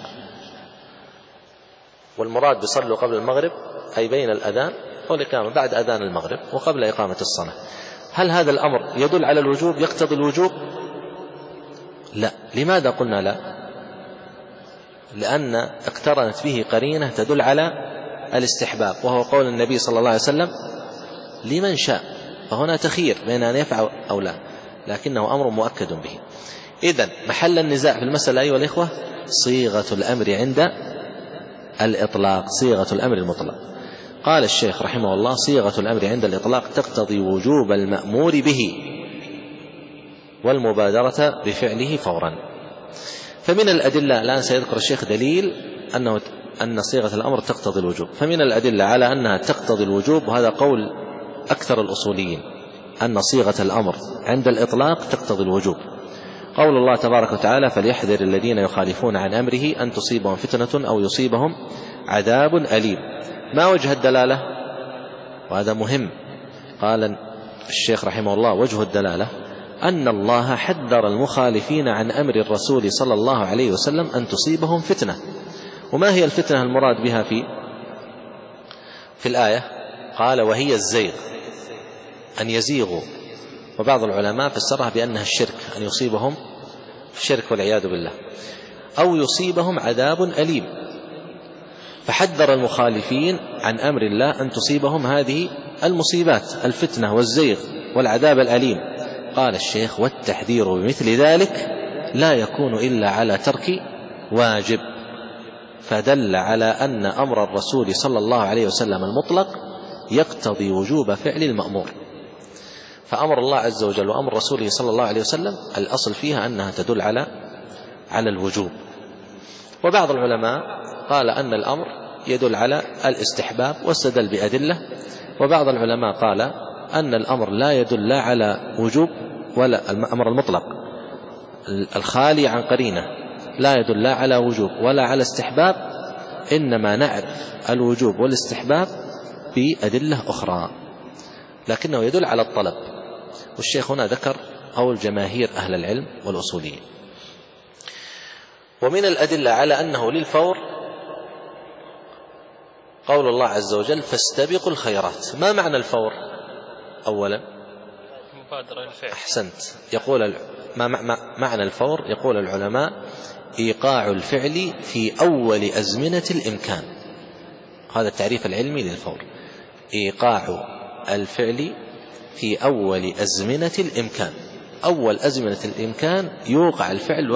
والمراد بصلوا قبل المغرب أي بين الأذان والإقامة، بعد أذان المغرب وقبل إقامة الصلاة. هل هذا الأمر يدل على الوجوب، يقتضي الوجوب؟ لا. لماذا قلنا لا؟ لأن اقترنت به قرينة تدل على الاستحباب، وهو قول النبي صلى الله عليه وسلم لمن شاء، فهنا تخير بين أن يفعل أو لا، لكنه أمر مؤكد به. إذن محل النزاع في المسألة أيها الإخوة صيغة الأمر عند الإطلاق، صيغة الأمر المطلق. قال الشيخ رحمه الله صيغة الأمر عند الإطلاق تقتضي وجوب المأمور به والمبادرة بفعله فورا. فمن الأدلة، الآن سيذكر الشيخ دليل أن صيغة الأمر تقتضي الوجوب. فمن الأدلة على أنها تقتضي الوجوب، وهذا قول أكثر الأصوليين، أن صيغة الأمر عند الإطلاق تقتضي الوجوب. قول الله تبارك وتعالى فليحذر الذين يخالفون عن أمره أن تصيبهم فتنة أو يصيبهم عذاب أليم. ما وجه الدلالة؟ وهذا مهم. قال الشيخ رحمه الله وجه الدلالة أن الله حذر المخالفين عن أمر الرسول صلى الله عليه وسلم أن تصيبهم فتنة. وما هي الفتنة المراد بها في الآية؟ قال وهي الزيغ، أن يزيغوا. وبعض العلماء فسرها بأنها الشرك، أن يصيبهم الشرك والعياذ بالله، أو يصيبهم عذاب أليم. فحذر المخالفين عن أمر الله أن تصيبهم هذه المصيبات، الفتنة والزيغ والعذاب الأليم. قال الشيخ والتحذير بمثل ذلك لا يكون إلا على ترك واجب، فدل على أن أمر الرسول صلى الله عليه وسلم المطلق يقتضي وجوب فعل المأمور. فأمر الله عز وجل وأمر رسوله صلى الله عليه وسلم الأصل فيها أنها تدل على الوجوب. وبعض العلماء قال أن الأمر يدل على الاستحباب واستدل بأدلة. وبعض العلماء قال أن الأمر لا يدل لا على وجوب ولا الأمر المطلق الخالي عن قرينة لا يدل لا على وجوب ولا على استحباب، إنما نعرف الوجوب والاستحباب بأدلة أخرى، لكنه يدل على الطلب. والشيخ هنا ذكر قول جماهير أهل العلم والأصوليين. ومن الأدلة على أنه للفور قول الله عز وجل فاستبقوا الخيرات. ما معنى الفور؟ أولا مبادرة الفعل. أحسنت. يقول ما معنى الفور؟ يقول العلماء إيقاع الفعل في أول أزمنة الإمكان. هذا التعريف العلمي للفور، إيقاع الفعل في أول أزمنة الإمكان. أول أزمنة الإمكان يوقع الفعل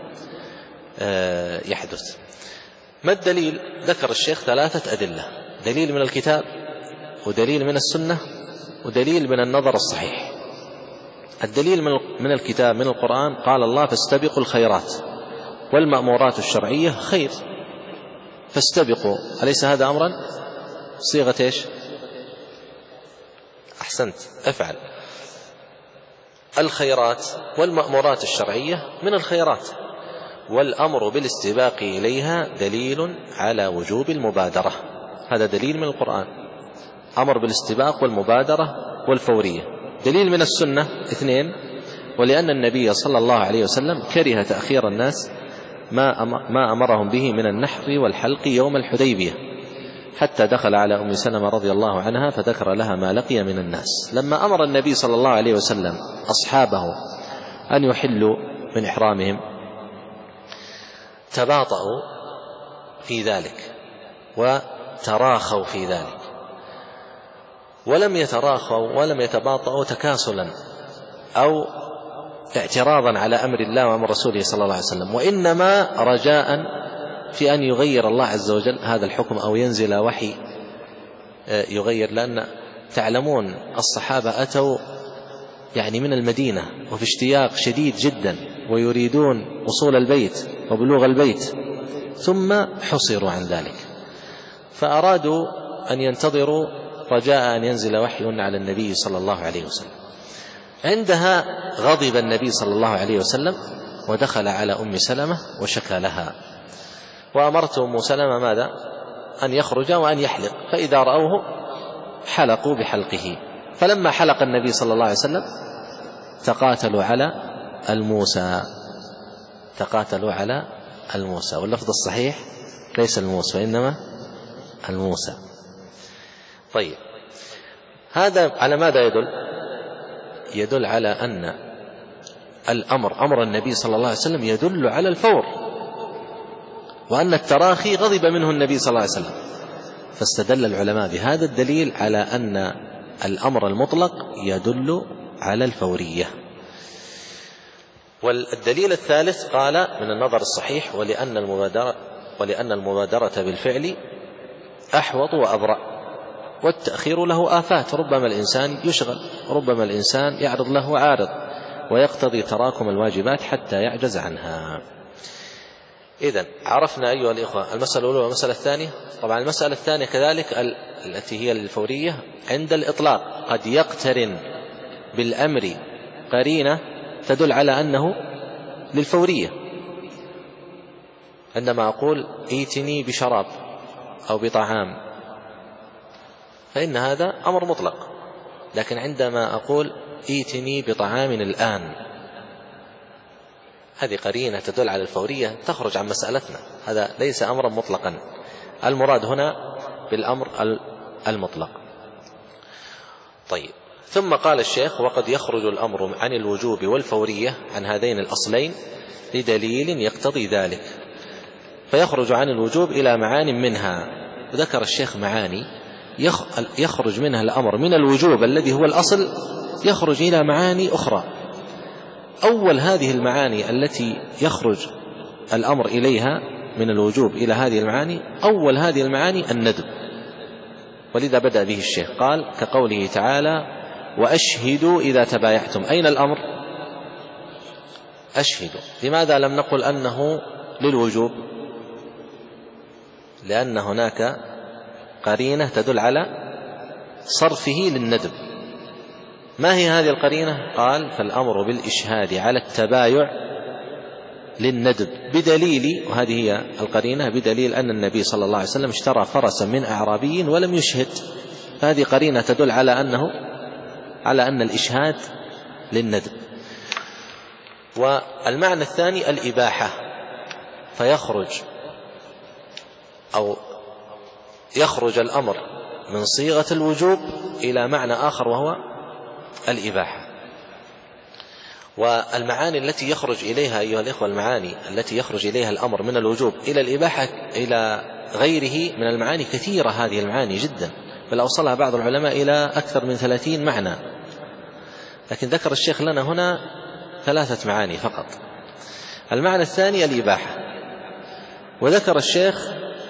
ويحدث. ما الدليل؟ ذكر الشيخ 3 أدلة: دليل من الكتاب، ودليل من السنة، ودليل من النظر الصحيح. الدليل من الكتاب من القرآن قال الله فاستبقوا الخيرات، والمأمورات الشرعية خير، فاستبقوا. أليس هذا أمرا؟ صيغة إيش؟ أحسنت، افعل. الخيرات والمأمورات الشرعية من الخيرات، والأمر بالاستباق إليها دليل على وجوب المبادرة. هذا دليل من القرآن، أمر بالاستباق والمبادرة والفورية. دليل من السنة 2: ولأن النبي صلى الله عليه وسلم كره تأخير الناس ما أمرهم به من النحر والحلق يوم الحديبية، حتى دخل على أم سلمة رضي الله عنها فذكر لها ما لقي من الناس. لما أمر النبي صلى الله عليه وسلم أصحابه أن يحلوا من إحرامهم تباطؤوا في ذلك وتراخوا في ذلك، ولم يتراخوا ولم يتباطؤوا تكاسلا أو اعتراضا على أمر الله وأمر رسوله صلى الله عليه وسلم، وإنما رجاء في أن يغير الله عز وجل هذا الحكم أو ينزل وحي يغير. لأن تعلمون الصحابة أتوا يعني من المدينة وفي اشتياق شديد جدا ويريدون وصول البيت وبلوغ البيت، ثم حصروا عن ذلك فأرادوا أن ينتظروا رجاء أن ينزل وحي على النبي صلى الله عليه وسلم. عندها غضب النبي صلى الله عليه وسلم ودخل على أم سلمة وشكى لها، وأمرت أم سلمة ماذا؟ أن يخرج وأن يحلق، فإذا رأوه حلقوا بحلقه. فلما حلق النبي صلى الله عليه وسلم تقاتلوا على الموسى، واللفظ الصحيح ليس الموسى وإنما الموسى. طيب، هذا على ماذا يدل على أن أمر النبي صلى الله عليه وسلم يدل على الفور، وأن التراخي غضب منه النبي صلى الله عليه وسلم. فاستدل العلماء بهذا الدليل على أن الأمر المطلق يدل على الفورية. والدليل الثالث قال من النظر الصحيح ولأن المبادرة بالفعل أحوط وأبرأ، والتأخير له آفات، ربما الإنسان يشغل، ربما الإنسان يعرض له عارض، ويقتضي تراكم الواجبات حتى يعجز عنها. إذن عرفنا أيها الإخوة المسألة الأولى والمسألة الثانية. طبعا المسألة الثانية كذلك التي هي الفورية عند الإطلاق قد يقترن بالأمر قرينة تدل على أنه للفورية. عندما أقول ائتني بشراب أو بطعام فإن هذا أمر مطلق، لكن عندما أقول ائتني بطعام الآن هذه قرينة تدل على الفورية تخرج عن مسألتنا، هذا ليس أمرا مطلقا. المراد هنا بالأمر المطلق. طيب، ثم قال الشيخ وقد يخرج الأمر عن الوجوب والفورية عن هذين الأصلين لدليل يقتضي ذلك، فيخرج عن الوجوب إلى معان منها. وذكر الشيخ معاني يخرج منها الأمر من الوجوب الذي هو الأصل، يخرج إلى معاني أخرى. أول هذه المعاني التي يخرج الأمر إليها من الوجوب إلى هذه المعاني، أول هذه المعاني الندب، ولذا بدأ به الشيخ قال كقوله تعالى وأشهدوا إذا تبايعتم. أين الأمر؟ أشهدوا. لماذا لم نقل أنه للوجوب؟ لأن هناك قرينة تدل على صرفه للندب. ما هي هذه القرينة؟ قال فالأمر بالإشهاد على التبايع للندب بدليل، وهذه هي القرينة، بدليل أن النبي صلى الله عليه وسلم اشترى فرسا من أعرابي ولم يشهد، فهذه قرينة تدل على أن الإشهاد للندب. والمعنى الثاني الإباحة، يخرج الأمر من صيغة الوجوب إلى معنى آخر وهو الإباحة. والمعاني التي يخرج إليها أيها الإخوة، المعاني التي يخرج إليها الأمر من الوجوب إلى الإباحة إلى غيره من المعاني كثيرة، هذه المعاني جدا، بل أوصلها بعض العلماء إلى أكثر من 30 معنى، لكن ذكر الشيخ لنا هنا 3 معاني فقط. المعنى الثاني الإباحة، وذكر الشيخ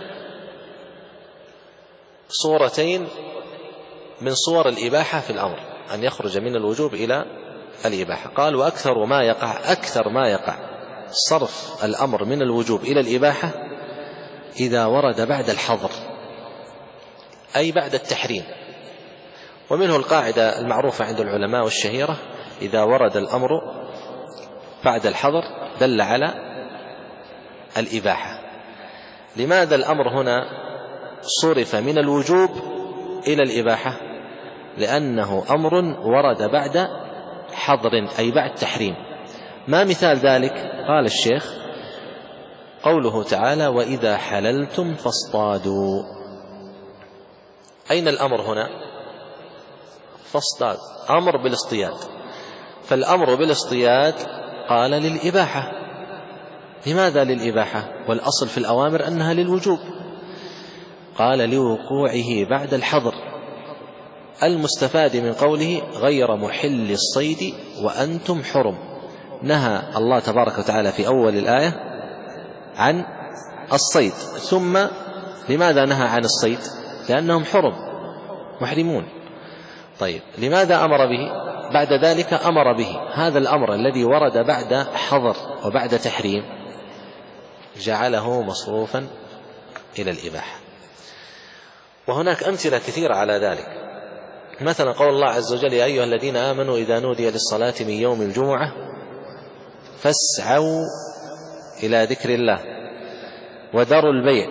صورتين من صور الإباحة في الأمر أن يخرج من الوجوب إلى الإباحة. قال وأكثر ما يقع صرف الأمر من الوجوب إلى الإباحة إذا ورد بعد الحظر، أي بعد التحريم. ومنه القاعدة المعروفة عند العلماء والشهيرة إذا ورد الأمر بعد الحظر دل على الإباحة. لماذا الأمر هنا صرف من الوجوب إلى الإباحة؟ لأنه أمر ورد بعد حظر أي بعد تحريم. ما مثال ذلك؟ قال الشيخ: قوله تعالى: وإذا حللتم فاصطادوا. أين الأمر هنا؟ فاصطاد، أمر بالاصطياد، فالأمر بالاصطياد قال للإباحة. لماذا للإباحة والأصل في الأوامر أنها للوجوب؟ قال: لوقوعه بعد الحظر، المستفاد من قوله غير محل الصيد وأنتم حرم. نهى الله تبارك وتعالى في أول الآية عن الصيد، ثم لماذا نهى عن الصيد؟ لأنهم حرم محرمون. طيب لماذا أمر به؟ بعد ذلك أمر به. هذا الأمر الذي ورد بعد حظر وبعد تحريم جعله مصروفا إلى الإباحة. وهناك أمثلة كثيرة على ذلك، مثلا قول الله عز وجل: يا أيها الذين آمنوا إذا نودي للصلاة من يوم الجمعة فاسعوا إلى ذكر الله وذروا البيع.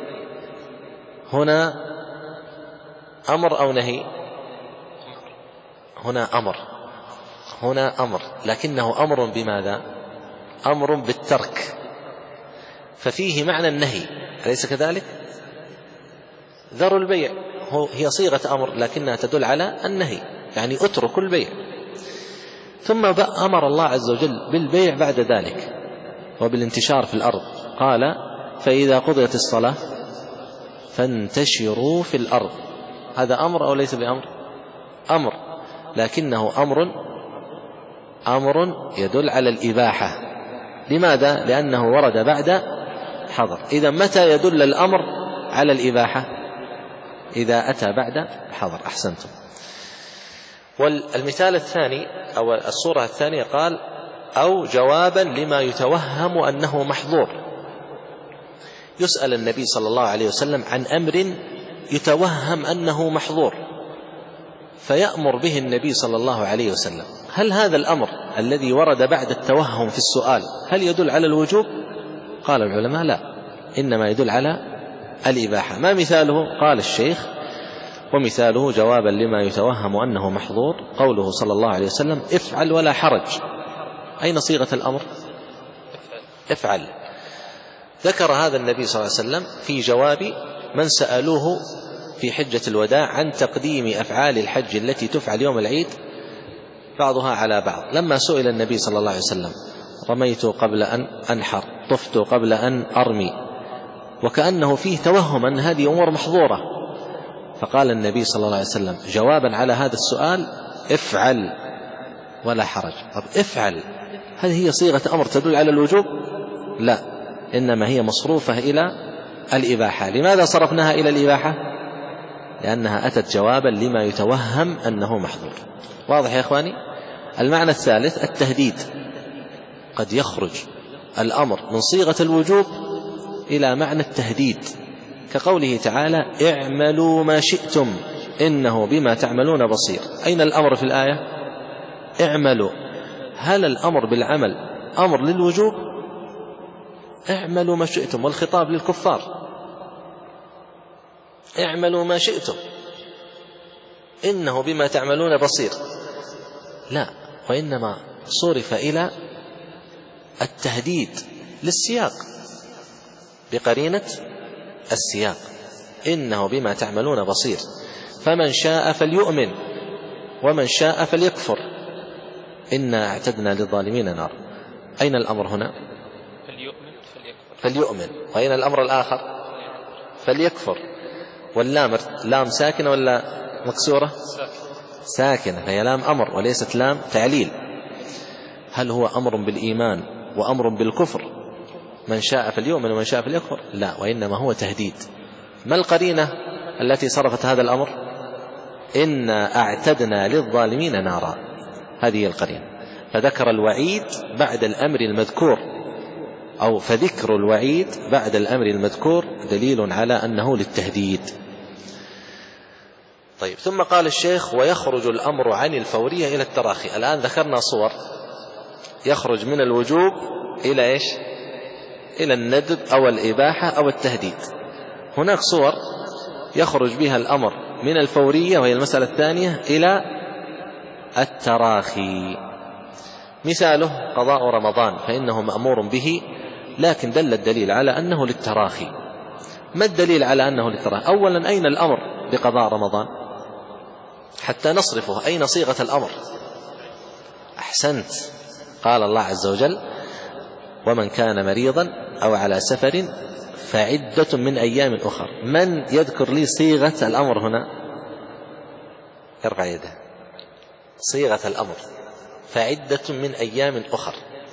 هنا أمر أو نهي؟ هنا أمر، لكنه أمر بماذا؟ أمر بالترك، ففيه معنى النهي، أليس كذلك؟ ذروا البيع هي صيغة أمر لكنها تدل على النهي، يعني اتركوا البيع. ثم أمر الله عز وجل بالبيع بعد ذلك وبالانتشار في الأرض، قال: فإذا قضيت الصلاة فانتشروا في الأرض. هذا أمر أو ليس بأمر؟ أمر، لكنه أمر يدل على الإباحة. لماذا؟ لأنه ورد بعد حظر. إذا متى يدل الأمر على الإباحة؟ إذا أتى بعد حظر. أحسنتم. والمثال الثاني أو الصورة الثانية قال: أو جوابا لما يتوهم أنه محظور. يسأل النبي صلى الله عليه وسلم عن أمر يتوهم أنه محظور، فيأمر به النبي صلى الله عليه وسلم. هل هذا الأمر الذي ورد بعد التوهم في السؤال هل يدل على الوجوب؟ قال العلماء: لا، إنما يدل على الإباحة. ما مثاله؟ قال الشيخ: ومثاله جوابا لما يتوهم أنه محظور قوله صلى الله عليه وسلم: افعل ولا حرج. أين صيغة الأمر؟ افعل. ذكر هذا النبي صلى الله عليه وسلم في جواب من سألوه في حجة الوداع عن تقديم أفعال الحج التي تفعل يوم العيد بعضها على بعض. لما سئل النبي صلى الله عليه وسلم: رميت قبل أن أنحر، طفت قبل أن أرمي، وكأنه فيه توهم أن هذه أمور محظورة، فقال النبي صلى الله عليه وسلم جوابا على هذا السؤال: افعل ولا حرج. طب افعل هذه هي صيغة أمر تدل على الوجوب؟ لا، إنما هي مصروفة إلى الإباحة. لماذا صرفناها إلى الإباحة؟ لأنها أتت جوابا لما يتوهم أنه محظور. واضح يا إخواني؟ المعنى الثالث التهديد. قد يخرج الأمر من صيغة الوجوب إلى معنى التهديد، كقوله تعالى: اعملوا ما شئتم إنه بما تعملون بصير. أين الأمر في الآية؟ اعملوا. هل الأمر بالعمل أمر للوجوب؟ اعملوا ما شئتم، والخطاب للكفار: اعملوا ما شئتم إنه بما تعملون بصير. لا، وإنما صرف إلى التهديد للسياق بقرينة السياق: إنه بما تعملون بصير، فمن شاء فليؤمن ومن شاء فليكفر إنا أعتدنا للظالمين نار. أين الأمر هنا؟ فليؤمن. وأين الأمر الآخر؟ فليكفر. واللام لام ساكنة ولا مكسورة؟ ساكنة، فهي لام أمر وليست لام تعليل. هل هو أمر بالإيمان وأمر بالكفر؟ من شاء فليؤمن ومن شاء فليكفر؟ لا، وإنما هو تهديد. ما القرينة التي صرفت هذا الأمر؟ إنا أعتدنا للظالمين نارا، هذه القرينة. فذكر الوعيد بعد الأمر المذكور، أو فذكر الوعيد بعد الأمر المذكور دليل على أنه للتهديد. طيب، ثم قال الشيخ: ويخرج الأمر عن الفورية إلى التراخي. الآن ذكرنا صور يخرج من الوجوب إلى إيش؟ إلى الندب أو الإباحة أو التهديد. هناك صور يخرج بها الأمر من الفورية وهي المسألة الثانية إلى التراخي. مثاله قضاء رمضان فإنه مأمور به، لكن دل الدليل على أنه للتراخي. ما الدليل على أنه للتراخي؟ أولا أين الأمر بقضاء رمضان حتى نصرفه؟ أين صيغة الأمر؟ أحسنت، قال الله عز وجل ومن كان مريضا أو على سفر فعدة من أيام أخر. من يذكر لي صيغة الأمر هنا؟ ارفع يده. صيغة الأمر فعدة من أيام أخر.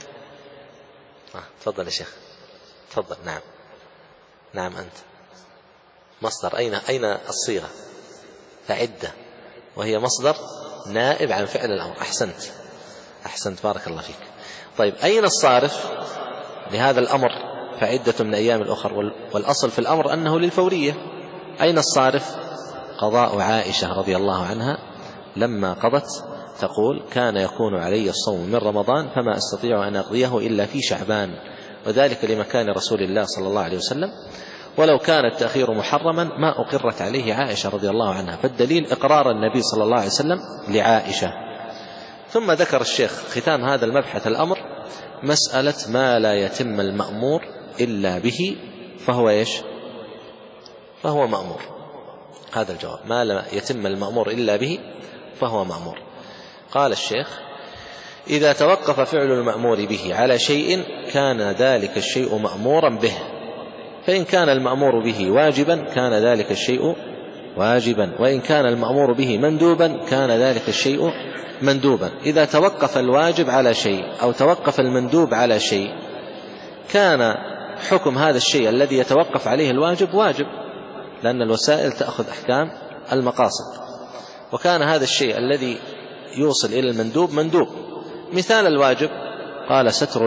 تفضل يا شيخ، تفضل. نعم أنت مصدر. أين الصيغة؟ فعدة، وهي مصدر نائب عن فعل الأمر. أحسنت بارك الله فيك. طيب أين الصارف لهذا الأمر فعدة من أيام الأخر؟ والأصل في الأمر أنه للفورية. أين الصارف؟ قضاء عائشة رضي الله عنها لما قضت تقول كان يكون علي الصوم من رمضان فما أستطيع أن أقضيه إلا في شعبان، وذلك لمكان رسول الله صلى الله عليه وسلم، ولو كان التأخير محرما ما أقرت عليه عائشة رضي الله عنها. فالدليل إقرار النبي صلى الله عليه وسلم لعائشة. ثم ذكر الشيخ ختام هذا المبحث الأمر مسألة ما لا يتم المأمور إلا به فهو إيش؟ فهو مأمور. هذا الجواب، ما لا يتم المأمور إلا به فهو مأمور. قال الشيخ إذا توقف فعل المأمور به على شيء كان ذلك الشيء مأمورا به، فإن كان المأمور به واجبا كان ذلك الشيء واجبا، وإن كان المأمور به مندوبا كان ذلك الشيء مندوبا. إذا توقف الواجب على شيء أو توقف المندوب على شيء كان حكم هذا الشيء الذي يتوقف عليه الواجب واجب، لأن الوسائل تأخذ أحكام المقاصد، وكان هذا الشيء الذي يوصل إلى المندوب مندوب. مثال الواجب قال ستر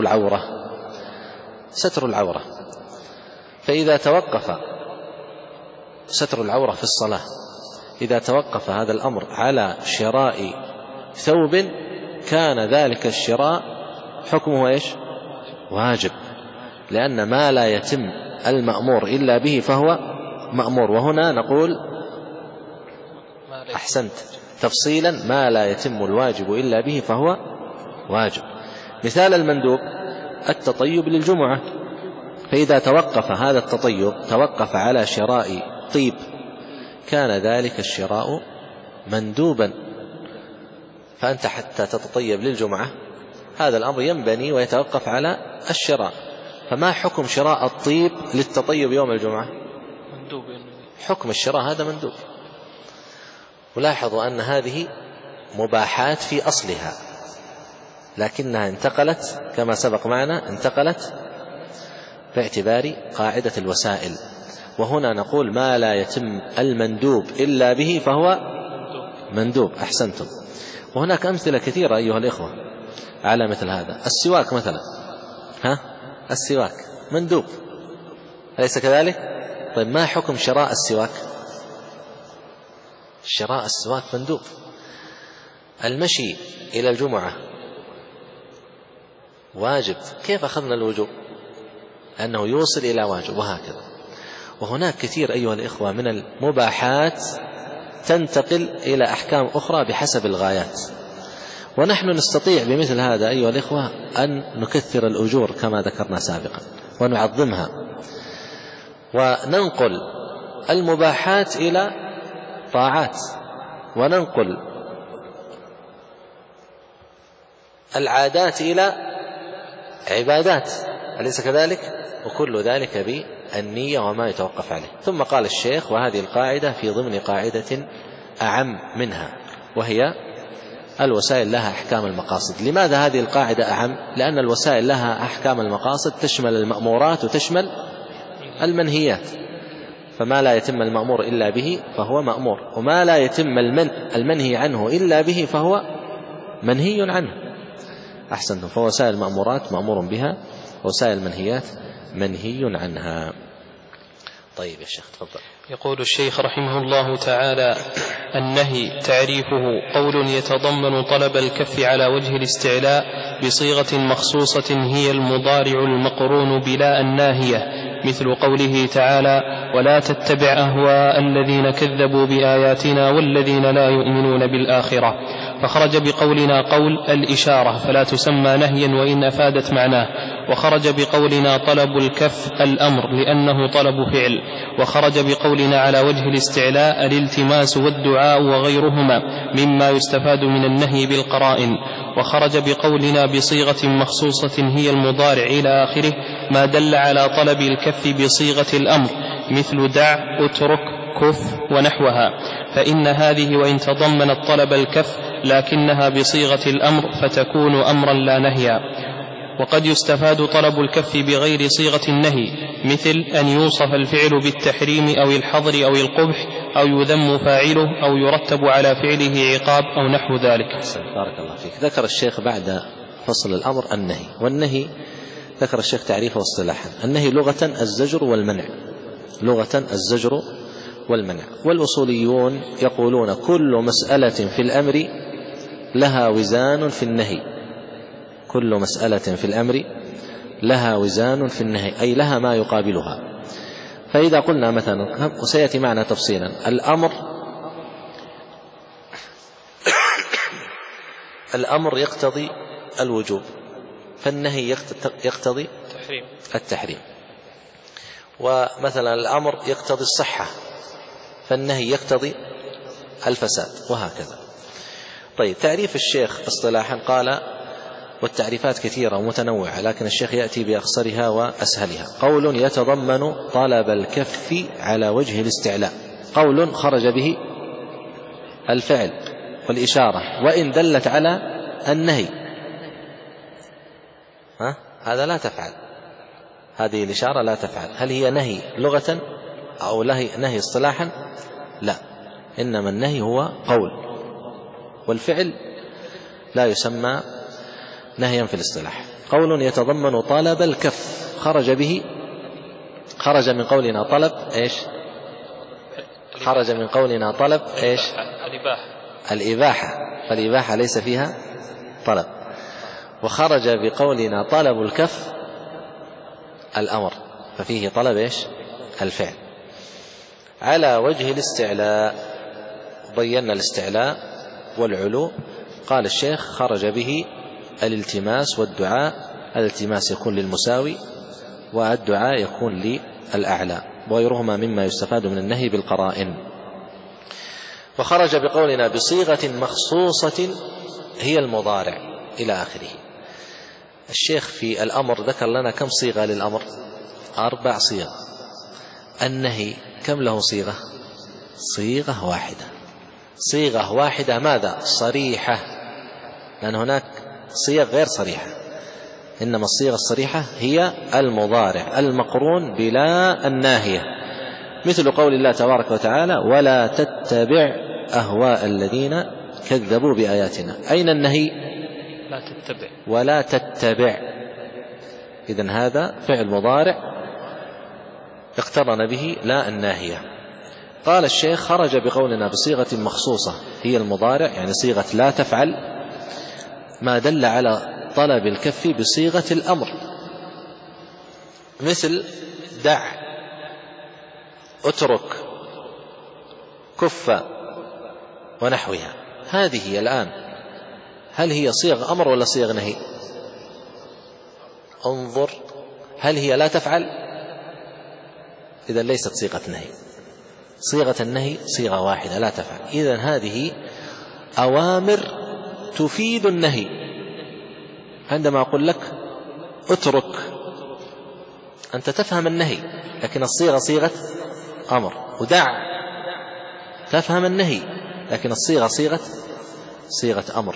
العورة. فإذا توقف ستر العورة في الصلاة، إذا توقف هذا الأمر على شراء ثوب كان ذلك الشراء حكمه إيش؟ واجب، لأن ما لا يتم المأمور إلا به فهو مأمور. وهنا نقول أحسنت تفصيلا ما لا يتم الواجب إلا به فهو واجب. مثال المندوب التطيب للجمعة، فإذا توقف هذا التطيب توقف على شراء طيب كان ذلك الشراء مندوبا. فأنت حتى تتطيب للجمعة هذا الأمر ينبني ويتوقف على الشراء، فما حكم شراء الطيب للتطيب يوم الجمعة؟ مندوب. حكم الشراء هذا مندوب. ولاحظوا أن هذه مباحات في أصلها، لكنها انتقلت كما سبق معنا، انتقلت باعتبار قاعدة الوسائل. وهنا نقول ما لا يتم المندوب إلا به فهو مندوب. أحسنتم. وهناك أمثلة كثيرة أيها الإخوة على مثل هذا. السواك مثلا، السواك مندوب أليس كذلك؟ طيب ما حكم شراء السواك؟ شراء السواك مندوب. المشي إلى الجمعة واجب، كيف أخذنا الوجوب؟ أنه يوصل إلى واجب، وهكذا. وهناك كثير أيها الإخوة من المباحات تنتقل إلى أحكام أخرى بحسب الغايات، ونحن نستطيع بمثل هذا أيها الإخوة أن نكثر الأجور كما ذكرنا سابقا ونعظمها، وننقل المباحات إلى طاعات، وننقل العادات إلى عبادات، أليس كذلك؟ وكل ذلك بالنية وما يتوقف عليه. ثم قال الشيخ وهذه القاعدة في ضمن قاعدة أعم منها، وهي الوسائل لها أحكام المقاصد. لماذا هذه القاعدة أعم؟ لأن الوسائل لها أحكام المقاصد تشمل المأمورات وتشمل المنهيات، فما لا يتم المأمور إلا به فهو مأمور، وما لا يتم المنهي عنه إلا به فهو منهي عنه. أحسنتم. فوسائل المأمورات مأمور بها، ووسائل المنهيات منهي عنها. طيب يا شيخ تفضل. يقول الشيخ رحمه الله تعالى: النهي تعريفه قول يتضمن طلب الكف على وجه الاستعلاء بصيغة مخصوصة هي المضارع المقرون بلا الناهية، مثل قوله تعالى: ولا تتبع أهواء الذين كذبوا بآياتنا والذين لا يؤمنون بالآخرة. فخرج بقولنا قول الإشارة فلا تسمى نهيا وإن أفادت معناه. وخرج بقولنا طلب الكف الأمر لأنه طلب فعل. وخرج بقولنا على وجه الاستعلاء الالتماس والدعاء وغيرهما مما يستفاد من النهي بالقرائن. وخرج بقولنا بصيغة مخصوصة هي المضارع إلى آخره ما دل على طلب الكف بصيغة الأمر مثل دع اترك كف ونحوها، فإن هذه وإن تضمنت طلب الكف لكنها بصيغة الأمر فتكون أمرا لا نهيا. وقد يستفاد طلب الكف بغير صيغة النهي مثل أن يوصف الفعل بالتحريم أو الحظر أو القبح أو يذم فاعله أو يرتب على فعله عقاب أو نحو ذلك. بارك الله فيك. ذكر الشيخ بعد فصل الأمر النهي، والنهي ذكر الشيخ تعريفه واصطلاحا. النهي لغة الزجر والمنع، لغة الزجر والمنع. والأصوليون يقولون كل مسألة في الأمر لها وزان في النهي، كل مسألة في الأمر لها وزان في النهي، أي لها ما يقابلها. فإذا قلنا مثلا، وسيأتي معنا تفصيلا، الأمر يقتضي الوجوب، فالنهي يقتضي التحريم. ومثلا الأمر يقتضي الصحة، فالنهي يقتضي الفساد، وهكذا. طيب، تعريف الشيخ اصطلاحا قال، والتعريفات كثيرة ومتنوعة لكن الشيخ يأتي بأقصرها وأسهلها: قول يتضمن طلب الكف على وجه الاستعلاء، قول خرج به الفعل والإشارة وإن دلت على النهي. هذا لا تفعل، هذه الإشارة لا تفعل. هل هي نهي لغة أو نهي اصطلاحا؟ لا، إنما النهي هو قول، والفعل لا يسمى نهيا في الاصطلاح. قول يتضمن طلب الكف خرج به، خرج من قولنا طلب إيش؟ خرج من قولنا طلب إيش؟ الإباحة، فالإباحة ليس فيها طلب. وخرج بقولنا طلب الكف الأمر، ففيه طلب إيش؟ الفعل. على وجه الاستعلاء، بينا الاستعلاء والعلو. قال الشيخ خرج به الالتماس والدعاء، الالتماس يكون للمساوي والدعاء يكون للأعلى، وغيرهما مما يستفاد من النهي بالقرائن. وخرج بقولنا بصيغة مخصوصة هي المضارع إلى آخره. الشيخ في الأمر ذكر لنا كم صيغة للأمر؟ 4 صيغ. النهي كم له صيغة؟ صيغة واحدة. صيغة واحدة ماذا؟ صريحة، لأن هناك صيغ غير صريحة، إنما الصيغة الصريحة هي المضارع المقرون بلا الناهية، مثل قول الله تبارك وتعالى: ولا تتبع أهواء الذين كذبوا بآياتنا. أين النهي؟ لا تتبع، ولا تتبع. إذن هذا فعل مضارع اقترن به لا الناهية. قال الشيخ خرج بقولنا بصيغة مخصوصة هي المضارع، يعني صيغة لا تفعل، ما دل على طلب الكف بصيغة الأمر، مثل دع اترك كف ونحوها. هذه الآن هل هي صيغ أمر ولا صيغ نهي؟ انظر، هل هي لا تفعل؟ إذن ليست صيغة نهي. صيغة النهي صيغة واحدة لا تفعل. إذن هذه أوامر تفيد النهي. عندما أقول لك اترك، أنت تفهم النهي، لكن الصيغة صيغة أمر. ودع، تفهم النهي، لكن الصيغة صيغة أمر.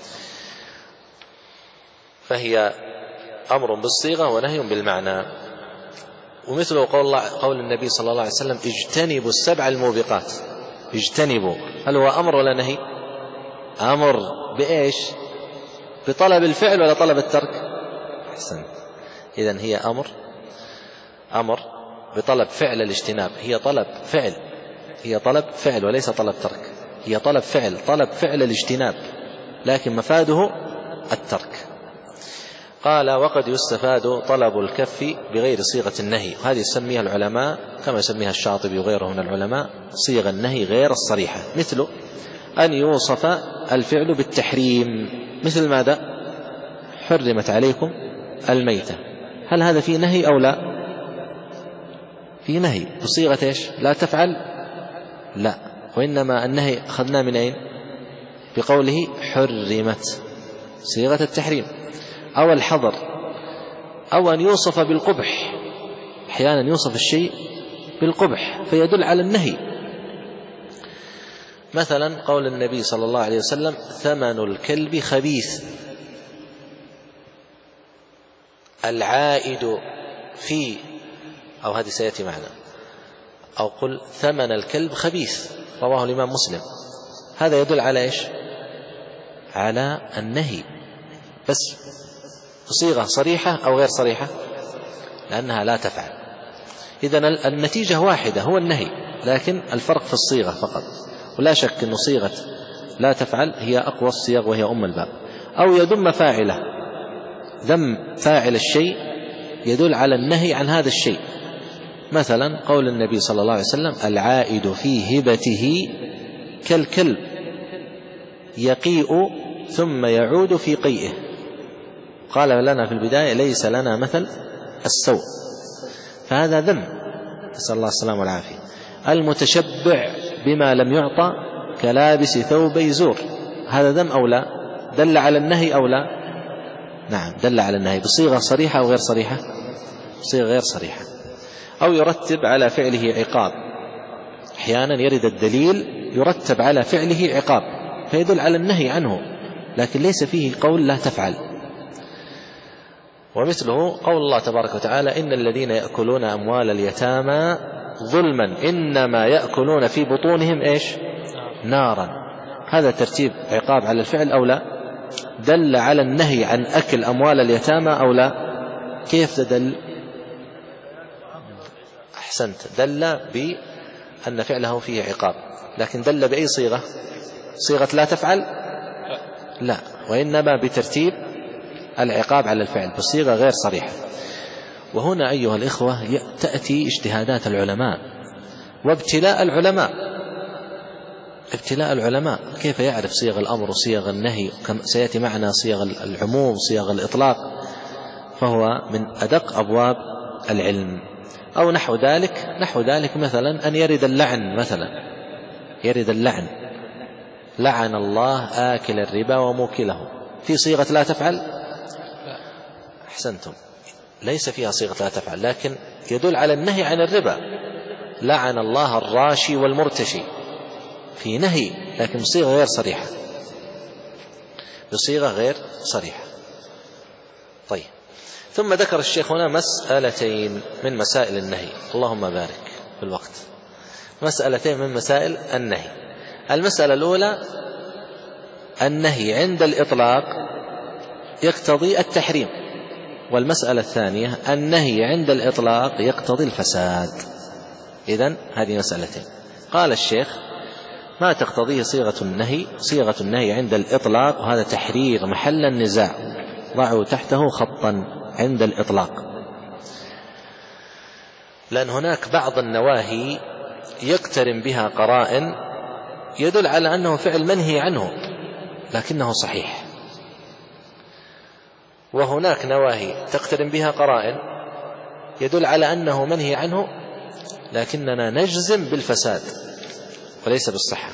فهي أمر بالصيغة ونهي بالمعنى. ومثله قول النبي صلى الله عليه وسلم: اجتنبوا السبع الموبقات. اجتنبوا، هل هو أمر ولا نهي؟ أمر بإيش؟ بطلب الفعل ولا طلب الترك؟ أحسنت. إذن هي أمر بطلب فعل الاجتناب. هي طلب فعل وليس طلب ترك. هي طلب فعل الاجتناب، لكن مفاده الترك. قال: وقد يستفاد طلب الكف بغير صيغة النهي. هذه يسميها العلماء كما يسميها الشاطبي وغيره من العلماء صيغ النهي غير الصريحة، مثل أن يوصف الفعل بالتحريم، مثل ماذا؟ حرمت عليكم الميتة. هل هذا فيه نهي أو لا؟ فيه نهي بصيغة إيش؟ لا تفعل؟ لا، وإنما النهي أخذنا من أين؟ بقوله حرمت، صيغة التحريم. أو الحظر، أو أن يوصف بالقبح، أحيانا يوصف الشيء بالقبح فيدل على النهي. مثلا قول النبي صلى الله عليه وسلم ثمن الكلب خبيث، العائد في، أو هذه سيأتي معنا، أو قل ثمن الكلب خبيث، رواه الإمام مسلم. هذا يدل على إيش؟ على النهي، بس بصيغة صريحة أو غير صريحة، لأنها لا تفعل. إذن النتيجة واحدة، هو النهي، لكن الفرق في الصيغة فقط. ولا شك أن صيغة لا تفعل هي أقوى الصيغ وهي أم الباب. أو يذم فاعله، ذم فاعل الشيء يدل على النهي عن هذا الشيء. مثلا قول النبي صلى الله عليه وسلم العائد في هبته كالكلب يقيء ثم يعود في قيئه. قال لنا في البداية ليس لنا مثل السوء، فهذا ذم، نسأل الله السلامة والعافية. المتشبع بما لم يعطى كلابس ثوبي زور، هذا ذم أو لا؟ دل على النهي أو لا؟ نعم دل على النهي، بصيغة صريحة أو غير صريحة؟ بصيغة غير صريحة. أو يرتب على فعله عقاب، أحيانا يرد الدليل يرتب على فعله عقاب فيدل على النهي عنه، لكن ليس فيه قول لا تفعل. ومثله قول الله تبارك وتعالى إن الذين يأكلون أموال اليتامى ظلما إنما يأكلون في بطونهم إيش؟ نارا. هذا ترتيب عقاب على الفعل أو لا؟ دل على النهي عن أكل أموال اليتامى أو لا؟ كيف تدل؟ أحسنت، دل بأن فعله فيه عقاب، لكن دل بأي صيغة؟ صيغة لا تفعل؟ لا، وإنما بترتيب العقاب على الفعل بصيغة غير صريحة. وهنا أيها الإخوة تأتي اجتهادات العلماء وابتلاء العلماء. ابتلاء العلماء كيف يعرف صيغ الأمر وصيغ النهي، سيأتي معنا صيغ العموم صيغ الإطلاق، فهو من أدق أبواب العلم. أو نحو ذلك مثلا أن يرد اللعن، مثلا يرد اللعن لعن الله آكل الربا وموكله، في صيغة لا تفعل؟ أحسنتم، ليس فيها صيغة لا تفعل، لكن يدل على النهي عن الربا. لعن الله الراشي والمرتشي، في نهي لكن بصيغة غير صريحة، بصيغة غير صريحة. طيب، ثم ذكر الشيخ هنا مسألتين من مسائل النهي، اللهم بارك في الوقت، مسألتين من مسائل النهي. المسألة الأولى النهي عند الإطلاق يقتضي التحريم، والمسألة الثانية النهي عند الإطلاق يقتضي الفساد. إذن هذه مسألتين. قال الشيخ ما تقتضيه صيغة النهي، صيغة النهي عند الإطلاق، وهذا تحرير محل النزاع، ضعوا تحته خطا عند الإطلاق، لأن هناك بعض النواهي يقترن بها قرائن يدل على أنه فعل منهي عنه لكنه صحيح، وهناك نواهي تقترن بها قرائن يدل على أنه منهي عنه لكننا نجزم بالفساد وليس بالصحة.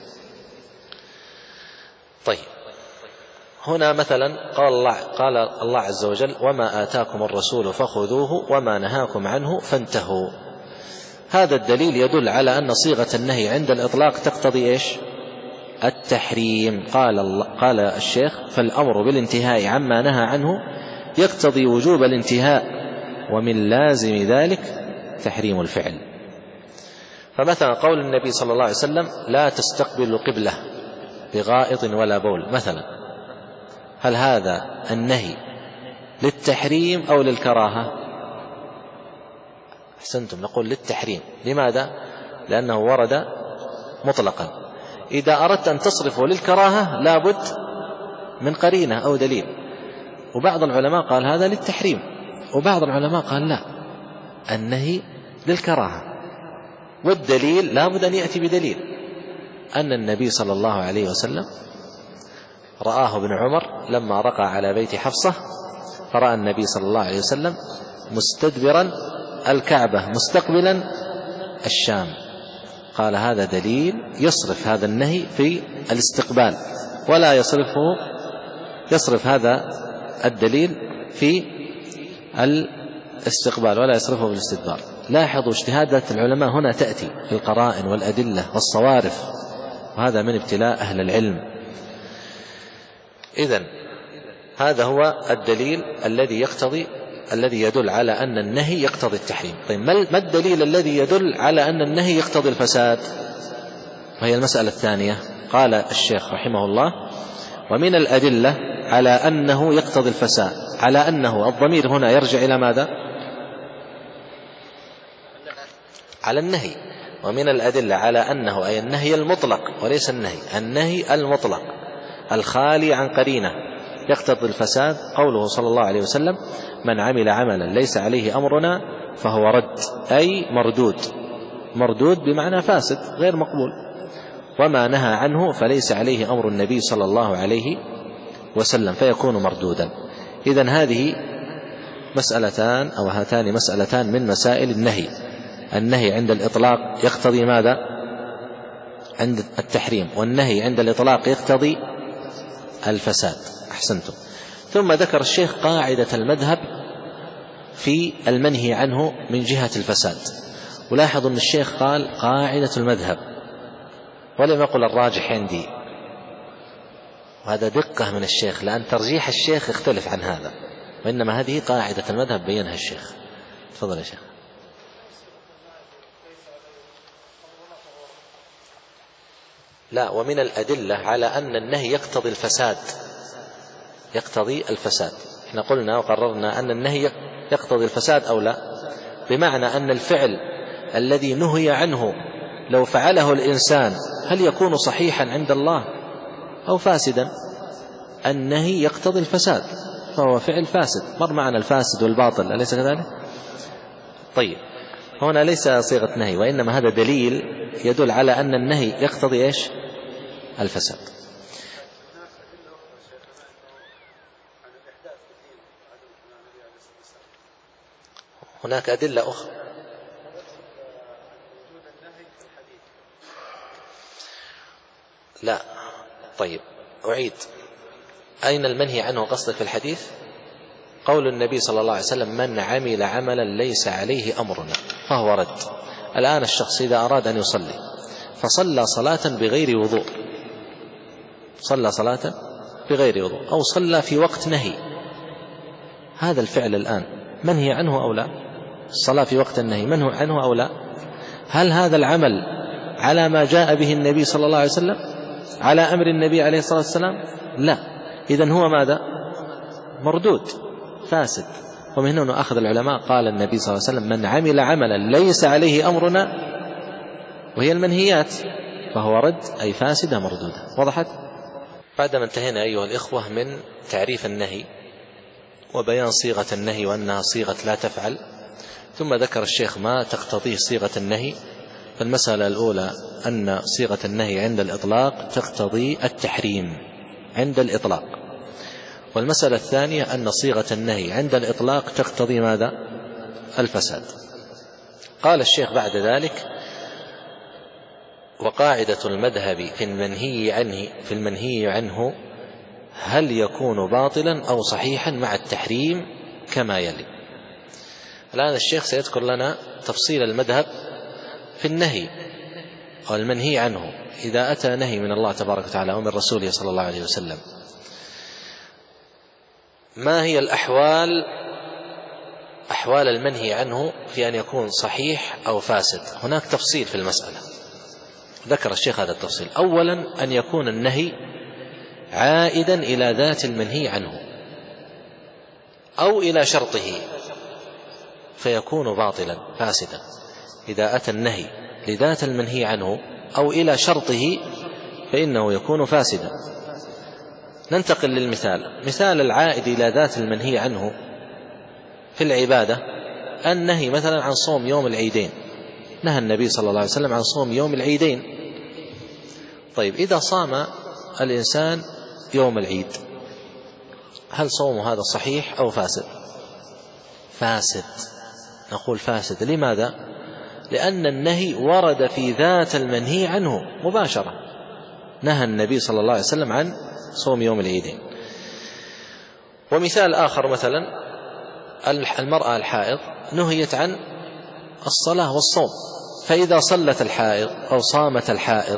طيب، هنا مثلا قال الله عز وجل وما آتاكم الرسول فخذوه وما نهاكم عنه فانتهوا. هذا الدليل يدل على أن صيغة النهي عند الإطلاق تقتضي إيش؟ التحريم. قال الشيخ فالأمر بالانتهاء عما نهى عنه يقتضي وجوب الانتهاء، ومن لازم ذلك تحريم الفعل. فمثلا قول النبي صلى الله عليه وسلم لا تستقبل قبلة بغائط ولا بول مثلا، هل هذا النهي للتحريم أو للكراهة؟ أحسنتم، نقول للتحريم. لماذا؟ لأنه ورد مطلقا. إذا أردت أن تصرفه للكراهة لابد من قرينة أو دليل، وبعض العلماء قال هذا للتحريم، وبعض العلماء قال لا، النهي للكراهة، والدليل لابد أن يأتي بدليل. أن النبي صلى الله عليه وسلم رآه ابن عمر لما رقى على بيت حفصة، فرأى النبي صلى الله عليه وسلم مستدبرا الكعبة مستقبلا الشام. قال هذا دليل يصرف هذا النهي في الاستقبال، ولا يصرف هذا الدليل في الاستقبال ولا يصرفه في الاستدبار. لاحظوا اجتهادات العلماء هنا تأتي في القرائن والأدلة والصوارف، وهذا من ابتلاء أهل العلم. إذن هذا هو الدليل الذي يدل على أن النهي يقتضي التحريم. طيب ما الدليل الذي يدل على أن النهي يقتضي الفساد؟ وهي المسألة الثانية. قال الشيخ رحمه الله: ومن الأدلة على أنه يقتضي الفساد، على أنه الضمير هنا يرجع إلى ماذا؟ على النهي. ومن الأدلة على أنه أي النهي المطلق وليس النهي المطلق الخالي عن قرينة يقتضي الفساد قوله صلى الله عليه وسلم: من عمل عملا ليس عليه أمرنا فهو رد، أي مردود بمعنى فاسد غير مقبول. وما نهى عنه فليس عليه أمر النبي صلى الله عليه وسلم فيكون مردودا. إذن هذه مسألتان أو هاتان مسألتان من مسائل النهي. النهي عند الإطلاق يقتضي ماذا؟ عند التحريم، والنهي عند الإطلاق يقتضي الفساد. أحسنتم. ثم ذكر الشيخ قاعدة المذهب في المنهي عنه من جهة الفساد. ولاحظوا أن الشيخ قال قاعدة المذهب ولم يقل الراجح عندي، وهذا دقة من الشيخ، لأن ترجيح الشيخ يختلف عن هذا، وإنما هذه قاعدة المذهب بينها الشيخ. تفضل يا شيخ. لا، ومن الأدلة على أن النهي يقتضي الفساد. احنا قلنا وقررنا أن النهي يقتضي الفساد أو لا، بمعنى أن الفعل الذي نهي عنه لو فعله الإنسان هل يكون صحيحا عند الله أو فاسدا؟ النهي يقتضي الفساد، فهو فعل فاسد. مر معنا الفاسد والباطل، أليس كذلك؟ طيب، هنا ليس صيغة نهي، وإنما هذا دليل يدل على أن النهي يقتضي إيش؟ الفساد. هناك أدلة أخرى. لا، طيب أعيد. أين المنهي عنه قصدك في الحديث؟ قول النبي صلى الله عليه وسلم: من عمل عملا ليس عليه أمرنا فهو رد. الآن الشخص إذا أراد أن يصلي فصلى صلاة بغير وضوء، أو صلى في وقت نهي، هذا الفعل الآن منهي عنه أو لا؟ الصلاة في وقت النهي منهي عنه أو لا؟ هل هذا العمل على ما جاء به النبي صلى الله عليه وسلم، على أمر النبي عليه الصلاة والسلام؟ لا. إذن هو ماذا؟ مردود فاسد. ومن هنا أخذ العلماء قال النبي صلى الله عليه وسلم: من عمل عملا ليس عليه أمرنا، وهي المنهيات، فهو رد، أي فاسدة مردودة. وضحت؟ بعدما انتهينا أيها الإخوة من تعريف النهي وبيان صيغة النهي وأنها صيغة لا تفعل، ثم ذكر الشيخ ما تقتضيه صيغة النهي. فالمسألة الأولى أن صيغة النهي عند الإطلاق تقتضي التحريم عند الإطلاق، والمسألة الثانية أن صيغة النهي عند الإطلاق تقتضي ماذا؟ الفساد. قال الشيخ بعد ذلك: وقاعدة المذهب في المنهي عنه هل يكون باطلا أو صحيحا مع التحريم كما يلي. الآن الشيخ سيذكر لنا تفصيل المذهب في النهي والمنهي عنه إذا أتى نهي من الله تبارك وتعالى ومن رسوله صلى الله عليه وسلم. ما هي أحوال المنهي عنه في أن يكون صحيح أو فاسد؟ هناك تفصيل في المسألة، ذكر الشيخ هذا التفصيل. أولا أن يكون النهي عائدا إلى ذات المنهي عنه أو إلى شرطه فيكون باطلا فاسدا. إذا أتى النهي لذات المنهي عنه أو إلى شرطه فإنه يكون فاسدا. ننتقل للمثال. مثال العائد إلى ذات المنهي عنه في العبادة النهي مثلا عن صوم يوم العيدين، نهى النبي صلى الله عليه وسلم عن صوم يوم العيدين، طيب إذا صام الإنسان يوم العيد هل صومه هذا صحيح أو فاسد؟ فاسد، نقول فاسد. لماذا؟ لأن النهي ورد في ذات المنهي عنه مباشرة، نهى النبي صلى الله عليه وسلم عن صوم يوم العيدين. ومثال آخر مثلا المرأة الحائض نهيت عن الصلاة والصوم، فإذا صلت الحائض أو صامت الحائض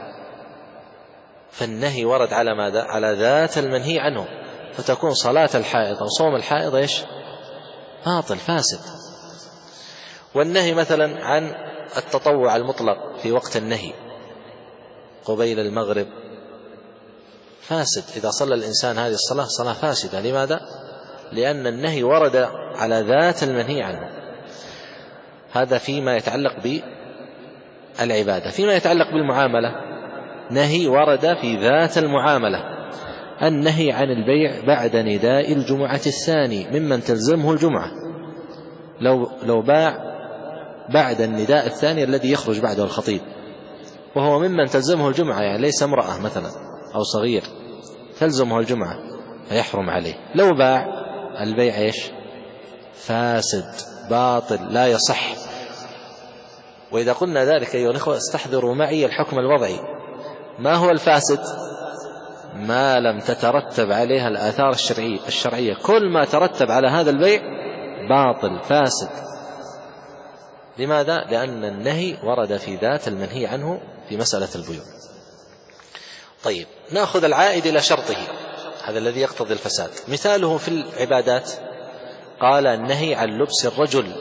فالنهي ورد على ماذا؟ على ذات المنهي عنه، فتكون صلاة الحائض أو صوم الحائض إيش؟ باطل فاسد. والنهي مثلا عن التطوع المطلق في وقت النهي قبيل المغرب فاسد، إذا صلى الإنسان هذه الصلاة صلاة فاسدة. لماذا؟ لأن النهي ورد على ذات المنهي عنه. هذا فيما يتعلق بالعبادة. فيما يتعلق بالمعاملة نهي ورد في ذات المعاملة، النهي عن البيع بعد نداء الجمعة الثاني ممن تلزمه الجمعة. لو باع بعد النداء الثاني الذي يخرج بعده الخطيب وهو ممن تلزمه الجمعة، يعني ليس امرأة مثلا أو صغير تلزمه الجمعة فيحرم عليه، لو باع البيع إيش؟ فاسد باطل لا يصح. وإذا قلنا ذلك أيها الأخوة استحضروا معي الحكم الوضعي. ما هو الفاسد؟ ما لم تترتب عليها الآثار الشرعية. كل ما ترتب على هذا البيع باطل فاسد. لماذا؟ لأن النهي ورد في ذات المنهي عنه في مسألة البيوع. طيب نأخذ العائد إلى شرطه، هذا الذي يقتضي الفساد. مثاله في العبادات قال النهي عن لبس الرجل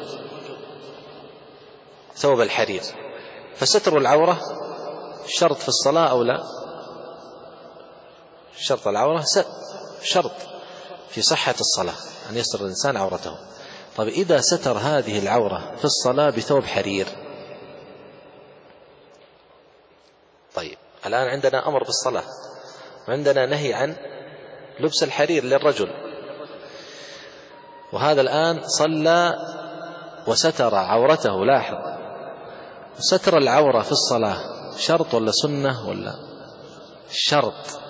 ثوب الحرير، فستر العورة شرط في الصلاة أو لا؟ شرط العورة شرط في صحة الصلاة أن يستر الإنسان عورته. طيب إذا ستر هذه العورة في الصلاة بثوب حرير، طيب الآن عندنا أمر بالصلاة وعندنا نهي عن لبس الحرير للرجل، وهذا الآن صلى وستر عورته. لاحظ، ستر العورة في الصلاة شرط ولا سنة ولا شرط؟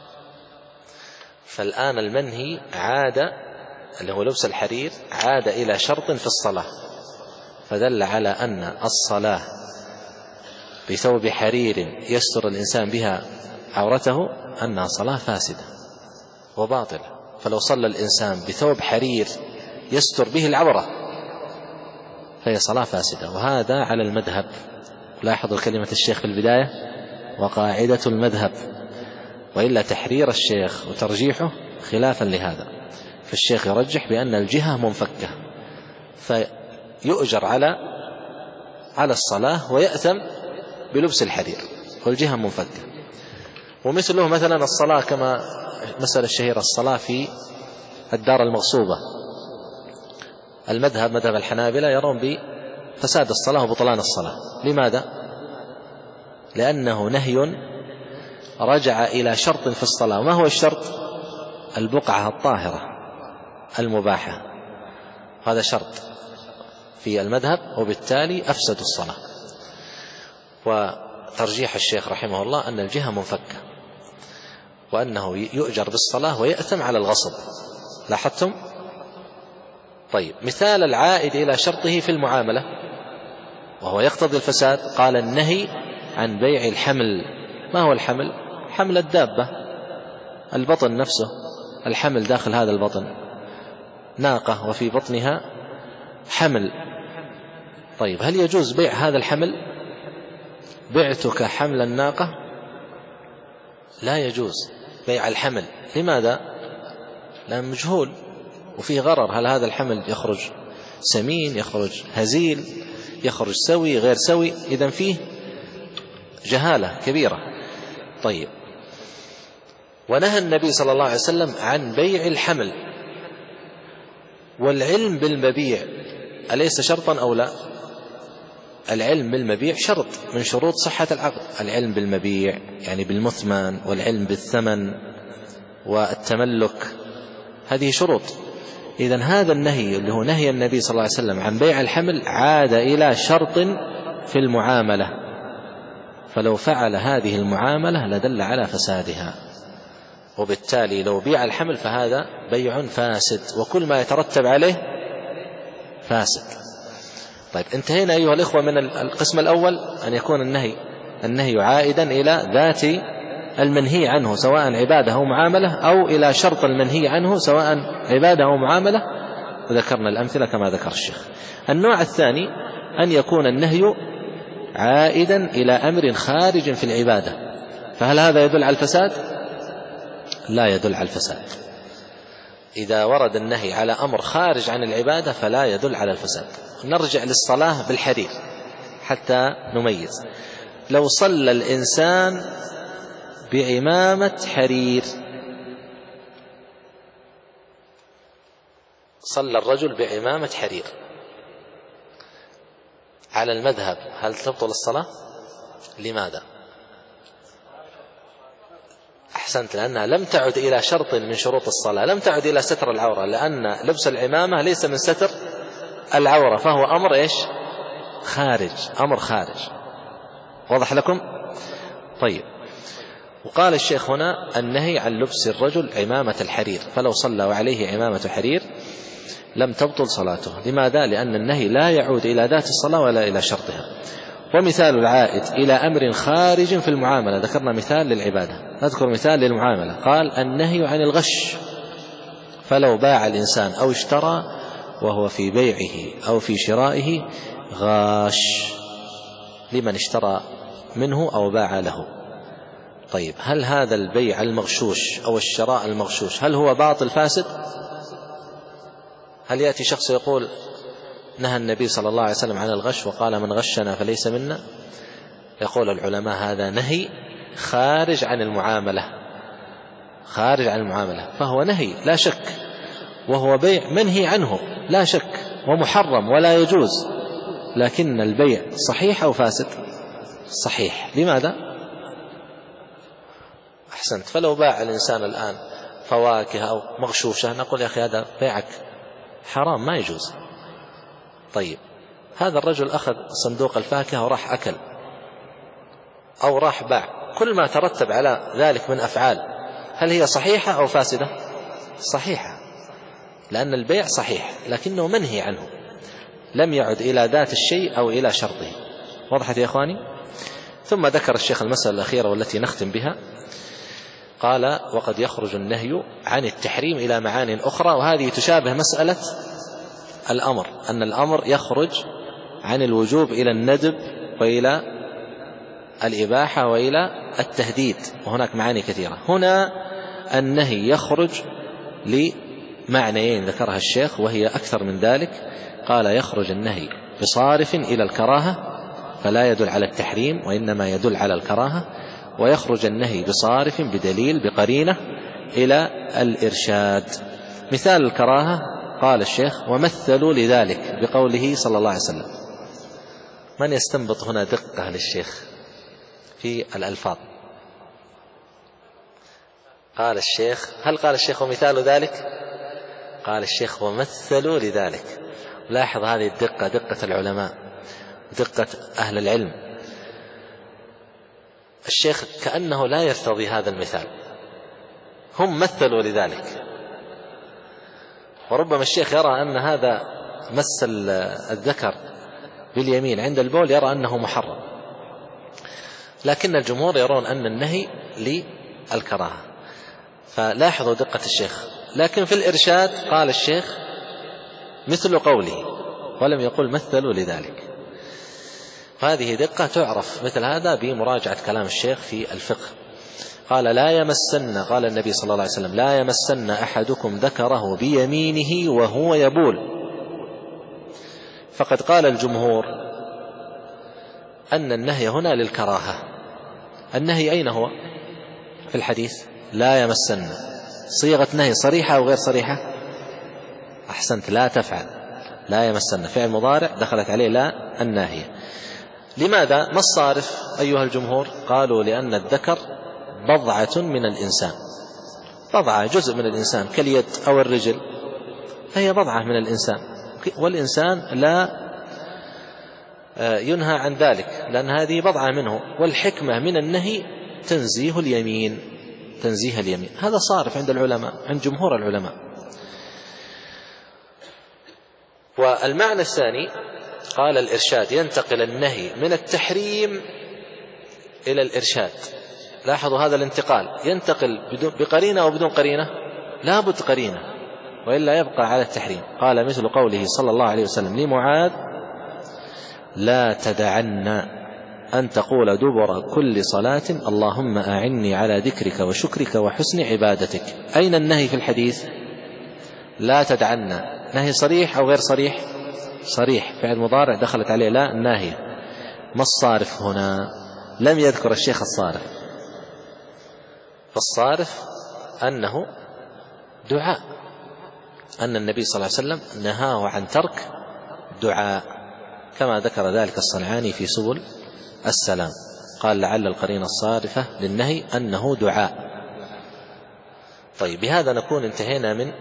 فالآن المنهي عاد اللي هو لبس الحرير عاد إلى شرط في الصلاة، فدل على أن الصلاة بثوب حرير يستر الإنسان بها عورته أنها صلاة فاسدة وباطلة. فلو صلى الإنسان بثوب حرير يستر به العورة فهي صلاة فاسدة، وهذا على المذهب. لاحظوا كلمة الشيخ في البداية وقاعدة المذهب، وإلا تحرير الشيخ وترجيحه خلافا لهذا. فالشيخ يرجح بأن الجهة منفكة فيؤجر على الصلاة ويأثم بلبس الحرير والجهة منفكة. ومثله مثلا الصلاة كما مسألة الشهيرة الصلاة في الدار المغصوبة، المذهب مذهب الحنابلة يرون بفساد الصلاة وبطلان الصلاة. لماذا؟ لأنه نهي رجع إلى شرط في الصلاة. ما هو الشرط؟ البقعة الطاهرة المباحة، هذا شرط في المذهب، وبالتالي أفسد الصلاة. وترجيح الشيخ رحمه الله أن الجهة منفكة وأنه يؤجر بالصلاة ويأثم على الغصب. لاحظتم؟ طيب مثال العائد إلى شرطه في المعاملة وهو يقتضي الفساد، قال النهي عن بيع الحمل. ما هو الحمل؟ حمل الدابة، البطن نفسه، الحمل داخل هذا البطن، ناقة وفي بطنها حمل. طيب هل يجوز بيع هذا الحمل؟ بعتك حمل الناقة؟ لا يجوز بيع الحمل. لماذا؟ لأن مجهول وفيه غرر. هل هذا الحمل يخرج سمين، يخرج هزيل، يخرج سوي غير سوي؟ إذن فيه جهالة كبيرة. طيب ونهى النبي صلى الله عليه وسلم عن بيع الحمل. والعلم بالمبيع أليس شرطا أو لا؟ العلم بالمبيع شرط من شروط صحة العقد. العلم بالمبيع يعني بالمثمن، والعلم بالثمن والتملك، هذه شروط. إذن هذا النهي اللي هو نهي النبي صلى الله عليه وسلم عن بيع الحمل عاد إلى شرط في المعاملة، فلو فعل هذه المعاملة لدل على فسادها، وبالتالي لو بيع الحمل فهذا بيع فاسد، وكل ما يترتب عليه فاسد. طيب انتهينا أيها الإخوة من القسم الأول، أن يكون النهي عائدا إلى ذات المنهي عنه سواء عبادة أو معاملة، أو إلى شرط المنهي عنه سواء عبادة أو معاملة، وذكرنا الأمثلة كما ذكر الشيخ. النوع الثاني أن يكون النهي عائدا إلى أمر خارج في العبادة، فهل هذا يدل على الفساد؟ لا يدل على الفساد. إذا ورد النهي على أمر خارج عن العبادة فلا يدل على الفساد. نرجع للصلاة بالحرير حتى نميز. لو صلى الإنسان بعمامة حرير، صلى الرجل بعمامة حرير، على المذهب هل تبطل الصلاة؟ لماذا؟ أحسنت، لأنها لم تعد إلى شرط من شروط الصلاة، لم تعد إلى ستر العورة، لأن لبس العمامة ليس من ستر العورة، فهو أمر إيش؟ خارج، أمر خارج. واضح لكم؟ طيب، وقال الشيخ هنا النهي عن لبس الرجل عمامة الحرير، فلو صلى وعليه عمامة حرير لم تبطل صلاته. لماذا؟ لأن النهي لا يعود إلى ذات الصلاة ولا إلى شرطها. ومثال العائد إلى أمر خارج في المعاملة، ذكرنا مثال للعبادة، نذكر مثال للمعاملة. قال النهي عن الغش، فلو باع الإنسان أو اشترى وهو في بيعه أو في شرائه غاش لمن اشترى منه أو باع له. طيب، هل هذا البيع المغشوش أو الشراء المغشوش هل هو باطل فاسد؟ هل يأتي شخص يقول نهى النبي صلى الله عليه وسلم عن الغش وقال من غشنا فليس منا؟ يقول العلماء هذا نهي خارج عن المعاملة، خارج عن المعاملة، فهو نهي لا شك، وهو بيع منهي عنه لا شك ومحرم ولا يجوز، لكن البيع صحيح أو فاسد؟ صحيح. لماذا؟ أحسنت. فلو باع الإنسان الآن فواكه أو مغشوشة نقول يا أخي هذا بيعك حرام ما يجوز. طيب، هذا الرجل أخذ صندوق الفاكهة وراح أكل أو راح باع، كل ما ترتب على ذلك من أفعال هل هي صحيحة أو فاسدة؟ صحيحة، لأن البيع صحيح لكنه منهي عنه، لم يعد إلى ذات الشيء أو إلى شرطه. وضحت يا إخواني؟ ثم ذكر الشيخ المسألة الأخيرة والتي نختم بها، قال وقد يخرج النهي عن التحريم إلى معان أخرى، وهذه تشابه مسألة الأمر، أن الأمر يخرج عن الوجوب إلى الندب وإلى الإباحة وإلى التهديد، وهناك معاني كثيرة. هنا النهي يخرج لمعنيين ذكرها الشيخ وهي أكثر من ذلك. قال يخرج النهي بصارف إلى الكراهة فلا يدل على التحريم وإنما يدل على الكراهة، ويخرج النهي بصارف بدليل بقرينة إلى الإرشاد. مثال الكراهة قال الشيخ ومثلوا لذلك بقوله صلى الله عليه وسلم. من يستنبط هنا دقة للشيخ في الألفاظ؟ قال الشيخ، هل قال الشيخ ومثال ذلك؟ قال الشيخ ومثلوا لذلك. لاحظ هذه الدقة، دقة العلماء، دقة أهل العلم. الشيخ كأنه لا يرتضي هذا المثال، هم مثلوا لذلك، وربما الشيخ يرى أن هذا مس الذكر باليمين عند البول يرى أنه محرم، لكن الجمهور يرون أن النهي للكراهة. فلاحظوا دقة الشيخ. لكن في الإرشاد قال الشيخ مثل قوله ولم يقل مثلوا لذلك. هذه دقة تعرف مثل هذا بمراجعة كلام الشيخ في الفقه. قال لا يمسن، قال النبي صلى الله عليه وسلم لا يمسن أحدكم ذكره بيمينه وهو يبول. فقد قال الجمهور أن النهي هنا للكراهة. النهي أين هو في الحديث؟ لا يمسن، صيغة نهي صريحة أو غير صريحة؟ أحسنت، لا تفعل، لا يمسن فعل مضارع دخلت عليه لا الناهية. لماذا؟ ما الصارف أيها الجمهور؟ قالوا لأن الذكر بضعة من الإنسان، بضعة جزء من الإنسان كاليد أو الرجل، فهي بضعة من الإنسان، والإنسان لا ينهى عن ذلك، لأن هذه بضعة منه، والحكمة من النهي تنزيه اليمين، تنزيه اليمين. هذا صارف عند العلماء، عند جمهور العلماء. والمعنى الثاني قال الإرشاد، ينتقل النهي من التحريم إلى الإرشاد. لاحظوا هذا الانتقال، ينتقل بقرينة أو بدون قرينة؟ لا بد قرينة، وإلا يبقى على التحريم. قال مثل قوله صلى الله عليه وسلم لمعاذ: لا تدعن أن تقول دبر كل صلاة اللهم أعني على ذكرك وشكرك وحسن عبادتك. أين النهي في الحديث؟ لا تدعن، نهي صريح أو غير صريح؟ صريح، فعل مضارع دخلت عليه لا الناهية. ما الصارف هنا؟ لم يذكر الشيخ الصارف، فالصارف أنه دعاء، أن النبي صلى الله عليه وسلم نهاه عن ترك دعاء، كما ذكر ذلك الصنعاني في سبل السلام، قال لعل القرينة الصارفة للنهي أنه دعاء. طيب، بهذا نكون انتهينا من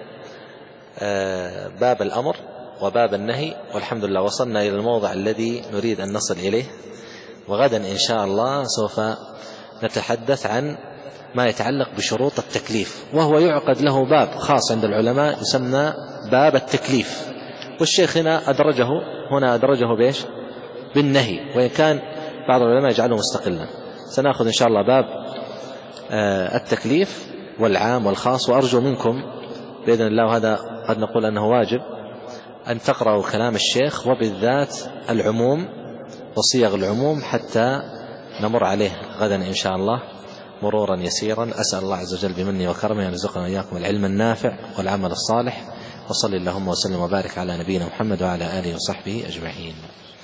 باب الأمر وباب النهي، والحمد لله وصلنا إلى الموضع الذي نريد أن نصل إليه. وغدا إن شاء الله سوف نتحدث عن ما يتعلق بشروط التكليف، وهو يعقد له باب خاص عند العلماء يسمى باب التكليف، والشيخ هنا أدرجه بإيش؟ بالنهي، وإن كان بعض العلماء يجعله مستقلا. سنأخذ إن شاء الله باب التكليف والعام والخاص، وأرجو منكم بإذن الله، وهذا قد نقول أنه واجب، أن تقرأوا كلام الشيخ، وبالذات العموم وصيغ العموم، حتى نمر عليه غدا إن شاء الله مرورا يسيرا. أسأل الله عز وجل بمنه وكرمه أن يرزقنا وإياكم العلم النافع والعمل الصالح، وصلى اللهم وسلم وبارك على نبينا محمد وعلى آله وصحبه أجمعين.